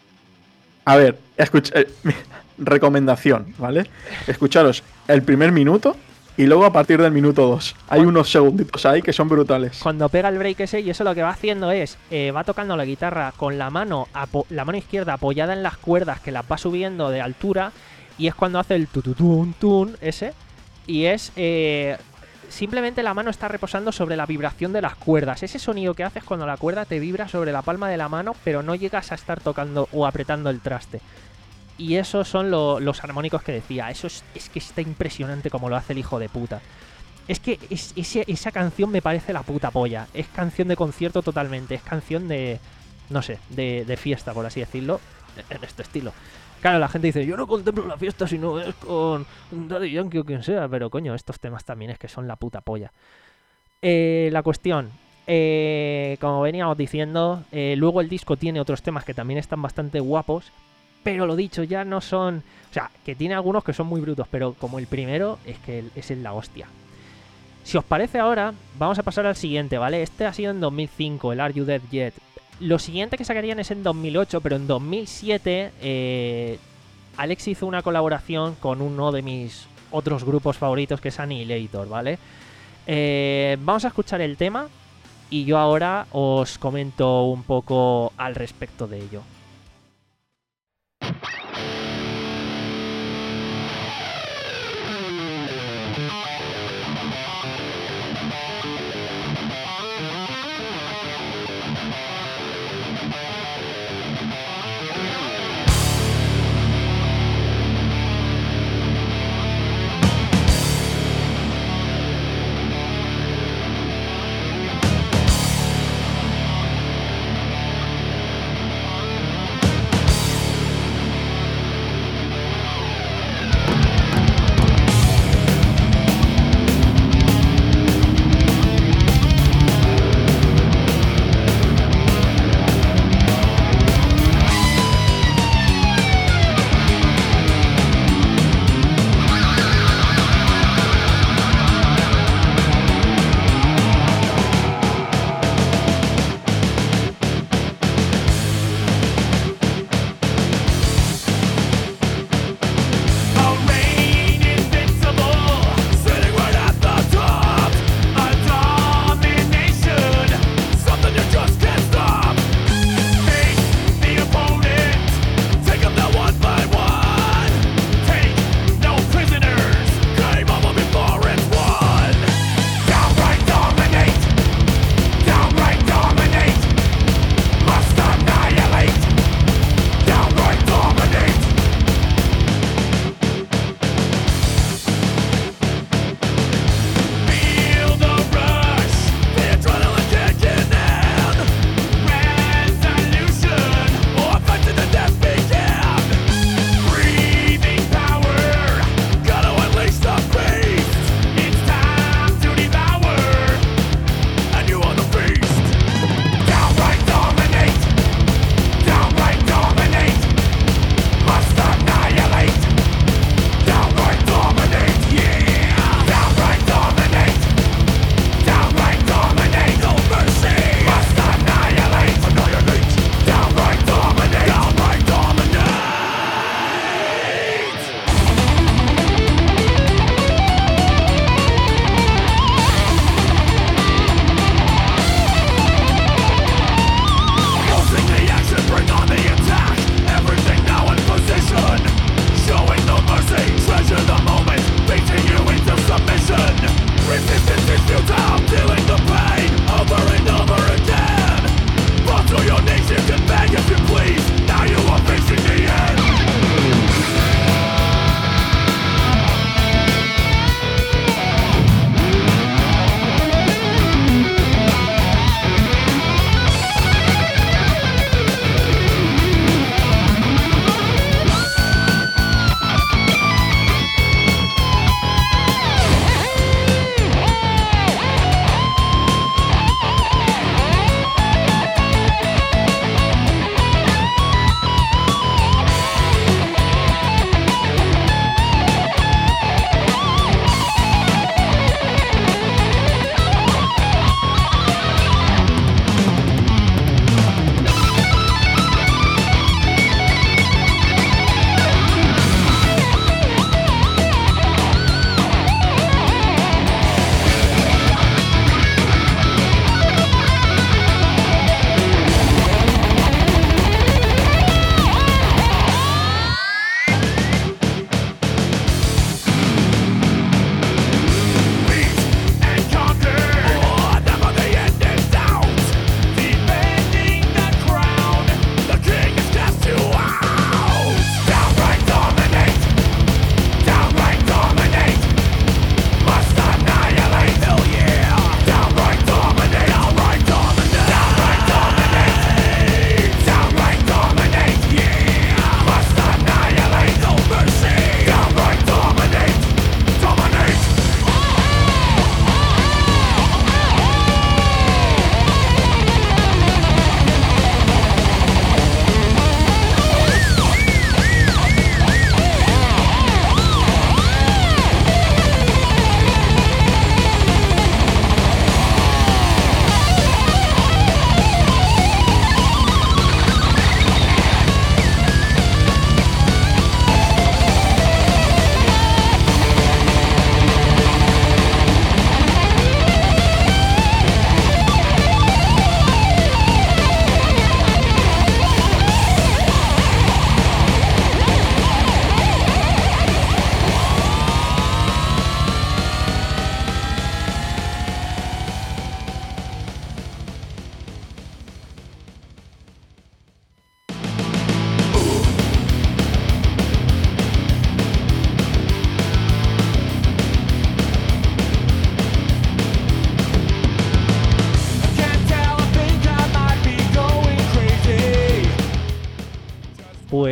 A ver, escucha... eh, recomendación, ¿vale? Escucharos el primer minuto y luego a partir del minuto dos. Hay Cuan- unos segunditos ahí que son brutales. Cuando pega el break ese, y eso lo que va haciendo es, eh, va tocando la guitarra con la mano, apo- la mano izquierda apoyada en las cuerdas, que las va subiendo de altura, y es cuando hace el tututun tun ese, y es eh, simplemente la mano está reposando sobre la vibración de las cuerdas. Ese sonido que haces cuando la cuerda te vibra sobre la palma de la mano, pero no llegas a estar tocando o apretando el traste. Y esos son lo- los armónicos que decía. Eso es, es que está impresionante como lo hace el hijo de puta. Es que es- ese- esa canción me parece la puta polla. Es canción de concierto totalmente. Es canción de, no sé, de, de fiesta, por así decirlo, en este estilo. Claro, la gente dice, yo no contemplo la fiesta si no es con Daddy Yankee o quien sea. Pero coño, estos temas también es que son la puta polla. Eh, la cuestión, eh, como veníamos diciendo, eh, luego el disco tiene otros temas que también están bastante guapos. Pero lo dicho, ya no son... O sea, que tiene algunos que son muy brutos, pero como el primero, es que es en la hostia. Si os parece ahora, vamos a pasar al siguiente, ¿vale? Este ha sido en dos mil cinco, el Are You Dead Yet. Lo siguiente que sacarían es en dos mil ocho, pero en dos mil siete eh, Alex hizo una colaboración con uno de mis otros grupos favoritos, que es Annihilator, ¿vale? Eh, vamos a escuchar el tema y yo ahora os comento un poco al respecto de ello.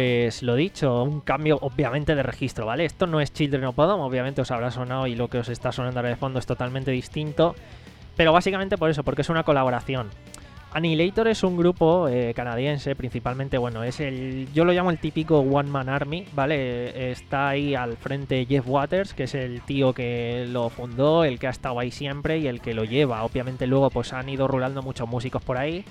pues lo dicho, un cambio obviamente de registro, ¿vale? Esto no es Children of Bodom, obviamente os habrá sonado y lo que os está sonando ahora de fondo es totalmente distinto, pero básicamente por eso, porque es una colaboración. Annihilator es un grupo eh, canadiense, principalmente, bueno, es el, yo lo llamo el típico One Man Army, ¿vale? Eh, está ahí al frente Jeff Waters, que es el tío que lo fundó, el que ha estado ahí siempre y el que lo lleva. Obviamente luego pues han ido rulando muchos músicos por ahí.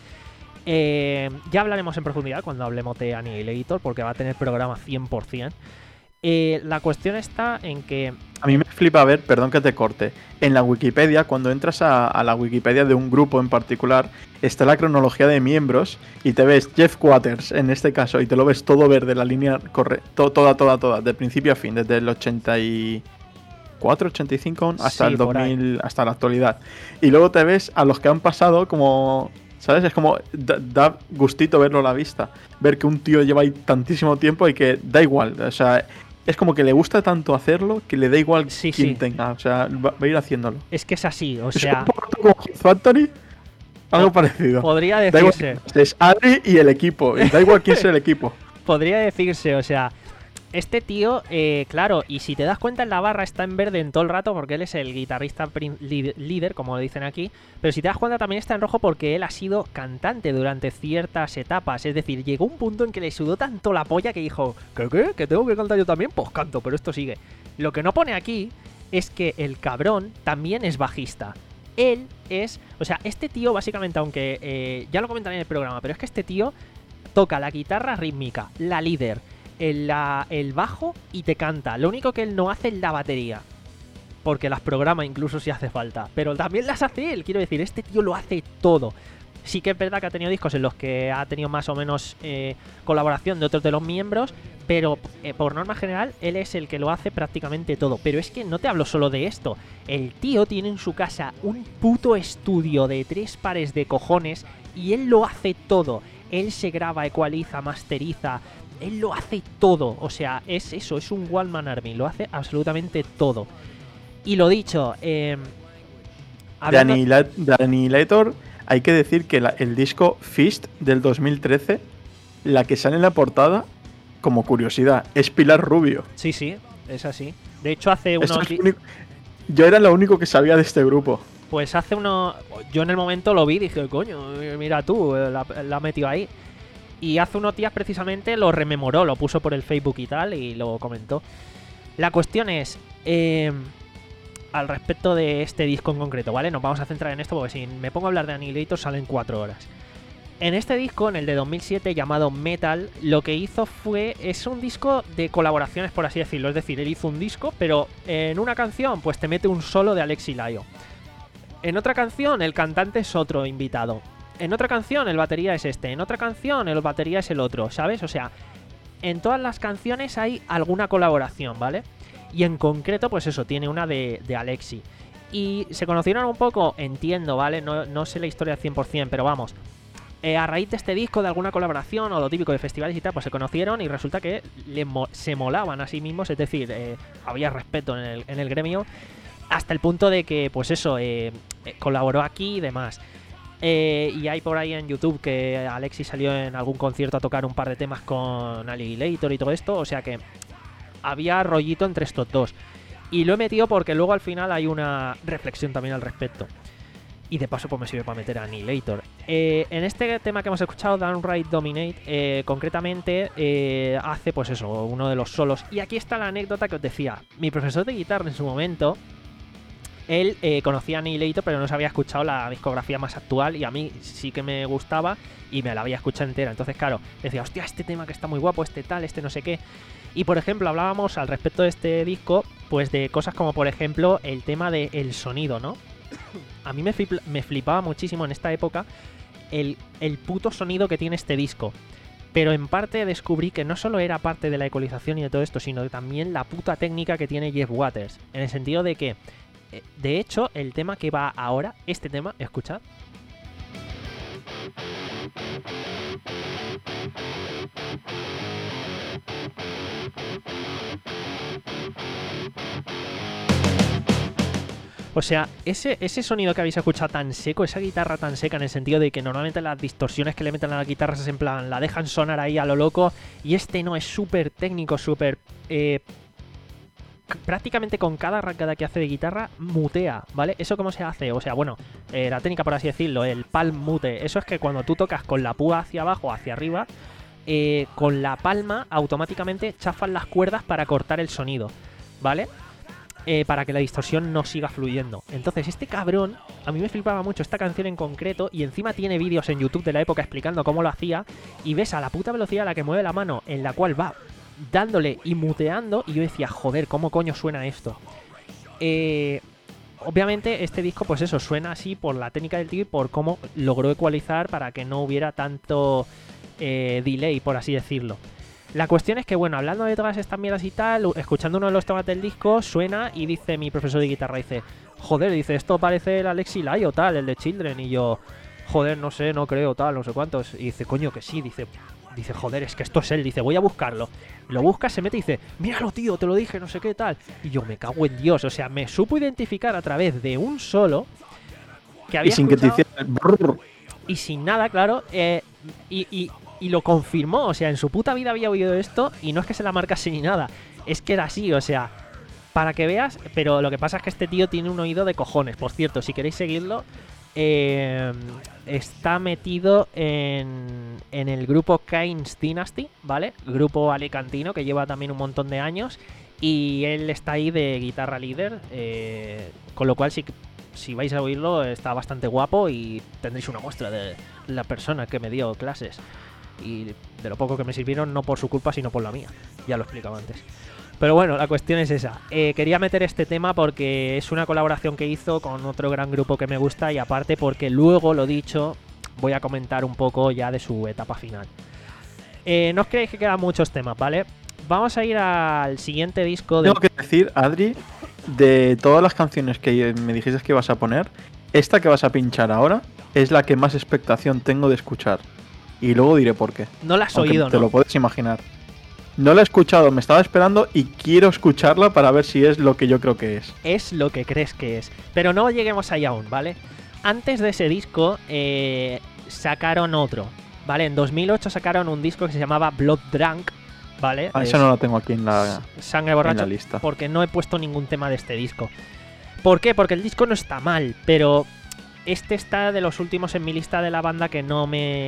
Eh, ya hablaremos en profundidad cuando hablemos de Annihilator, porque va a tener programa cien por ciento. Eh, la cuestión está en que... A mí me flipa ver, perdón que te corte, en la Wikipedia, cuando entras a, a la Wikipedia de un grupo en particular, está la cronología de miembros y te ves Jeff Waters en este caso y te lo ves todo verde, la línea corre, to, toda, toda, toda, de principio a fin, desde el ochenta y cuatro, ochenta y cinco hasta Sí, el por dos mil, ahí. hasta la actualidad. Y luego te ves a los que han pasado como... ¿Sabes? Es como da, da gustito verlo a la vista. Ver que un tío lleva ahí tantísimo tiempo y que da igual. O sea, es como que le gusta tanto hacerlo que le da igual Sí, quién sí. tenga. O sea, va, va a ir haciéndolo. Es que es así, o Es sea, un poco como Hit Factory. Algo Po- parecido. podría Da igual, decirse, es Adri y el equipo. y Da igual quién sea el equipo. podría decirse, o sea, este tío, eh, claro, y si te das cuenta en la barra está en verde en todo el rato porque él es el guitarrista prin- líder, líder, como lo dicen aquí, pero si te das cuenta también está en rojo porque él ha sido cantante durante ciertas etapas, es decir, llegó un punto en que le sudó tanto la polla que dijo, ¿qué, qué? ¿Que tengo que cantar yo también? Pues canto, pero esto sigue. Lo que no pone aquí es que el cabrón también es bajista. Él es, o sea, este tío básicamente, aunque eh, ya lo comentaré en el programa, pero es que este tío toca la guitarra rítmica, la líder, el, la- el bajo y te canta. Lo único que él no hace es la batería, porque las programa incluso si hace falta, pero también las hace él. Quiero decir, este tío lo hace todo. Sí que es verdad que ha tenido discos en los que ha tenido más o menos eh, colaboración de otros de los miembros, pero eh, por norma general él es el que lo hace prácticamente todo. Pero es que no te hablo solo de esto, el tío tiene en su casa un puto estudio de tres pares de cojones y él lo hace todo. Él se graba, ecualiza, masteriza, él lo hace todo. O sea, es eso, es un One Man Army, lo hace absolutamente todo. Y lo dicho, eh, De, hablando- Annihila- de Annihilator, hay que decir que la- el disco Fist del dos mil trece, la que sale en la portada, como curiosidad, es Pilar Rubio. Sí, sí, es así. De hecho, hace Esto unos es di- lo único- Yo era lo único que sabía de este grupo. Pues hace unos... Yo en el momento lo vi y dije, coño, mira tú, eh, la, la ha metido ahí. Y hace unos días precisamente lo rememoró, lo puso por el Facebook y tal, y lo comentó. La cuestión es, eh, al respecto de este disco en concreto, ¿vale? Nos vamos a centrar en esto porque si me pongo a hablar de Annihilator salen cuatro horas. En este disco, en el de dos mil siete, llamado Metal, lo que hizo fue... Es un disco de colaboraciones, por así decirlo. Es decir, él hizo un disco, pero en una canción, pues te mete un solo de Alexi Laio. En otra canción, el cantante es otro invitado. En otra canción, el batería es este. En otra canción, el batería es el otro, ¿sabes? O sea, en todas las canciones hay alguna colaboración, ¿vale? Y en concreto, pues eso, tiene una de, de Alexi. Y se conocieron un poco, entiendo, ¿vale? No, no sé la historia al cien por ciento, pero vamos... Eh, a raíz de este disco, de alguna colaboración o lo típico de festivales y tal, pues se conocieron y resulta que le mo- se molaban a sí mismos, es decir, eh, había respeto en el, en el gremio, hasta el punto de que, pues eso, eh, eh, colaboró aquí y demás. Eh, y hay por ahí en YouTube que Alexis salió en algún concierto a tocar un par de temas con Annihilator y todo esto, o sea que había rollito entre estos dos. Y lo he metido porque luego al final hay una reflexión también al respecto. Y de paso pues me sirve para meter a Annihilator. Eh, en este tema que hemos escuchado, Downright Dominate, eh, concretamente eh, hace pues eso, uno de los solos. Y aquí está la anécdota que os decía. Mi profesor de guitarra en su momento, él eh, conocía a Annihilator pero no se había escuchado la discografía más actual y a mí sí que me gustaba y me la había escuchado entera. Entonces claro, decía, hostia, este tema que está muy guapo, este tal, este no sé qué. Y por ejemplo hablábamos al respecto de este disco pues de cosas como por ejemplo el tema del sonido, ¿no? A mí me, flip, me flipaba muchísimo en esta época el, el puto sonido que tiene este disco. Pero en parte descubrí que no solo era parte de la ecualización y de todo esto, sino también la puta técnica que tiene Jeff Waters. En el sentido de que, de hecho, el tema que va ahora, este tema, escuchad. O sea, ese, ese sonido que habéis escuchado tan seco, esa guitarra tan seca, en el sentido de que normalmente las distorsiones que le meten a las guitarras es en plan, la dejan sonar ahí a lo loco, y este no, es súper técnico, súper... Eh, prácticamente con cada arrancada que hace de guitarra, mutea, ¿vale? ¿Eso cómo se hace? O sea, bueno, eh, la técnica, por así decirlo, el palm mute, eso es que cuando tú tocas con la púa hacia abajo o hacia arriba, eh, con la palma automáticamente chafan las cuerdas para cortar el sonido, ¿vale? Eh, para que la distorsión no siga fluyendo. Entonces este cabrón, a mí me flipaba mucho esta canción en concreto, y encima tiene vídeos en YouTube de la época explicando cómo lo hacía, y ves a la puta velocidad a la que mueve la mano, en la cual va dándole y muteando, y yo decía, joder, ¿cómo coño suena esto? Eh, obviamente este disco, pues eso, suena así por la técnica del tío y por cómo logró ecualizar para que no hubiera tanto eh, delay, por así decirlo. La cuestión es que, bueno, hablando de todas estas mierdas y tal, escuchando uno de los temas del disco, suena y dice mi profesor de guitarra, dice, joder, dice, esto parece el Alexi Lai o tal, el de Children, y yo, joder, no sé, no creo, tal, no sé cuántos, y dice, coño, que sí, dice, dice, joder, es que esto es él, dice, voy a buscarlo. Lo busca, se mete y dice, míralo, tío, te lo dije, no sé qué, tal, y yo, me cago en Dios, o sea, me supo identificar a través de un solo que había y sin escuchado, que te hiciera... y sin nada, claro, eh, y... y Y lo confirmó, o sea, en su puta vida había oído esto, y no es que se la marcase ni nada, es que era así, o sea, para que veas, pero lo que pasa es que este tío tiene un oído de cojones. Por cierto, si queréis seguirlo, eh, está metido en, en el grupo Kain's Dynasty, ¿vale? Grupo alicantino que lleva también un montón de años, y él está ahí de guitarra líder, eh, con lo cual si, si vais a oírlo está bastante guapo y tendréis una muestra de la persona que me dio clases. Y de lo poco que me sirvieron, no por su culpa, sino por la mía. Ya lo explicaba antes. Pero bueno, la cuestión es esa. Eh, quería meter este tema porque es una colaboración que hizo con otro gran grupo que me gusta, y aparte porque luego, lo dicho, voy a comentar un poco ya de su etapa final. Eh, no os creéis que quedan muchos temas, ¿vale? Vamos a ir al siguiente disco de... Tengo que decir, Adri, de todas las canciones que me dijiste que ibas a poner, esta que vas a pinchar ahora es la que más expectación tengo de escuchar. Y luego diré por qué. No la has Aunque oído, te ¿no? lo puedes imaginar. No la he escuchado, me estaba esperando y quiero escucharla para ver si es lo que yo creo que es. Es lo que crees que es. Pero no lleguemos ahí aún, ¿vale? Antes de ese disco, eh, sacaron otro, ¿vale? En dos mil ocho sacaron un disco que se llamaba Blood Drunk, ¿vale? Ah, esa no la tengo aquí en la, Sangre Borracho, en la lista. Porque no he puesto ningún tema de este disco. ¿Por qué? Porque el disco no está mal, pero... este está de los últimos en mi lista de la banda que no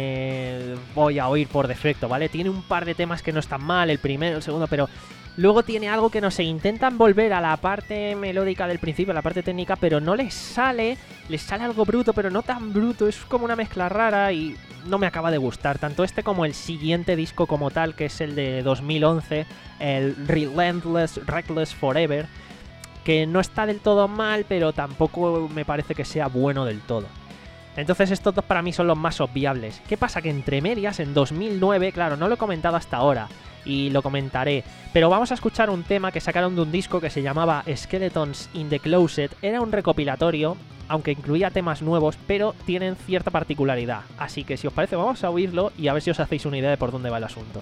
me voy a oír por defecto, ¿vale? Tiene un par de temas que no están mal, el primero, el segundo, pero luego tiene algo que no sé, intentan volver a la parte melódica del principio, a la parte técnica, pero no les sale, les sale algo bruto, pero no tan bruto, es como una mezcla rara y no me acaba de gustar, tanto este como el siguiente disco como tal, que es el de dos mil once, el Relentless Reckless Forever, que no está del todo mal, pero tampoco me parece que sea bueno del todo. Entonces estos dos para mí son los más obviables. ¿Qué pasa? Que entre medias, en dos mil nueve, claro, no lo he comentado hasta ahora, y lo comentaré, pero vamos a escuchar un tema que sacaron de un disco que se llamaba Skeletons in the Closet. Era un recopilatorio, aunque incluía temas nuevos, pero tienen cierta particularidad. Así que si os parece, vamos a oírlo y a ver si os hacéis una idea de por dónde va el asunto.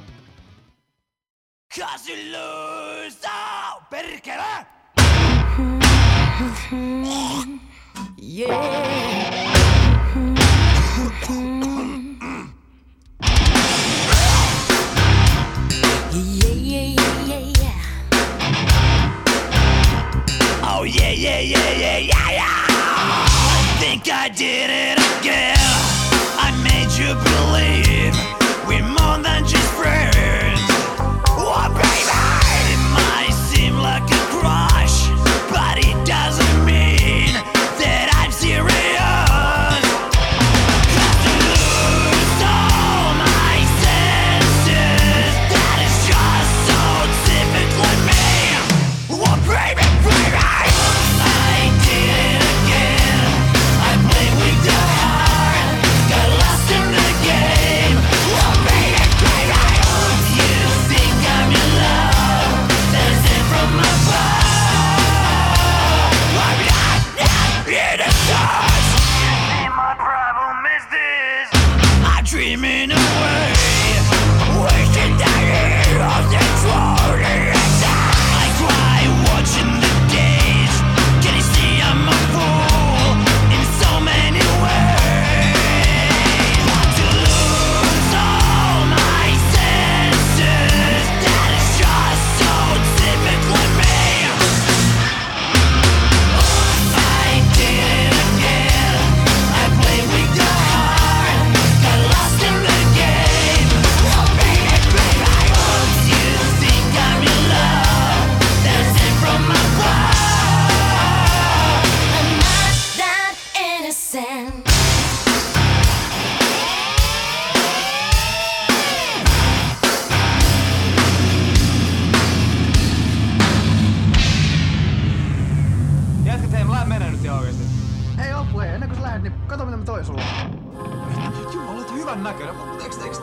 Oh yeah, yeah, yeah, yeah, yeah, yeah. I think I did it again. I made you believe we're more than just friends. Oh baby, it might seem like a crush, but it doesn't mean that I'm serious. Got to lose all my senses. That is just so typically me. Oh baby, baby, I did it again. I played with your heart, got lost in the game. Oh baby, baby,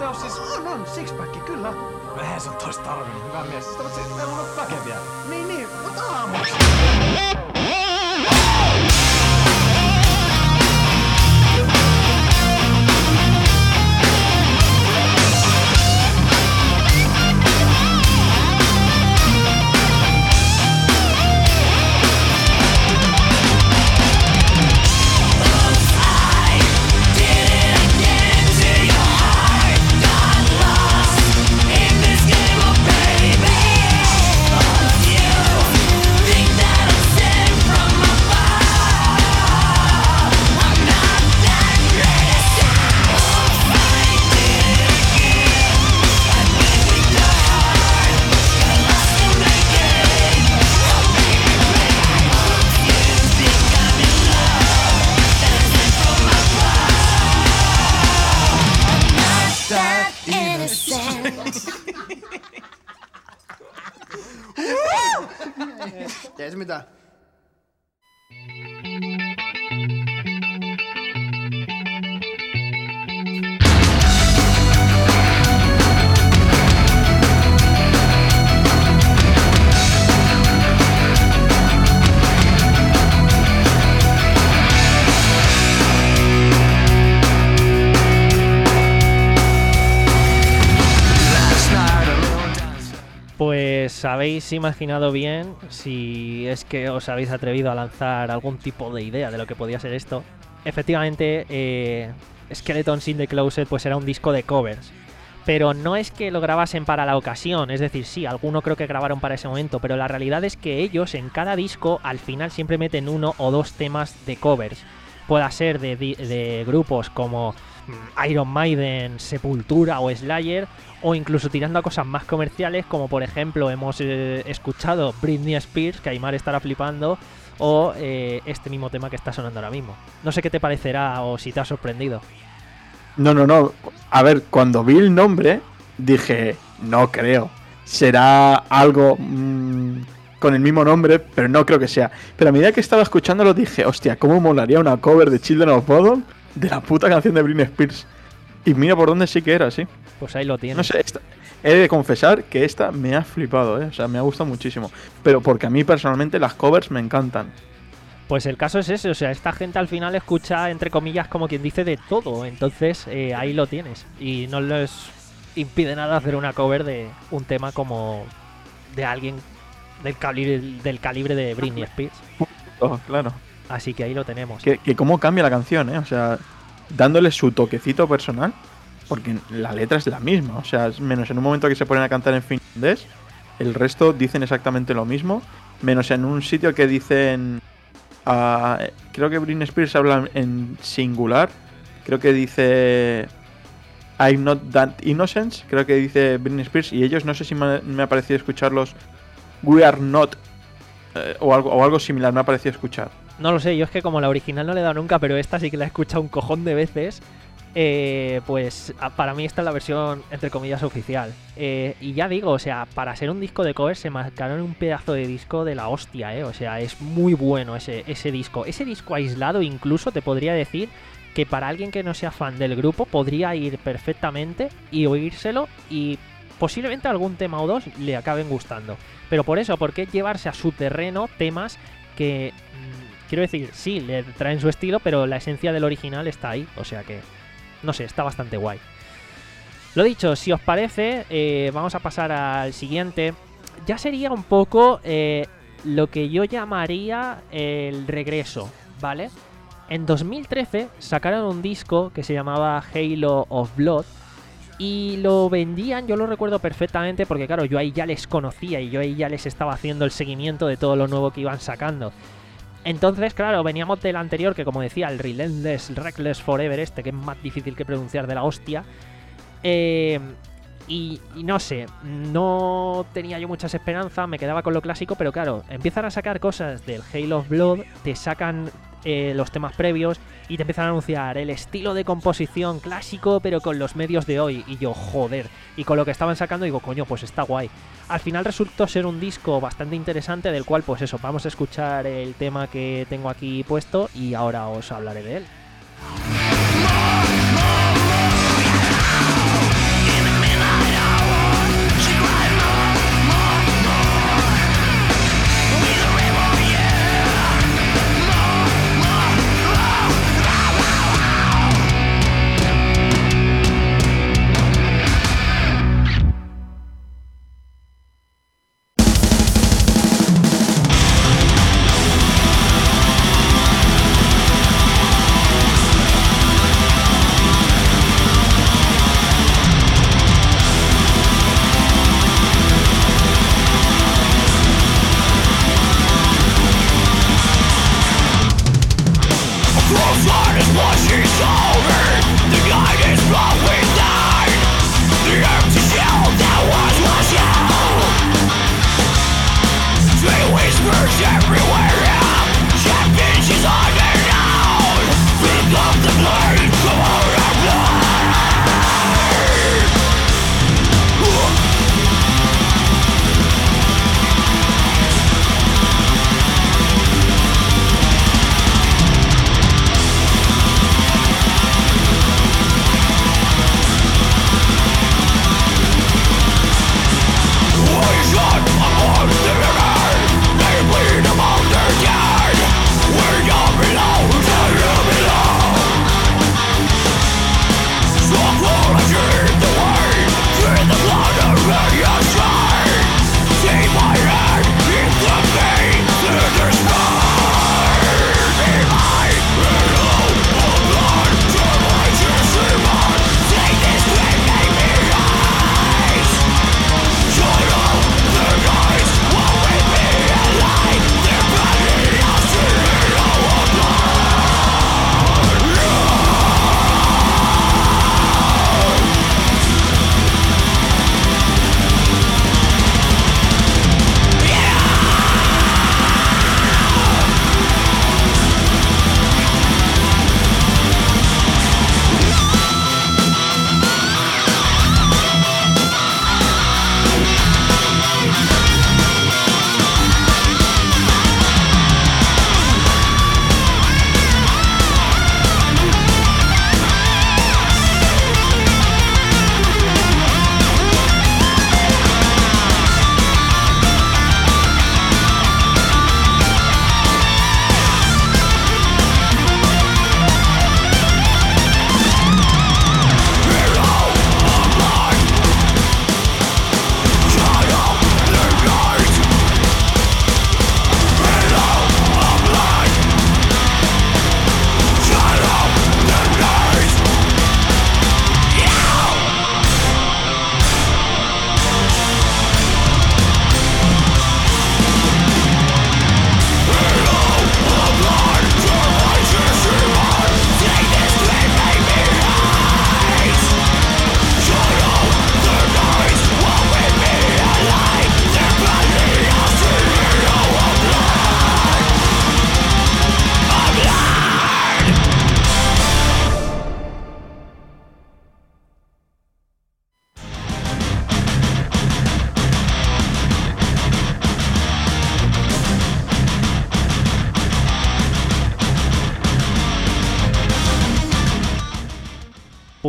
No siis on, on, sixpack, kyllä. Eihän sun tois tarvinnut, hyvä mies. Sitä on siis, meillä on ollut väkeviä. Niin, niin, mutta aamuksi. Ei se mitään. Pues habéis imaginado bien, si es que os habéis atrevido a lanzar algún tipo de idea de lo que podía ser esto. Efectivamente, eh, Skeletons in the Closet pues era un disco de covers. Pero no es que lo grabasen para la ocasión, es decir, sí, alguno creo que grabaron para ese momento, pero la realidad es que ellos en cada disco al final siempre meten uno o dos temas de covers. Pueda ser de, de, de grupos como Iron Maiden, Sepultura o Slayer, o incluso tirando a cosas más comerciales, como por ejemplo hemos eh, escuchado Britney Spears, que Aymar estará flipando, o eh, este mismo tema que está sonando ahora mismo. No sé qué te parecerá o si te ha sorprendido. No, no, no. A ver, cuando vi el nombre, dije, no creo. Será algo mmm, con el mismo nombre, pero no creo que sea. Pero a medida que estaba escuchándolo dije, hostia, ¿cómo molaría una cover de Children of Bodom de la puta canción de Britney Spears? Y mira por dónde sí que era, sí. Pues ahí lo tienes. No sé, esta, he de confesar que esta me ha flipado, ¿eh? O sea, me ha gustado muchísimo. Pero porque a mí personalmente las covers me encantan. Pues el caso es ese, o sea, esta gente al final escucha, entre comillas, como quien dice, de todo. Entonces, eh, ahí lo tienes. Y no les impide nada hacer una cover de un tema como de alguien del calibre, del calibre de Britney Spears. Oh, claro. Así que ahí lo tenemos. Que, que cómo cambia la canción, ¿eh? O sea, dándole su toquecito personal, porque la letra es la misma. O sea, menos en un momento que se ponen a cantar en finlandés, el resto dicen exactamente lo mismo. Menos en un sitio que dicen... Uh, creo que Britney Spears habla en singular. Creo que dice I'm not that innocent. Creo que dice Britney Spears. Y ellos, no sé si me, me ha parecido escucharlos We are not eh, o, algo, o algo similar me ha parecido escuchar. No lo sé, yo es que como la original no le he dado nunca, pero esta sí que la he escuchado un cojón de veces. Eh, pues para mí esta es la versión entre comillas oficial. Eh, y ya digo, o sea, para ser un disco de covers se marcaron un pedazo de disco de la hostia, eh. O sea, es muy bueno ese, ese disco. Ese disco aislado incluso te podría decir que para alguien que no sea fan del grupo podría ir perfectamente y oírselo y posiblemente algún tema o dos le acaben gustando. Pero por eso, porque llevarse a su terreno temas que, mmm, quiero decir, sí, le traen su estilo, pero la esencia del original está ahí. O sea que... no sé, está bastante guay. Lo dicho, si os parece, eh, vamos a pasar al siguiente. Ya sería un poco eh, lo que yo llamaría el regreso, ¿vale? En dos mil trece sacaron un disco que se llamaba Halo of Blood y lo vendían, yo lo recuerdo perfectamente porque claro, yo ahí ya les conocía y yo ahí ya les estaba haciendo el seguimiento de todo lo nuevo que iban sacando. Entonces, claro, veníamos del anterior, que como decía, el Relentless, Reckless Forever este, que es más difícil que pronunciar de la hostia. Eh, y, y no sé, no tenía yo muchas esperanzas, me quedaba con lo clásico, pero claro, empiezan a sacar cosas del Halo of Blood, te sacan eh, los temas previos y te empiezan a anunciar el estilo de composición clásico, pero con los medios de hoy. Y yo, joder, y con lo que estaban sacando digo, coño, pues está guay. Al final resultó ser un disco bastante interesante, del cual, pues eso, vamos a escuchar el tema que tengo aquí puesto y ahora os hablaré de él.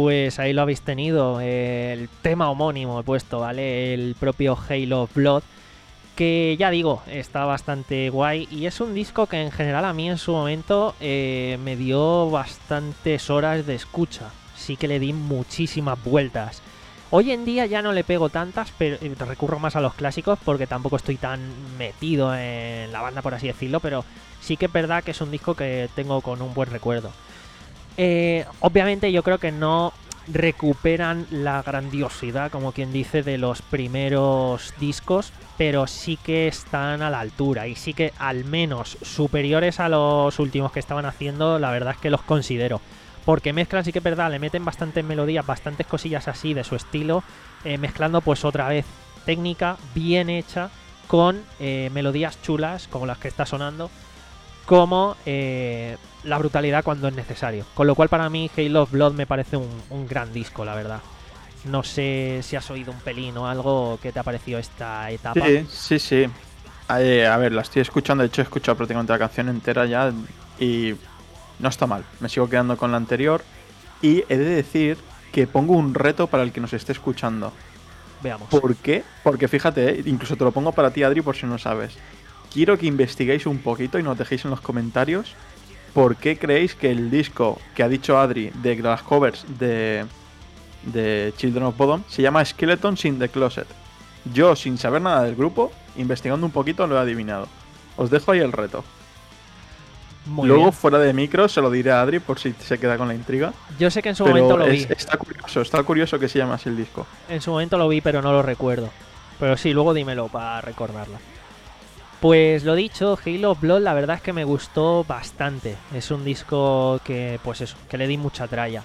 pues ahí lo habéis tenido, el tema homónimo he puesto, ¿vale? El propio Halo of Blood, que ya digo, está bastante guay y es un disco que en general a mí en su momento eh, me dio bastantes horas de escucha, sí que le di muchísimas vueltas. Hoy en día ya no le pego tantas, pero recurro más a los clásicos porque tampoco estoy tan metido en la banda, por así decirlo, pero sí que es verdad que es un disco que tengo con un buen recuerdo. Eh, obviamente yo creo que no recuperan la grandiosidad, como quien dice, de los primeros discos, pero sí que están a la altura y sí que al menos superiores a los últimos que estaban haciendo, la verdad es que los considero. Porque mezclan, sí que es verdad, le meten bastantes melodías, bastantes cosillas así de su estilo, eh, mezclando pues otra vez técnica bien hecha con eh, melodías chulas como las que está sonando, como eh, la brutalidad cuando es necesario. Con lo cual para mí Halo of Blood me parece un, un gran disco, la verdad. No sé si has oído un pelín o algo que te ha parecido esta etapa. Sí, sí, sí. Eh, a ver, la estoy escuchando, de hecho he escuchado prácticamente la canción entera ya y... no está mal, me sigo quedando con la anterior. Y he de decir que pongo un reto para el que nos esté escuchando. Veamos. ¿Por qué? Porque fíjate, ¿eh? Incluso te lo pongo para ti, Adri, por si no sabes. Quiero que investiguéis un poquito y nos dejéis en los comentarios por qué creéis que el disco que ha dicho Adri de las covers de, de Children of Bodom se llama Skeletons in the Closet. Yo, sin saber nada del grupo, investigando un poquito, lo he adivinado. Os dejo ahí el reto. Muy Luego, bien. fuera de micro, se lo diré a Adri por si se queda con la intriga. Yo sé que en su pero momento lo es, vi. Está curioso, está curioso que se llame así el disco. En su momento lo vi, pero no lo recuerdo. Pero sí, luego dímelo para recordarlo. Pues lo dicho, Halo of Blood la verdad es que me gustó bastante. Es un disco que, pues eso, que le di mucha tralla.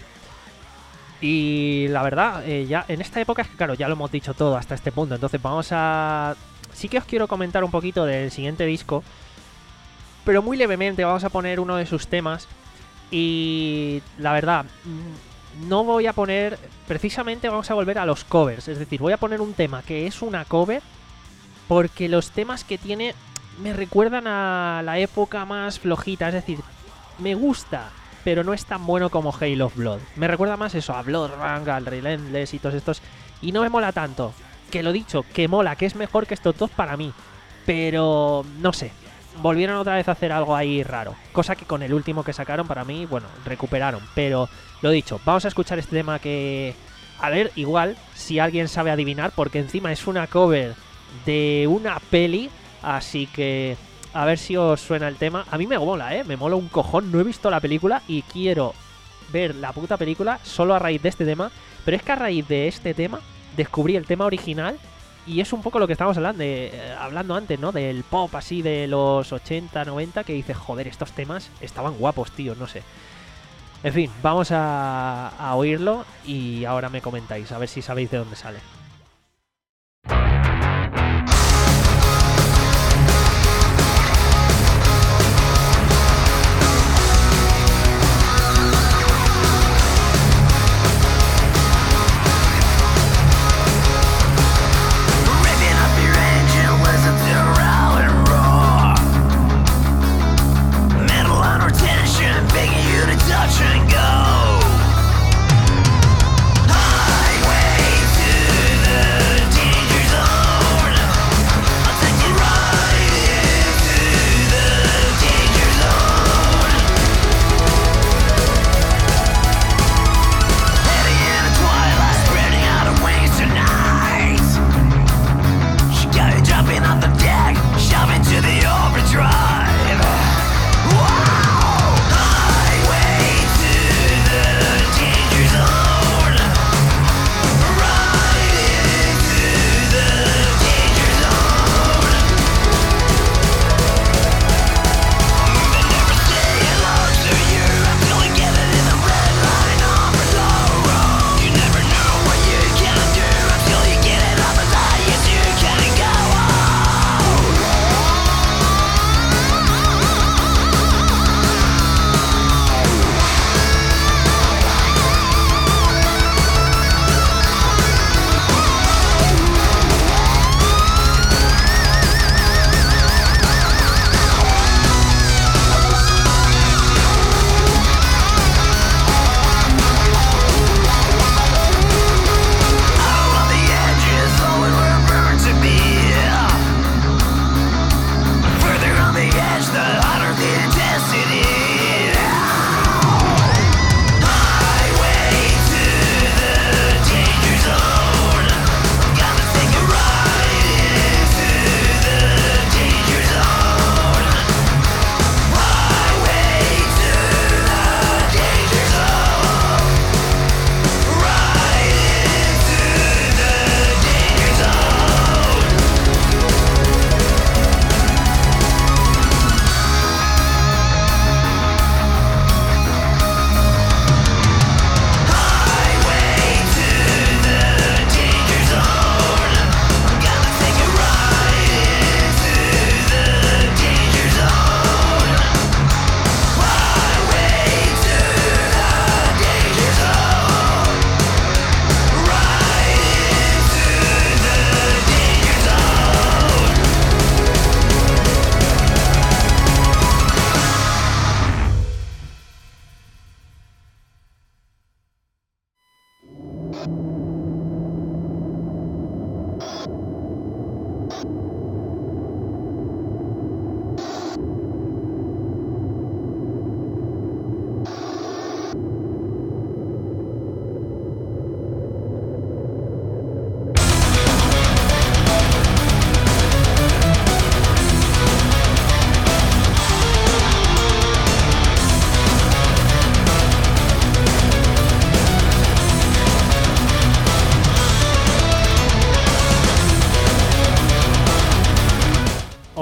Y la verdad, eh, ya en esta época es que claro, ya lo hemos dicho todo hasta este punto. Entonces vamos a... Sí que os quiero comentar un poquito del siguiente disco, pero muy levemente. Vamos a poner uno de sus temas. Y la verdad, no voy a poner... Precisamente vamos a volver a los covers. Es decir, voy a poner un tema que es una cover, porque los temas que tiene me recuerdan a la época más flojita. Es decir, me gusta, pero no es tan bueno como Halo of Blood. Me recuerda más eso, a Bloodrun, al Relentless y todos estos. Y no me mola tanto. Que lo dicho, que mola, que es mejor que estos dos para mí. Pero no sé, volvieron otra vez a hacer algo ahí raro. Cosa que con el último que sacaron para mí, bueno, recuperaron. Pero lo dicho, vamos a escuchar este tema que... A ver, igual, si alguien sabe adivinar, porque encima es una cover de una peli, así que a ver si os suena el tema. A mí me mola, ¿eh? Me mola un cojón. No he visto la película y quiero ver la puta película solo a raíz de este tema. Pero es que a raíz de este tema descubrí el tema original y es un poco lo que estábamos hablando, de, eh, hablando antes, ¿no? Del pop así de los ochenta, noventa, que dices, joder, estos temas estaban guapos, tío, no sé. En fin, vamos a, a oírlo y ahora me comentáis, a ver si sabéis de dónde sale. Touch and go. Highway to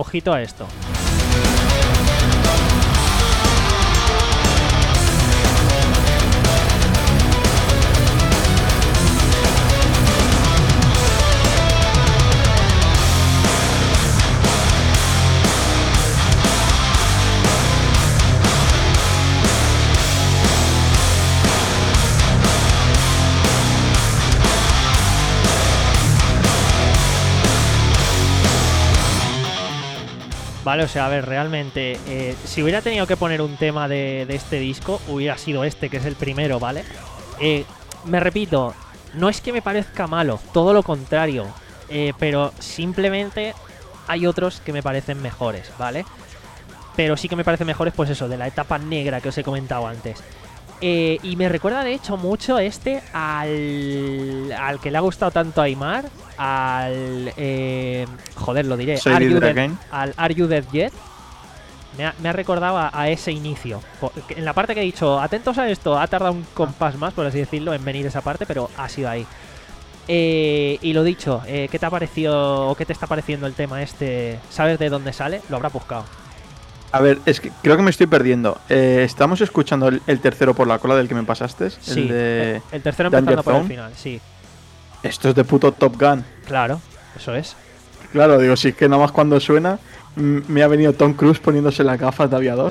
ojito a esto. Vale, o sea, a ver, realmente, eh, si hubiera tenido que poner un tema de, de este disco, hubiera sido este, que es el primero, ¿vale? Eh, me repito, no es que me parezca malo, todo lo contrario, eh, pero simplemente hay otros que me parecen mejores, ¿vale? Pero sí que me parecen mejores, pues eso, de la etapa negra que os he comentado antes. Eh, y me recuerda, de hecho, mucho este al, al que le ha gustado tanto a Aymar, al... Eh, joder, lo diré. Are you dead, al Are You Dead Yet? Me ha, me ha recordado a, a ese inicio. En la parte que he dicho, atentos a esto, ha tardado un compás más, por así decirlo, en venir esa parte, pero ha sido ahí. Eh, y lo dicho, eh, ¿qué te ha parecido o qué te está pareciendo el tema este? ¿Sabes de dónde sale? Lo habrá buscado. A ver, es que creo que me estoy perdiendo. Eh, ¿Estamos escuchando el, el tercero por la cola del que me pasaste? Sí, el, de el, el tercero empezando por el final, sí. Esto es de puto Top Gun. Claro, eso es. Claro, digo, si es que nada más cuando suena me ha venido Tom Cruise poniéndose las gafas de aviador.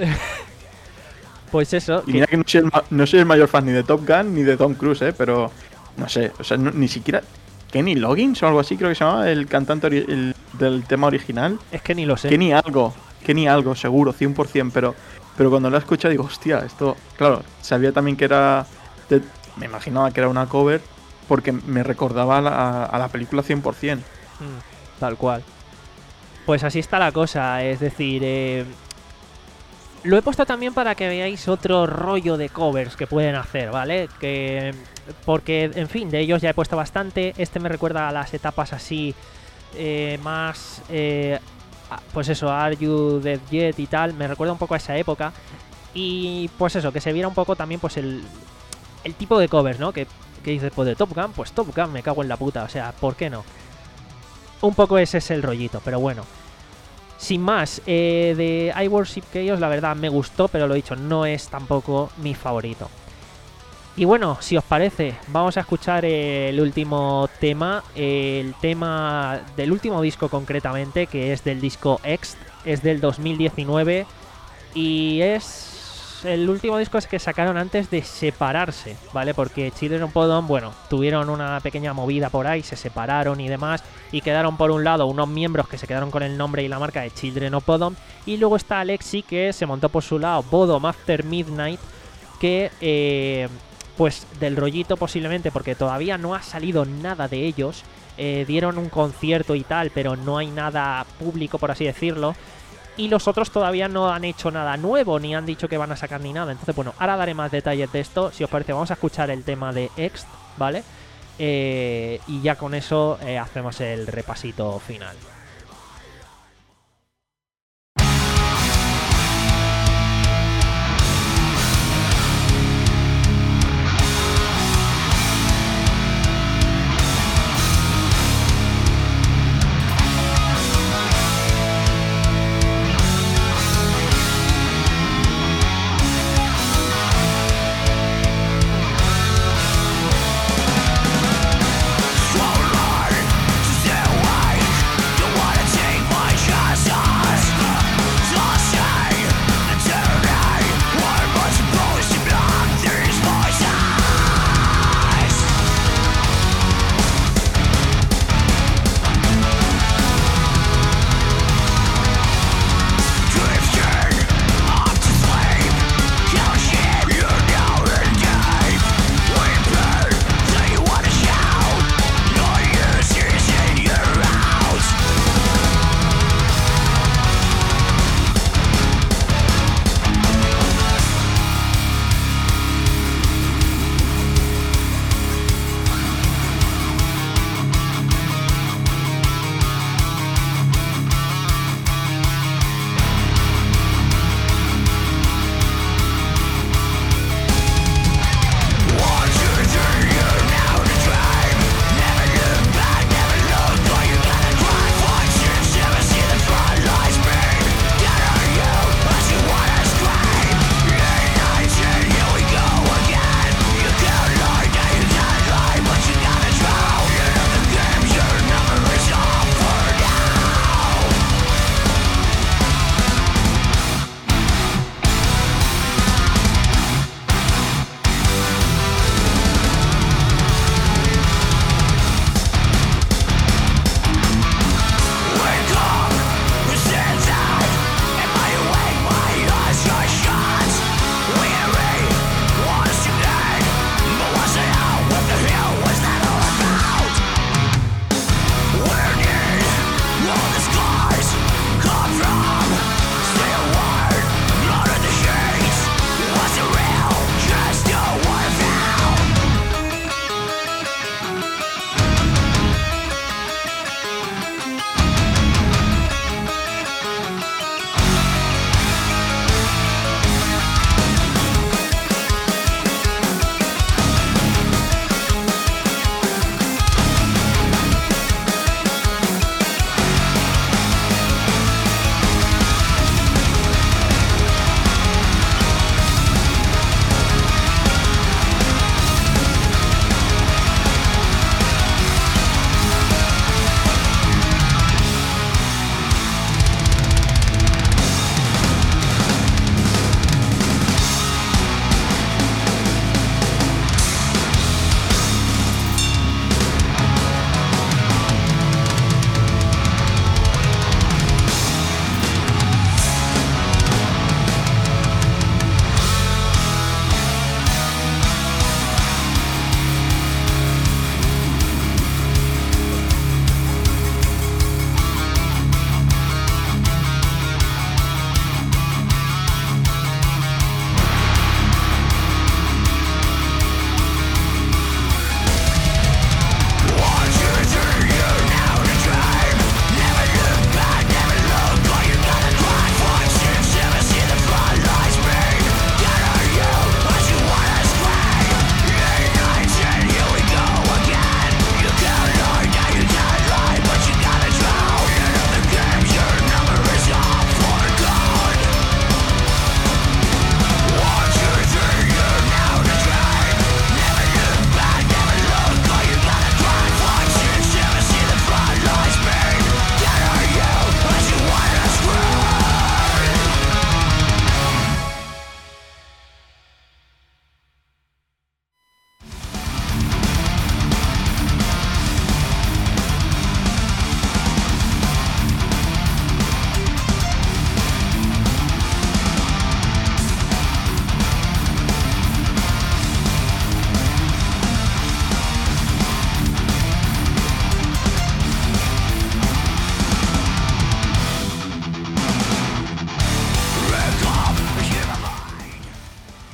Pues eso. Y mira que no soy, el, no soy el mayor fan ni de Top Gun ni de Tom Cruise, eh, pero no sé, o sea, no, ni siquiera... Kenny Loggins o algo así creo que se llamaba el cantante ori- el, del tema original. Es que ni lo sé. Kenny algo. Kenny algo, seguro, cien por ciento, pero, pero cuando lo escuché digo, hostia, esto, claro, sabía también que era, de, me imaginaba que era una cover porque me recordaba a la, a la película cien por ciento. Mm, tal cual. Pues así está la cosa, es decir, eh, lo he puesto también para que veáis otro rollo de covers que pueden hacer, ¿vale? Que porque, en fin, de ellos ya he puesto bastante, este me recuerda a las etapas así, eh, más... Eh, pues eso, Are You Dead Yet y tal, me recuerda un poco a esa época. Y pues eso, que se viera un poco también pues el, el tipo de covers, ¿no? Que, que dices, pues de Top Gun, pues Top Gun, me cago en la puta, o sea, ¿por qué no? Un poco ese es el rollito, pero bueno. Sin más, eh, de I Worship Chaos la verdad me gustó, pero lo dicho, no es tampoco mi favorito. Y bueno, si os parece, vamos a escuchar el último tema, el tema del último disco concretamente, que es del disco X, es del dos mil diecinueve y es el último disco que sacaron antes de separarse, ¿vale? Porque Children of Bodom, bueno, tuvieron una pequeña movida por ahí, se separaron y demás, y quedaron por un lado unos miembros que se quedaron con el nombre y la marca de Children of Bodom, y luego está Alexi, que se montó por su lado Bodom After Midnight, que... Eh, pues del rollito posiblemente, porque todavía no ha salido nada de ellos, eh, dieron un concierto y tal, pero no hay nada público, por así decirlo, y los otros todavía no han hecho nada nuevo, ni han dicho que van a sacar ni nada. Entonces, bueno, ahora daré más detalles de esto. Si os parece, vamos a escuchar el tema de X, ¿vale? Eh, y ya con eso eh, hacemos el repasito final. Swallow, to stay awake.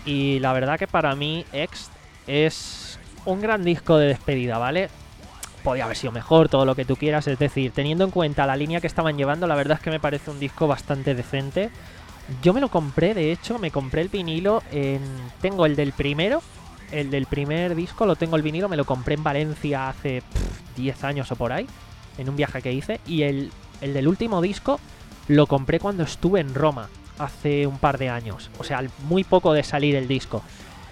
Y la verdad que para mí X es un gran disco de despedida, ¿vale? Podría haber sido mejor, todo lo que tú quieras. Es decir, teniendo en cuenta la línea que estaban llevando, la verdad es que me parece un disco bastante decente. Yo me lo compré, de hecho, me compré el vinilo en... Tengo el del primero, el del primer disco, lo tengo el vinilo, me lo compré en Valencia hace pff, diez años o por ahí, en un viaje que hice. Y el, el del último disco lo compré cuando estuve en Roma, hace un par de años. O sea, muy poco de salir el disco.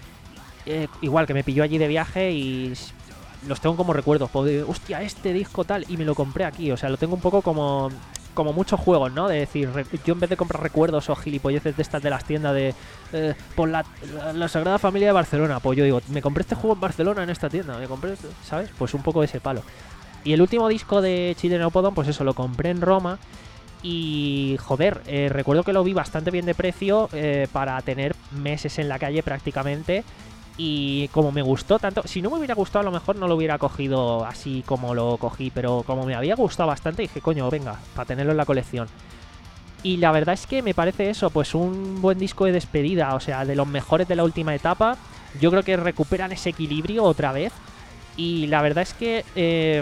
Eh, igual que me pilló allí de viaje y... los tengo como recuerdos, hostia, este disco tal, y me lo compré aquí, o sea, lo tengo un poco como como muchos juegos, ¿no? De decir, yo en vez de comprar recuerdos o gilipolleces de estas de las tiendas de eh, por la, la, la Sagrada Familia de Barcelona, pues yo digo, me compré este juego en Barcelona en esta tienda, me compré, este, ¿sabes? Pues un poco de ese palo. Y el último disco de Children of Bodom, pues eso, lo compré en Roma y, joder, eh, recuerdo que lo vi bastante bien de precio eh, para tener meses en la calle prácticamente. Y como me gustó tanto, si no me hubiera gustado a lo mejor no lo hubiera cogido así como lo cogí, pero como me había gustado bastante dije, coño, venga, para tenerlo en la colección. Y la verdad es que me parece eso, pues un buen disco de despedida, o sea, de los mejores de la última etapa. Yo creo que recuperan ese equilibrio otra vez. Y la verdad es que, eh,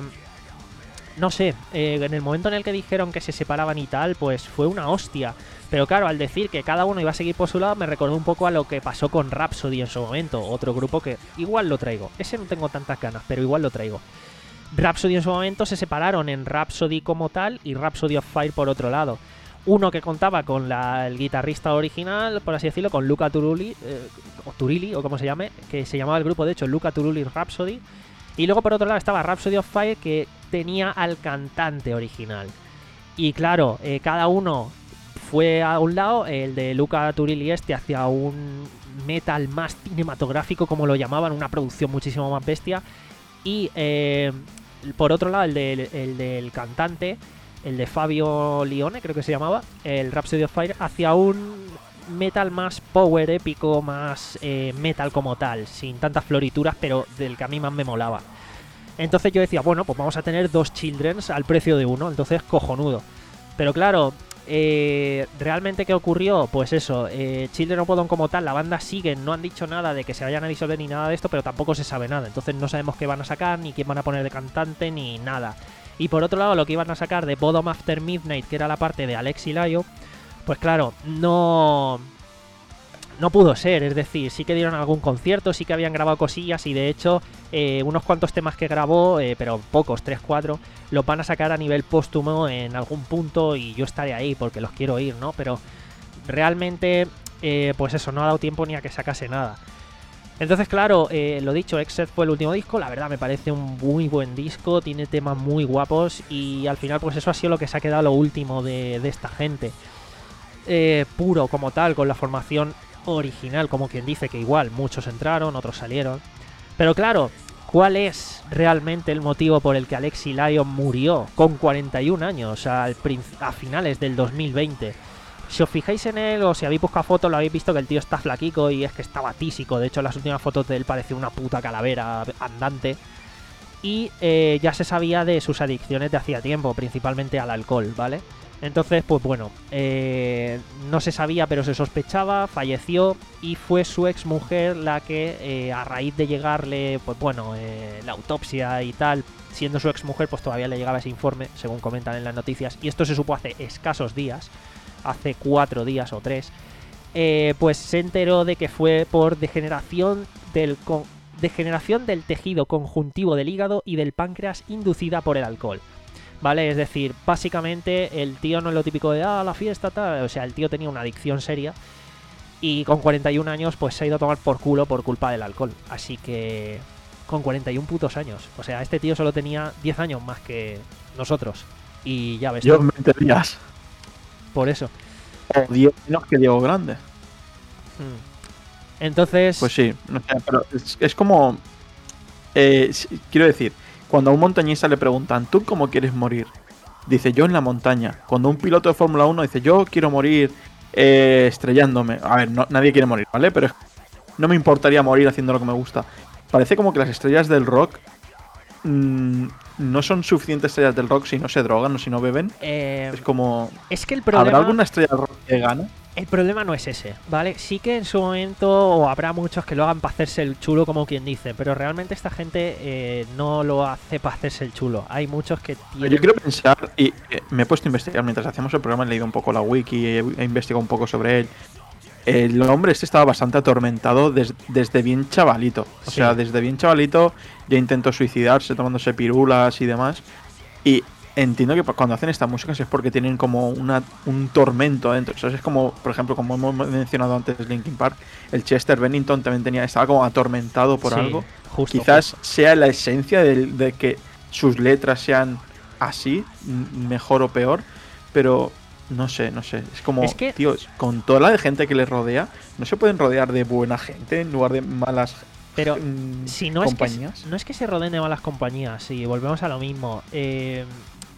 no sé, eh, en el momento en el que dijeron que se separaban y tal, pues fue una hostia. Pero claro, al decir que cada uno iba a seguir por su lado, me recordó un poco a lo que pasó con Rhapsody en su momento. Otro grupo que igual lo traigo. Ese no tengo tantas ganas, pero igual lo traigo. Rhapsody en su momento se separaron en Rhapsody como tal y Rhapsody of Fire por otro lado. Uno que contaba con la, el guitarrista original, por así decirlo, con Luca Turilli, eh, o Turilli, o como se llame, que se llamaba el grupo de hecho Luca Turilli Rhapsody. Y luego por otro lado estaba Rhapsody of Fire, que tenía al cantante original. Y claro, eh, cada uno fue a un lado, el de Luca Turilli este hacia un metal más cinematográfico, como lo llamaban, una producción muchísimo más bestia. Y eh, por otro lado, el, de, el del cantante, el de Fabio Lione, creo que se llamaba, el Rhapsody of Fire, hacia un metal más power, épico, más eh, metal como tal, sin tantas florituras, pero del que a mí más me molaba. Entonces yo decía, bueno, pues vamos a tener dos Childrens al precio de uno, entonces cojonudo. Pero claro, eh, ¿realmente qué ocurrió? Pues eso, eh, Children of Bodom como tal, la banda sigue, no han dicho nada de que se vayan a disolver ni nada de esto, pero tampoco se sabe nada, entonces no sabemos qué van a sacar, ni quién van a poner de cantante, ni nada. Y por otro lado, lo que iban a sacar de Bodom After Midnight, que era la parte de Alexi Laiho, pues claro, no... no pudo ser, es decir, sí que dieron algún concierto, sí que habían grabado cosillas y de hecho eh, unos cuantos temas que grabó, eh, pero pocos, tres, cuatro, los van a sacar a nivel póstumo en algún punto y yo estaré ahí porque los quiero oír, ¿no? Pero realmente, eh, pues eso, no ha dado tiempo ni a que sacase nada. Entonces, claro, eh, lo dicho, Exet fue el último disco, la verdad me parece un muy buen disco, tiene temas muy guapos y al final pues eso ha sido lo que se ha quedado lo último de, de esta gente. Eh, puro como tal, con la formación original, como quien dice, que igual muchos entraron, otros salieron. Pero claro, ¿cuál es realmente el motivo por el que Alexi Laiho murió con cuarenta y un años al a finales del dos mil veinte? Si os fijáis en él o si habéis buscado fotos, lo habéis visto que el tío está flaquico y es que estaba tísico. De hecho, las últimas fotos de él parecía una puta calavera andante. Y eh, ya se sabía de sus adicciones de hacía tiempo, principalmente al alcohol, ¿vale? Entonces, pues bueno, eh, no se sabía, pero se sospechaba, falleció y fue su ex mujer la que, eh, a raíz de llegarle, pues bueno, eh, la autopsia y tal, siendo su ex mujer, pues todavía le llegaba ese informe, según comentan en las noticias, y esto se supo hace escasos días, hace cuatro días o tres, eh, pues se enteró de que fue por degeneración del, con, degeneración del tejido conjuntivo del hígado y del páncreas inducida por el alcohol. ¿Vale? Es decir, básicamente el tío no es lo típico de, ah, la fiesta, tal. O sea, el tío tenía una adicción seria y con cuarenta y un años pues se ha ido a tomar por culo por culpa del alcohol. Así que con cuarenta y un putos años. O sea, este tío solo tenía diez años más que nosotros. Y ya ves. Yo en veinte días. Por eso. O diez menos que Diego Grande. Hmm. Entonces... Pues sí, no sé, pero es, es como... Eh, quiero decir... Cuando a un montañista le preguntan, ¿tú cómo quieres morir? Dice, yo en la montaña. Cuando un piloto de Fórmula uno dice, yo quiero morir eh, estrellándome. A ver, no, nadie quiere morir, ¿vale? Pero no me importaría morir haciendo lo que me gusta. Parece como que las estrellas del rock mmm, no son suficientes estrellas del rock si no se drogan o si no beben. Eh, es como... Es que el problema... ¿Habrá alguna estrella del rock que gane? El problema no es ese, ¿vale? Sí que en su momento habrá muchos que lo hagan para hacerse el chulo, como quien dice, pero realmente esta gente eh, no lo hace para hacerse el chulo. Hay muchos que tienen... Yo quiero pensar, y eh, me he puesto a investigar mientras hacíamos el programa, he leído un poco la wiki, he, he investigado un poco sobre él. El hombre este estaba bastante atormentado des, desde bien chavalito. O Sí. sea, desde bien chavalito ya intentó suicidarse tomándose pirulas y demás. Y entiendo que cuando hacen esta música es porque tienen como una, un tormento adentro. O sea, es como, por ejemplo, como hemos mencionado antes Linkin Park, el Chester Bennington también tenía, estaba como atormentado por Sí, algo. justo, Quizás justo. sea la esencia de, de que sus letras sean así, m- mejor o peor, pero no sé, no sé. Es como, Es que- tío, con toda la gente que les rodea, no se pueden rodear de buena gente en lugar de malas Pero mm, si no es, que, compañías. no es que se rodeen de malas compañías, y volvemos a lo mismo. Eh,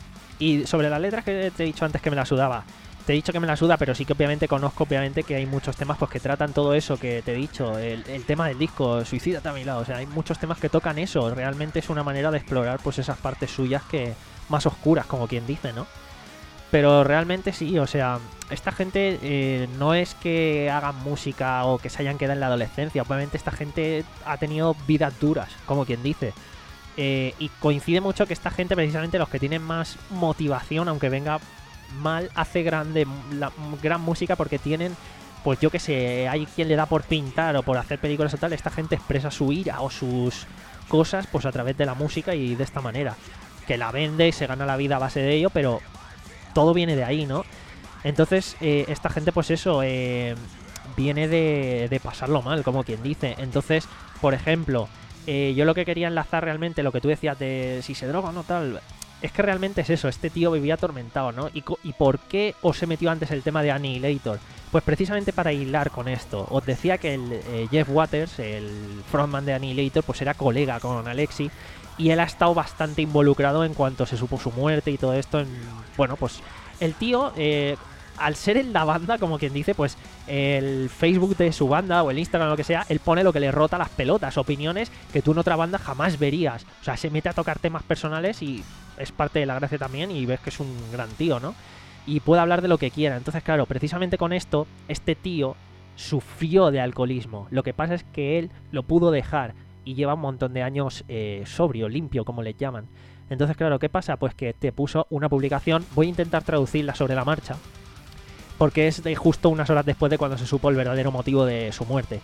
y sobre las letras que te he dicho antes que me la sudaba, te he dicho que me la suda, pero sí que obviamente conozco obviamente que hay muchos temas pues que tratan todo eso que te he dicho, el, el tema del disco, Suicídate a mi lado, o sea, hay muchos temas que tocan eso, realmente es una manera de explorar pues esas partes suyas que más oscuras, como quien dice, ¿no? Pero realmente sí, o sea, esta gente eh, no es que hagan música o que se hayan quedado en la adolescencia. Obviamente esta gente ha tenido vidas duras, como quien dice. Eh, y coincide mucho que esta gente, precisamente los que tienen más motivación, aunque venga mal, hace grande la, gran música porque tienen, pues yo que sé, hay quien le da por pintar o por hacer películas o tal. Esta gente expresa su ira o sus cosas pues a través de la música y de esta manera. Que la vende y se gana la vida a base de ello, pero todo viene de ahí, ¿no? Entonces, eh, esta gente, pues eso, eh, viene de, de pasarlo mal, como quien dice. Entonces, por ejemplo, eh, yo lo que quería enlazar realmente, lo que tú decías de si se droga o no tal, es que realmente es eso, este tío vivía atormentado, ¿no? ¿Y, ¿Y por qué os he metido antes el tema de Annihilator? Pues precisamente para hilar con esto. Os decía que el eh, Jeff Waters, el frontman de Annihilator, pues era colega con Alexi. Y él ha estado bastante involucrado en cuanto se supo su muerte y todo esto. En, bueno, pues el tío, eh, al ser en la banda, como quien dice, pues el Facebook de su banda o el Instagram o lo que sea, él pone lo que le rota las pelotas, opiniones que tú en otra banda jamás verías. O sea, se mete a tocar temas personales y es parte de la gracia también y ves que es un gran tío, ¿no? Y puede hablar de lo que quiera. Entonces, claro, precisamente con esto, este tío sufrió de alcoholismo. Lo que pasa es que él lo pudo dejar y lleva un montón de años eh, sobrio, limpio, como les llaman. Entonces, claro, ¿qué pasa? Pues que te puso una publicación, voy a intentar traducirla sobre la marcha, porque es de justo unas horas después de cuando se supo el verdadero motivo de su muerte.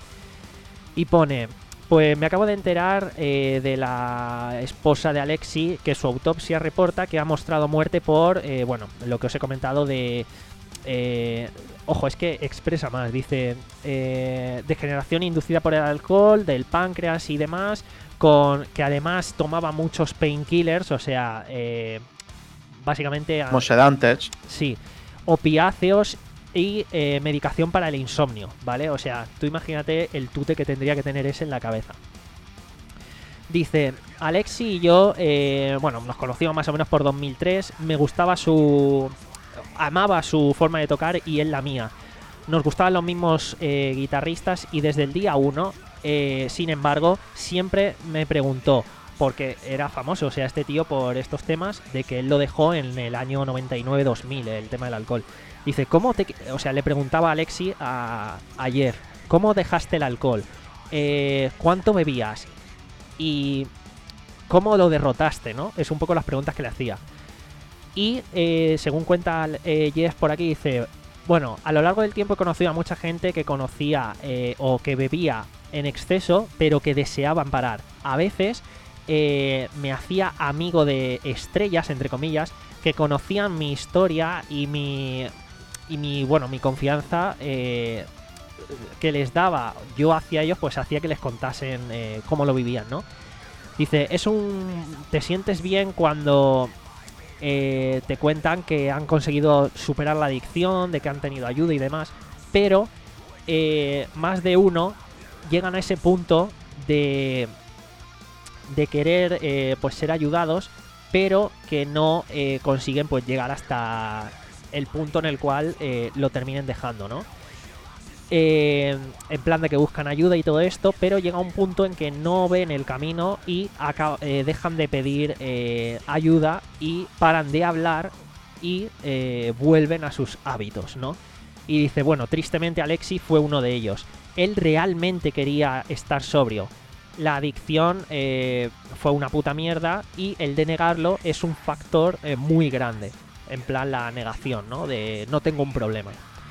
Y pone, pues me acabo de enterar eh, de la esposa de Alexi, que su autopsia reporta que ha mostrado muerte por, eh, bueno, lo que os he comentado de... Eh, ojo, es que expresa más, dice eh, degeneración inducida por el alcohol, del páncreas y demás, con que además tomaba muchos painkillers, o sea, eh, básicamente... Como sedantes. Sí, opiáceos y eh, medicación para el insomnio, ¿vale? O sea, tú imagínate el tute que tendría que tener ese en la cabeza. Dice, Alexi y yo, eh, bueno, nos conocimos más o menos por dos mil tres, me gustaba su... amaba su forma de tocar y él la mía. Nos gustaban los mismos eh, guitarristas y desde el día uno, eh, sin embargo, siempre me preguntó, porque era famoso, o sea, este tío por estos temas, de que él lo dejó en el año noventa y nueve dos mil, el tema del alcohol. Dice, ¿cómo te...? O sea, le preguntaba a Alexi a, a Jeff, ¿cómo dejaste el alcohol? Eh, ¿Cuánto bebías? Y ¿cómo lo derrotaste, no? Es un poco las preguntas que le hacía. Y eh, según cuenta eh, Jeff por aquí, dice, bueno, a lo largo del tiempo he conocido a mucha gente que conocía eh, o que bebía en exceso, pero que deseaban parar. A veces eh, me hacía amigo de estrellas, entre comillas, que conocían mi historia y mi, y mi bueno, mi confianza eh, que les daba yo hacia ellos, pues hacía que les contasen eh, cómo lo vivían, ¿no? Dice, es un... te sientes bien cuando... Eh, te cuentan que han conseguido superar la adicción, de que han tenido ayuda y demás, pero eh, más de uno llegan a ese punto de de querer eh, pues ser ayudados, pero que no eh, consiguen pues llegar hasta el punto en el cual eh, lo terminen dejando, ¿no? Eh, en plan de que buscan ayuda y todo esto, pero llega un punto en que no ven el camino y acá, eh, dejan de pedir eh, ayuda y paran de hablar y eh, vuelven a sus hábitos, ¿no? Y dice, bueno, tristemente Alexi fue uno de ellos. Él realmente quería estar sobrio. La adicción eh, fue una puta mierda y el de negarlo es un factor eh, muy grande. En plan la negación, ¿no? De no tengo un problema.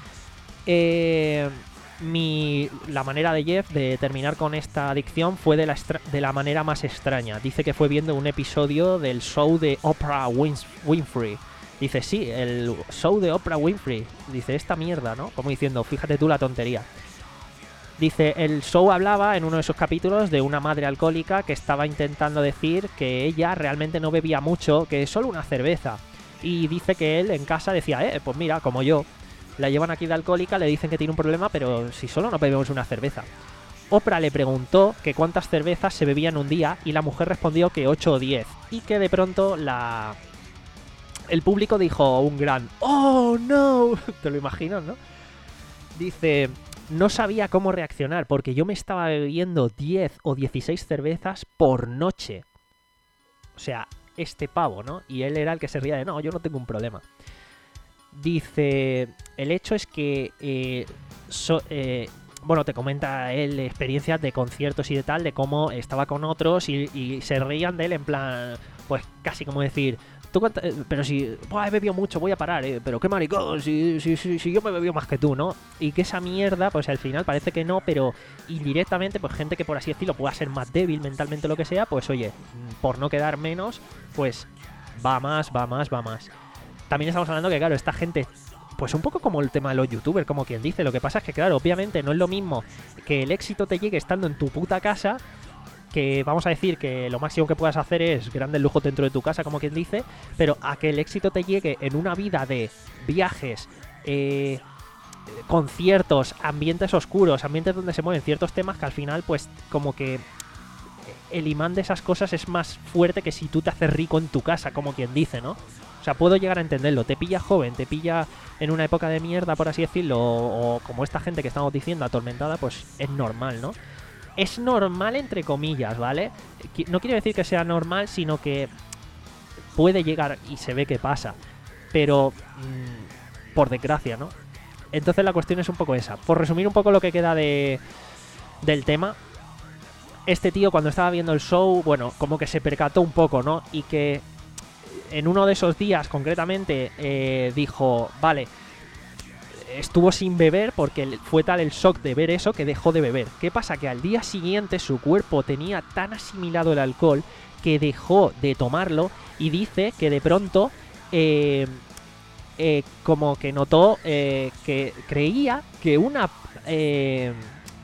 Eh, mi, la manera de Jeff de terminar con esta adicción fue de la, extra, de la manera más extraña. Dice que fue viendo un episodio del show de Oprah Wins, Winfrey. Dice, sí, el show de Oprah Winfrey. Dice, esta mierda, ¿no? Como diciendo, fíjate tú la tontería. Dice, el show hablaba en uno de sus capítulos de una madre alcohólica que estaba intentando decir que ella realmente no bebía mucho, que solo una cerveza. Y dice que él en casa decía, eh, pues mira, como yo. La llevan aquí de alcohólica, le dicen que tiene un problema, pero si solo no bebemos una cerveza. Oprah le preguntó que cuántas cervezas se bebían un día y la mujer respondió que ocho o diez. Y que de pronto la... el público dijo un gran ¡oh, no! Te lo imaginas, ¿no? Dice, no sabía cómo reaccionar porque yo me estaba bebiendo diez o dieciséis cervezas por noche. O sea, este pavo, ¿no? Y él era el que se ría de, no, yo no tengo un problema. Dice, el hecho es que, eh, so, eh, bueno, te comenta él experiencias de conciertos y de tal, de cómo estaba con otros y, y se reían de él en plan, pues casi como decir, tú cuánta, eh, pero si, buah, he bebido mucho, voy a parar, eh, pero qué maricón, si, si, si, si yo me he bebido más que tú, ¿no? Y que esa mierda, pues al final parece que no, pero indirectamente, pues gente que por así decirlo pueda ser más débil mentalmente o lo que sea, pues oye, por no quedar menos, pues va más, va más, va más. También estamos hablando que, claro, esta gente, pues un poco como el tema de los youtubers, como quien dice. Lo que pasa es que, claro, obviamente no es lo mismo que el éxito te llegue estando en tu puta casa, que vamos a decir que lo máximo que puedas hacer es grandes lujos dentro de tu casa, como quien dice, pero a que el éxito te llegue en una vida de viajes, eh, conciertos, ambientes oscuros, ambientes donde se mueven ciertos temas que al final, pues, como que el imán de esas cosas es más fuerte que si tú te haces rico en tu casa, como quien dice, ¿no? O sea, puedo llegar a entenderlo. Te pilla joven, te pilla en una época de mierda, por así decirlo, o, o como esta gente que estamos diciendo, atormentada, pues es normal, ¿no? Es normal entre comillas, ¿vale? No quiero decir que sea normal, sino que puede llegar y se ve que pasa. Pero, mmm, por desgracia, ¿no? Entonces la cuestión es un poco esa. Por resumir un poco lo que queda de del tema, este tío cuando estaba viendo el show, bueno, como que se percató un poco, ¿no? Y que en uno de esos días, concretamente, eh, dijo, vale, estuvo sin beber porque fue tal el shock de ver eso que dejó de beber. ¿Qué pasa? Que al día siguiente su cuerpo tenía tan asimilado el alcohol que dejó de tomarlo y dice que de pronto, eh, eh, como que notó eh, que creía que una... Eh,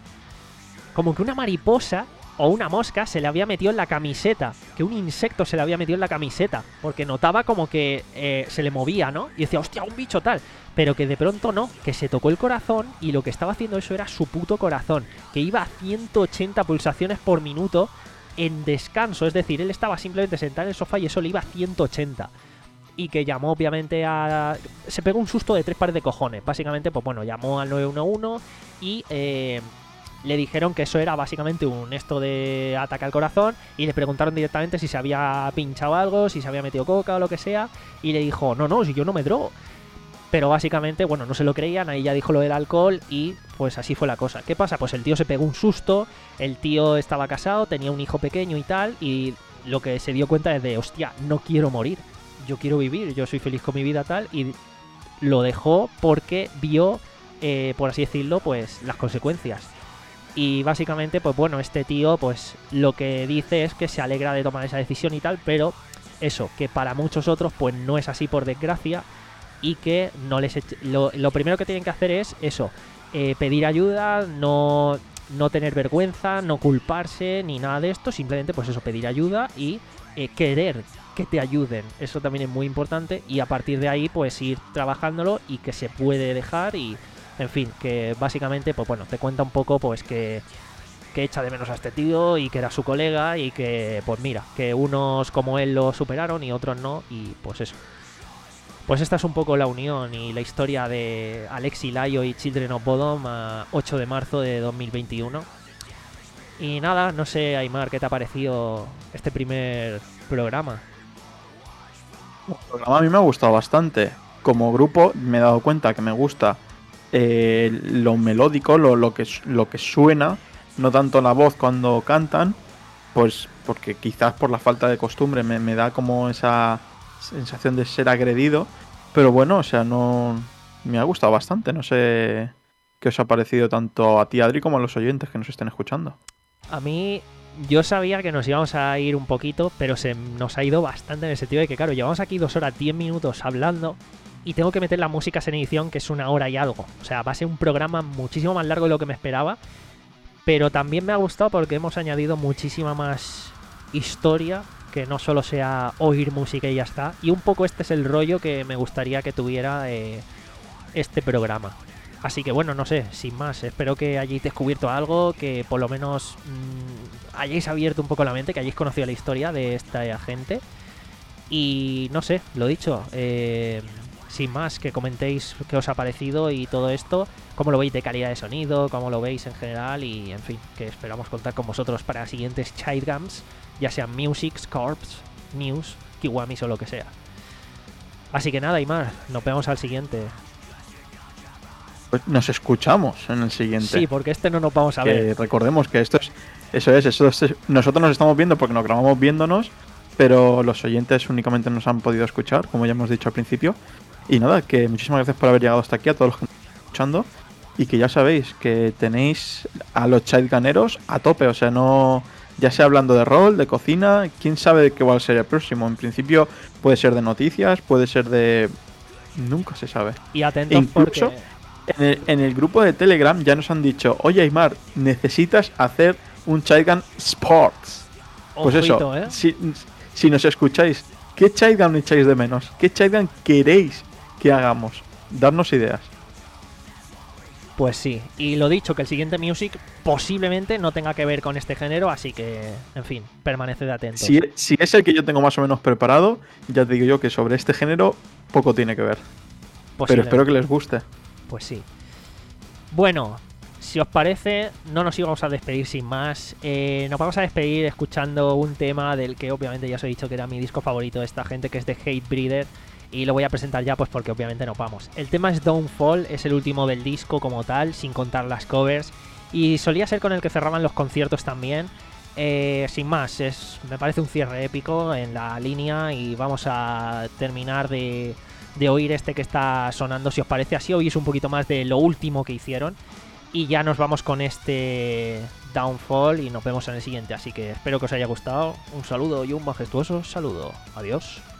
como que una mariposa o una mosca se le había metido en la camiseta, que un insecto se le había metido en la camiseta, porque notaba como que eh, se le movía, ¿no? Y decía, hostia, un bicho tal, pero que de pronto no, que se tocó el corazón y lo que estaba haciendo eso era su puto corazón, que iba a ciento ochenta pulsaciones por minuto en descanso, es decir, él estaba simplemente sentado en el sofá y eso le iba a ciento ochenta. Y que llamó obviamente a... se pegó un susto de tres pares de cojones, básicamente, pues bueno, llamó al nueve uno uno y... Eh, le dijeron que eso era básicamente un esto de ataque al corazón y le preguntaron directamente si se había pinchado algo, si se había metido coca o lo que sea y le dijo, no, no, si yo no me drogo. Pero básicamente, bueno, no se lo creían, ahí ya dijo lo del alcohol y pues así fue la cosa. ¿Qué pasa? Pues el tío se pegó un susto, el tío estaba casado, tenía un hijo pequeño y tal y lo que se dio cuenta es de, hostia, no quiero morir, yo quiero vivir, yo soy feliz con mi vida tal y lo dejó porque vio, eh, por así decirlo, pues las consecuencias. Y básicamente, pues bueno, este tío, pues lo que dice es que se alegra de tomar esa decisión y tal, pero eso, que para muchos otros, pues no es así por desgracia y que no les eche... lo, lo primero que tienen que hacer es eso, eh, pedir ayuda, no, no tener vergüenza, no culparse ni nada de esto, simplemente pues eso, pedir ayuda y eh, querer que te ayuden, eso también es muy importante y a partir de ahí pues ir trabajándolo y que se puede dejar y... En fin, que básicamente, pues bueno, te cuenta un poco pues que, que echa de menos a este tío y que era su colega y que, pues mira, que unos como él lo superaron y otros no y pues eso. Pues esta es un poco la unión y la historia de Alexi Laio y Children of Bodom a ocho de marzo de dos mil veintiuno. Y nada, no sé, Aymar, ¿qué te ha parecido este primer programa? El programa a mí me ha gustado bastante. Como grupo me he dado cuenta que me gusta eh, lo melódico, lo, lo, que, lo que suena, no tanto la voz cuando cantan, pues porque quizás por la falta de costumbre me, me da como esa sensación de ser agredido, pero bueno, o sea, no me ha gustado bastante, no sé qué os ha parecido tanto a ti, Adri, como a los oyentes que nos estén escuchando. A mí, yo sabía que nos íbamos a ir un poquito, pero se nos ha ido bastante en el sentido de que, claro, llevamos aquí dos horas, diez minutos hablando y tengo que meter la música en edición, que es una hora y algo. O sea, va a ser un programa muchísimo más largo de lo que me esperaba, pero también me ha gustado porque hemos añadido muchísima más historia, que no solo sea oír música y ya está. Y un poco este es el rollo que me gustaría que tuviera eh, este programa. Así que bueno, no sé, sin más, espero que hayáis descubierto algo, que por lo menos mmm, hayáis abierto un poco la mente, que hayáis conocido la historia de esta gente. Y no sé, lo dicho, eh, sin más, que comentéis qué os ha parecido y todo esto, cómo lo veis de calidad de sonido, cómo lo veis en general y en fin, que esperamos contar con vosotros para siguientes Childgams, ya sean Music, Corps, News, Kiwamis o lo que sea. Así que nada, Aimar, nos vemos al siguiente. Pues nos escuchamos en el siguiente. Sí, porque este no nos vamos a que ver. Recordemos que esto es, eso es, eso es, nosotros nos estamos viendo porque nos grabamos viéndonos, pero los oyentes únicamente nos han podido escuchar, como ya hemos dicho al principio. Y nada, que muchísimas gracias por haber llegado hasta aquí a todos los que nos están escuchando. Y que ya sabéis que tenéis a los Childganeros a tope, o sea, no, ya sea hablando de rol, de cocina, quién sabe de qué va a ser el próximo. En principio puede ser de noticias, puede ser de... nunca se sabe. Y atentos incluso, porque... En el, en el grupo de Telegram ya nos han dicho, oye Aimar, necesitas hacer un Childgan Sports. Pues Ojito, eso, ¿eh? si, si nos escucháis, ¿qué Childgan echáis de menos? ¿Qué Childgan queréis que hagamos? Darnos ideas. Pues sí, y lo dicho, que el siguiente Music posiblemente no tenga que ver con este género, así que, en fin, permaneced atentos. Si, si es el que yo tengo más o menos preparado, ya te digo yo que sobre este género poco tiene que ver. Pero espero que les guste. Pues sí. Bueno, si os parece, no nos íbamos a despedir sin más. Eh, nos vamos a despedir escuchando un tema del que obviamente ya os he dicho que era mi disco favorito de esta gente, que es de Hatebreeder. Y lo voy a presentar ya pues porque obviamente no vamos. El tema es Downfall, es el último del disco como tal, sin contar las covers. Y solía ser con el que cerraban los conciertos también. Eh, sin más, es me parece un cierre épico en la línea y vamos a terminar de... de oír este que está sonando, si os parece, así oís un poquito más de lo último que hicieron y ya nos vamos con este Downfall y nos vemos en el siguiente, así que espero que os haya gustado, un saludo y un majestuoso saludo, adiós.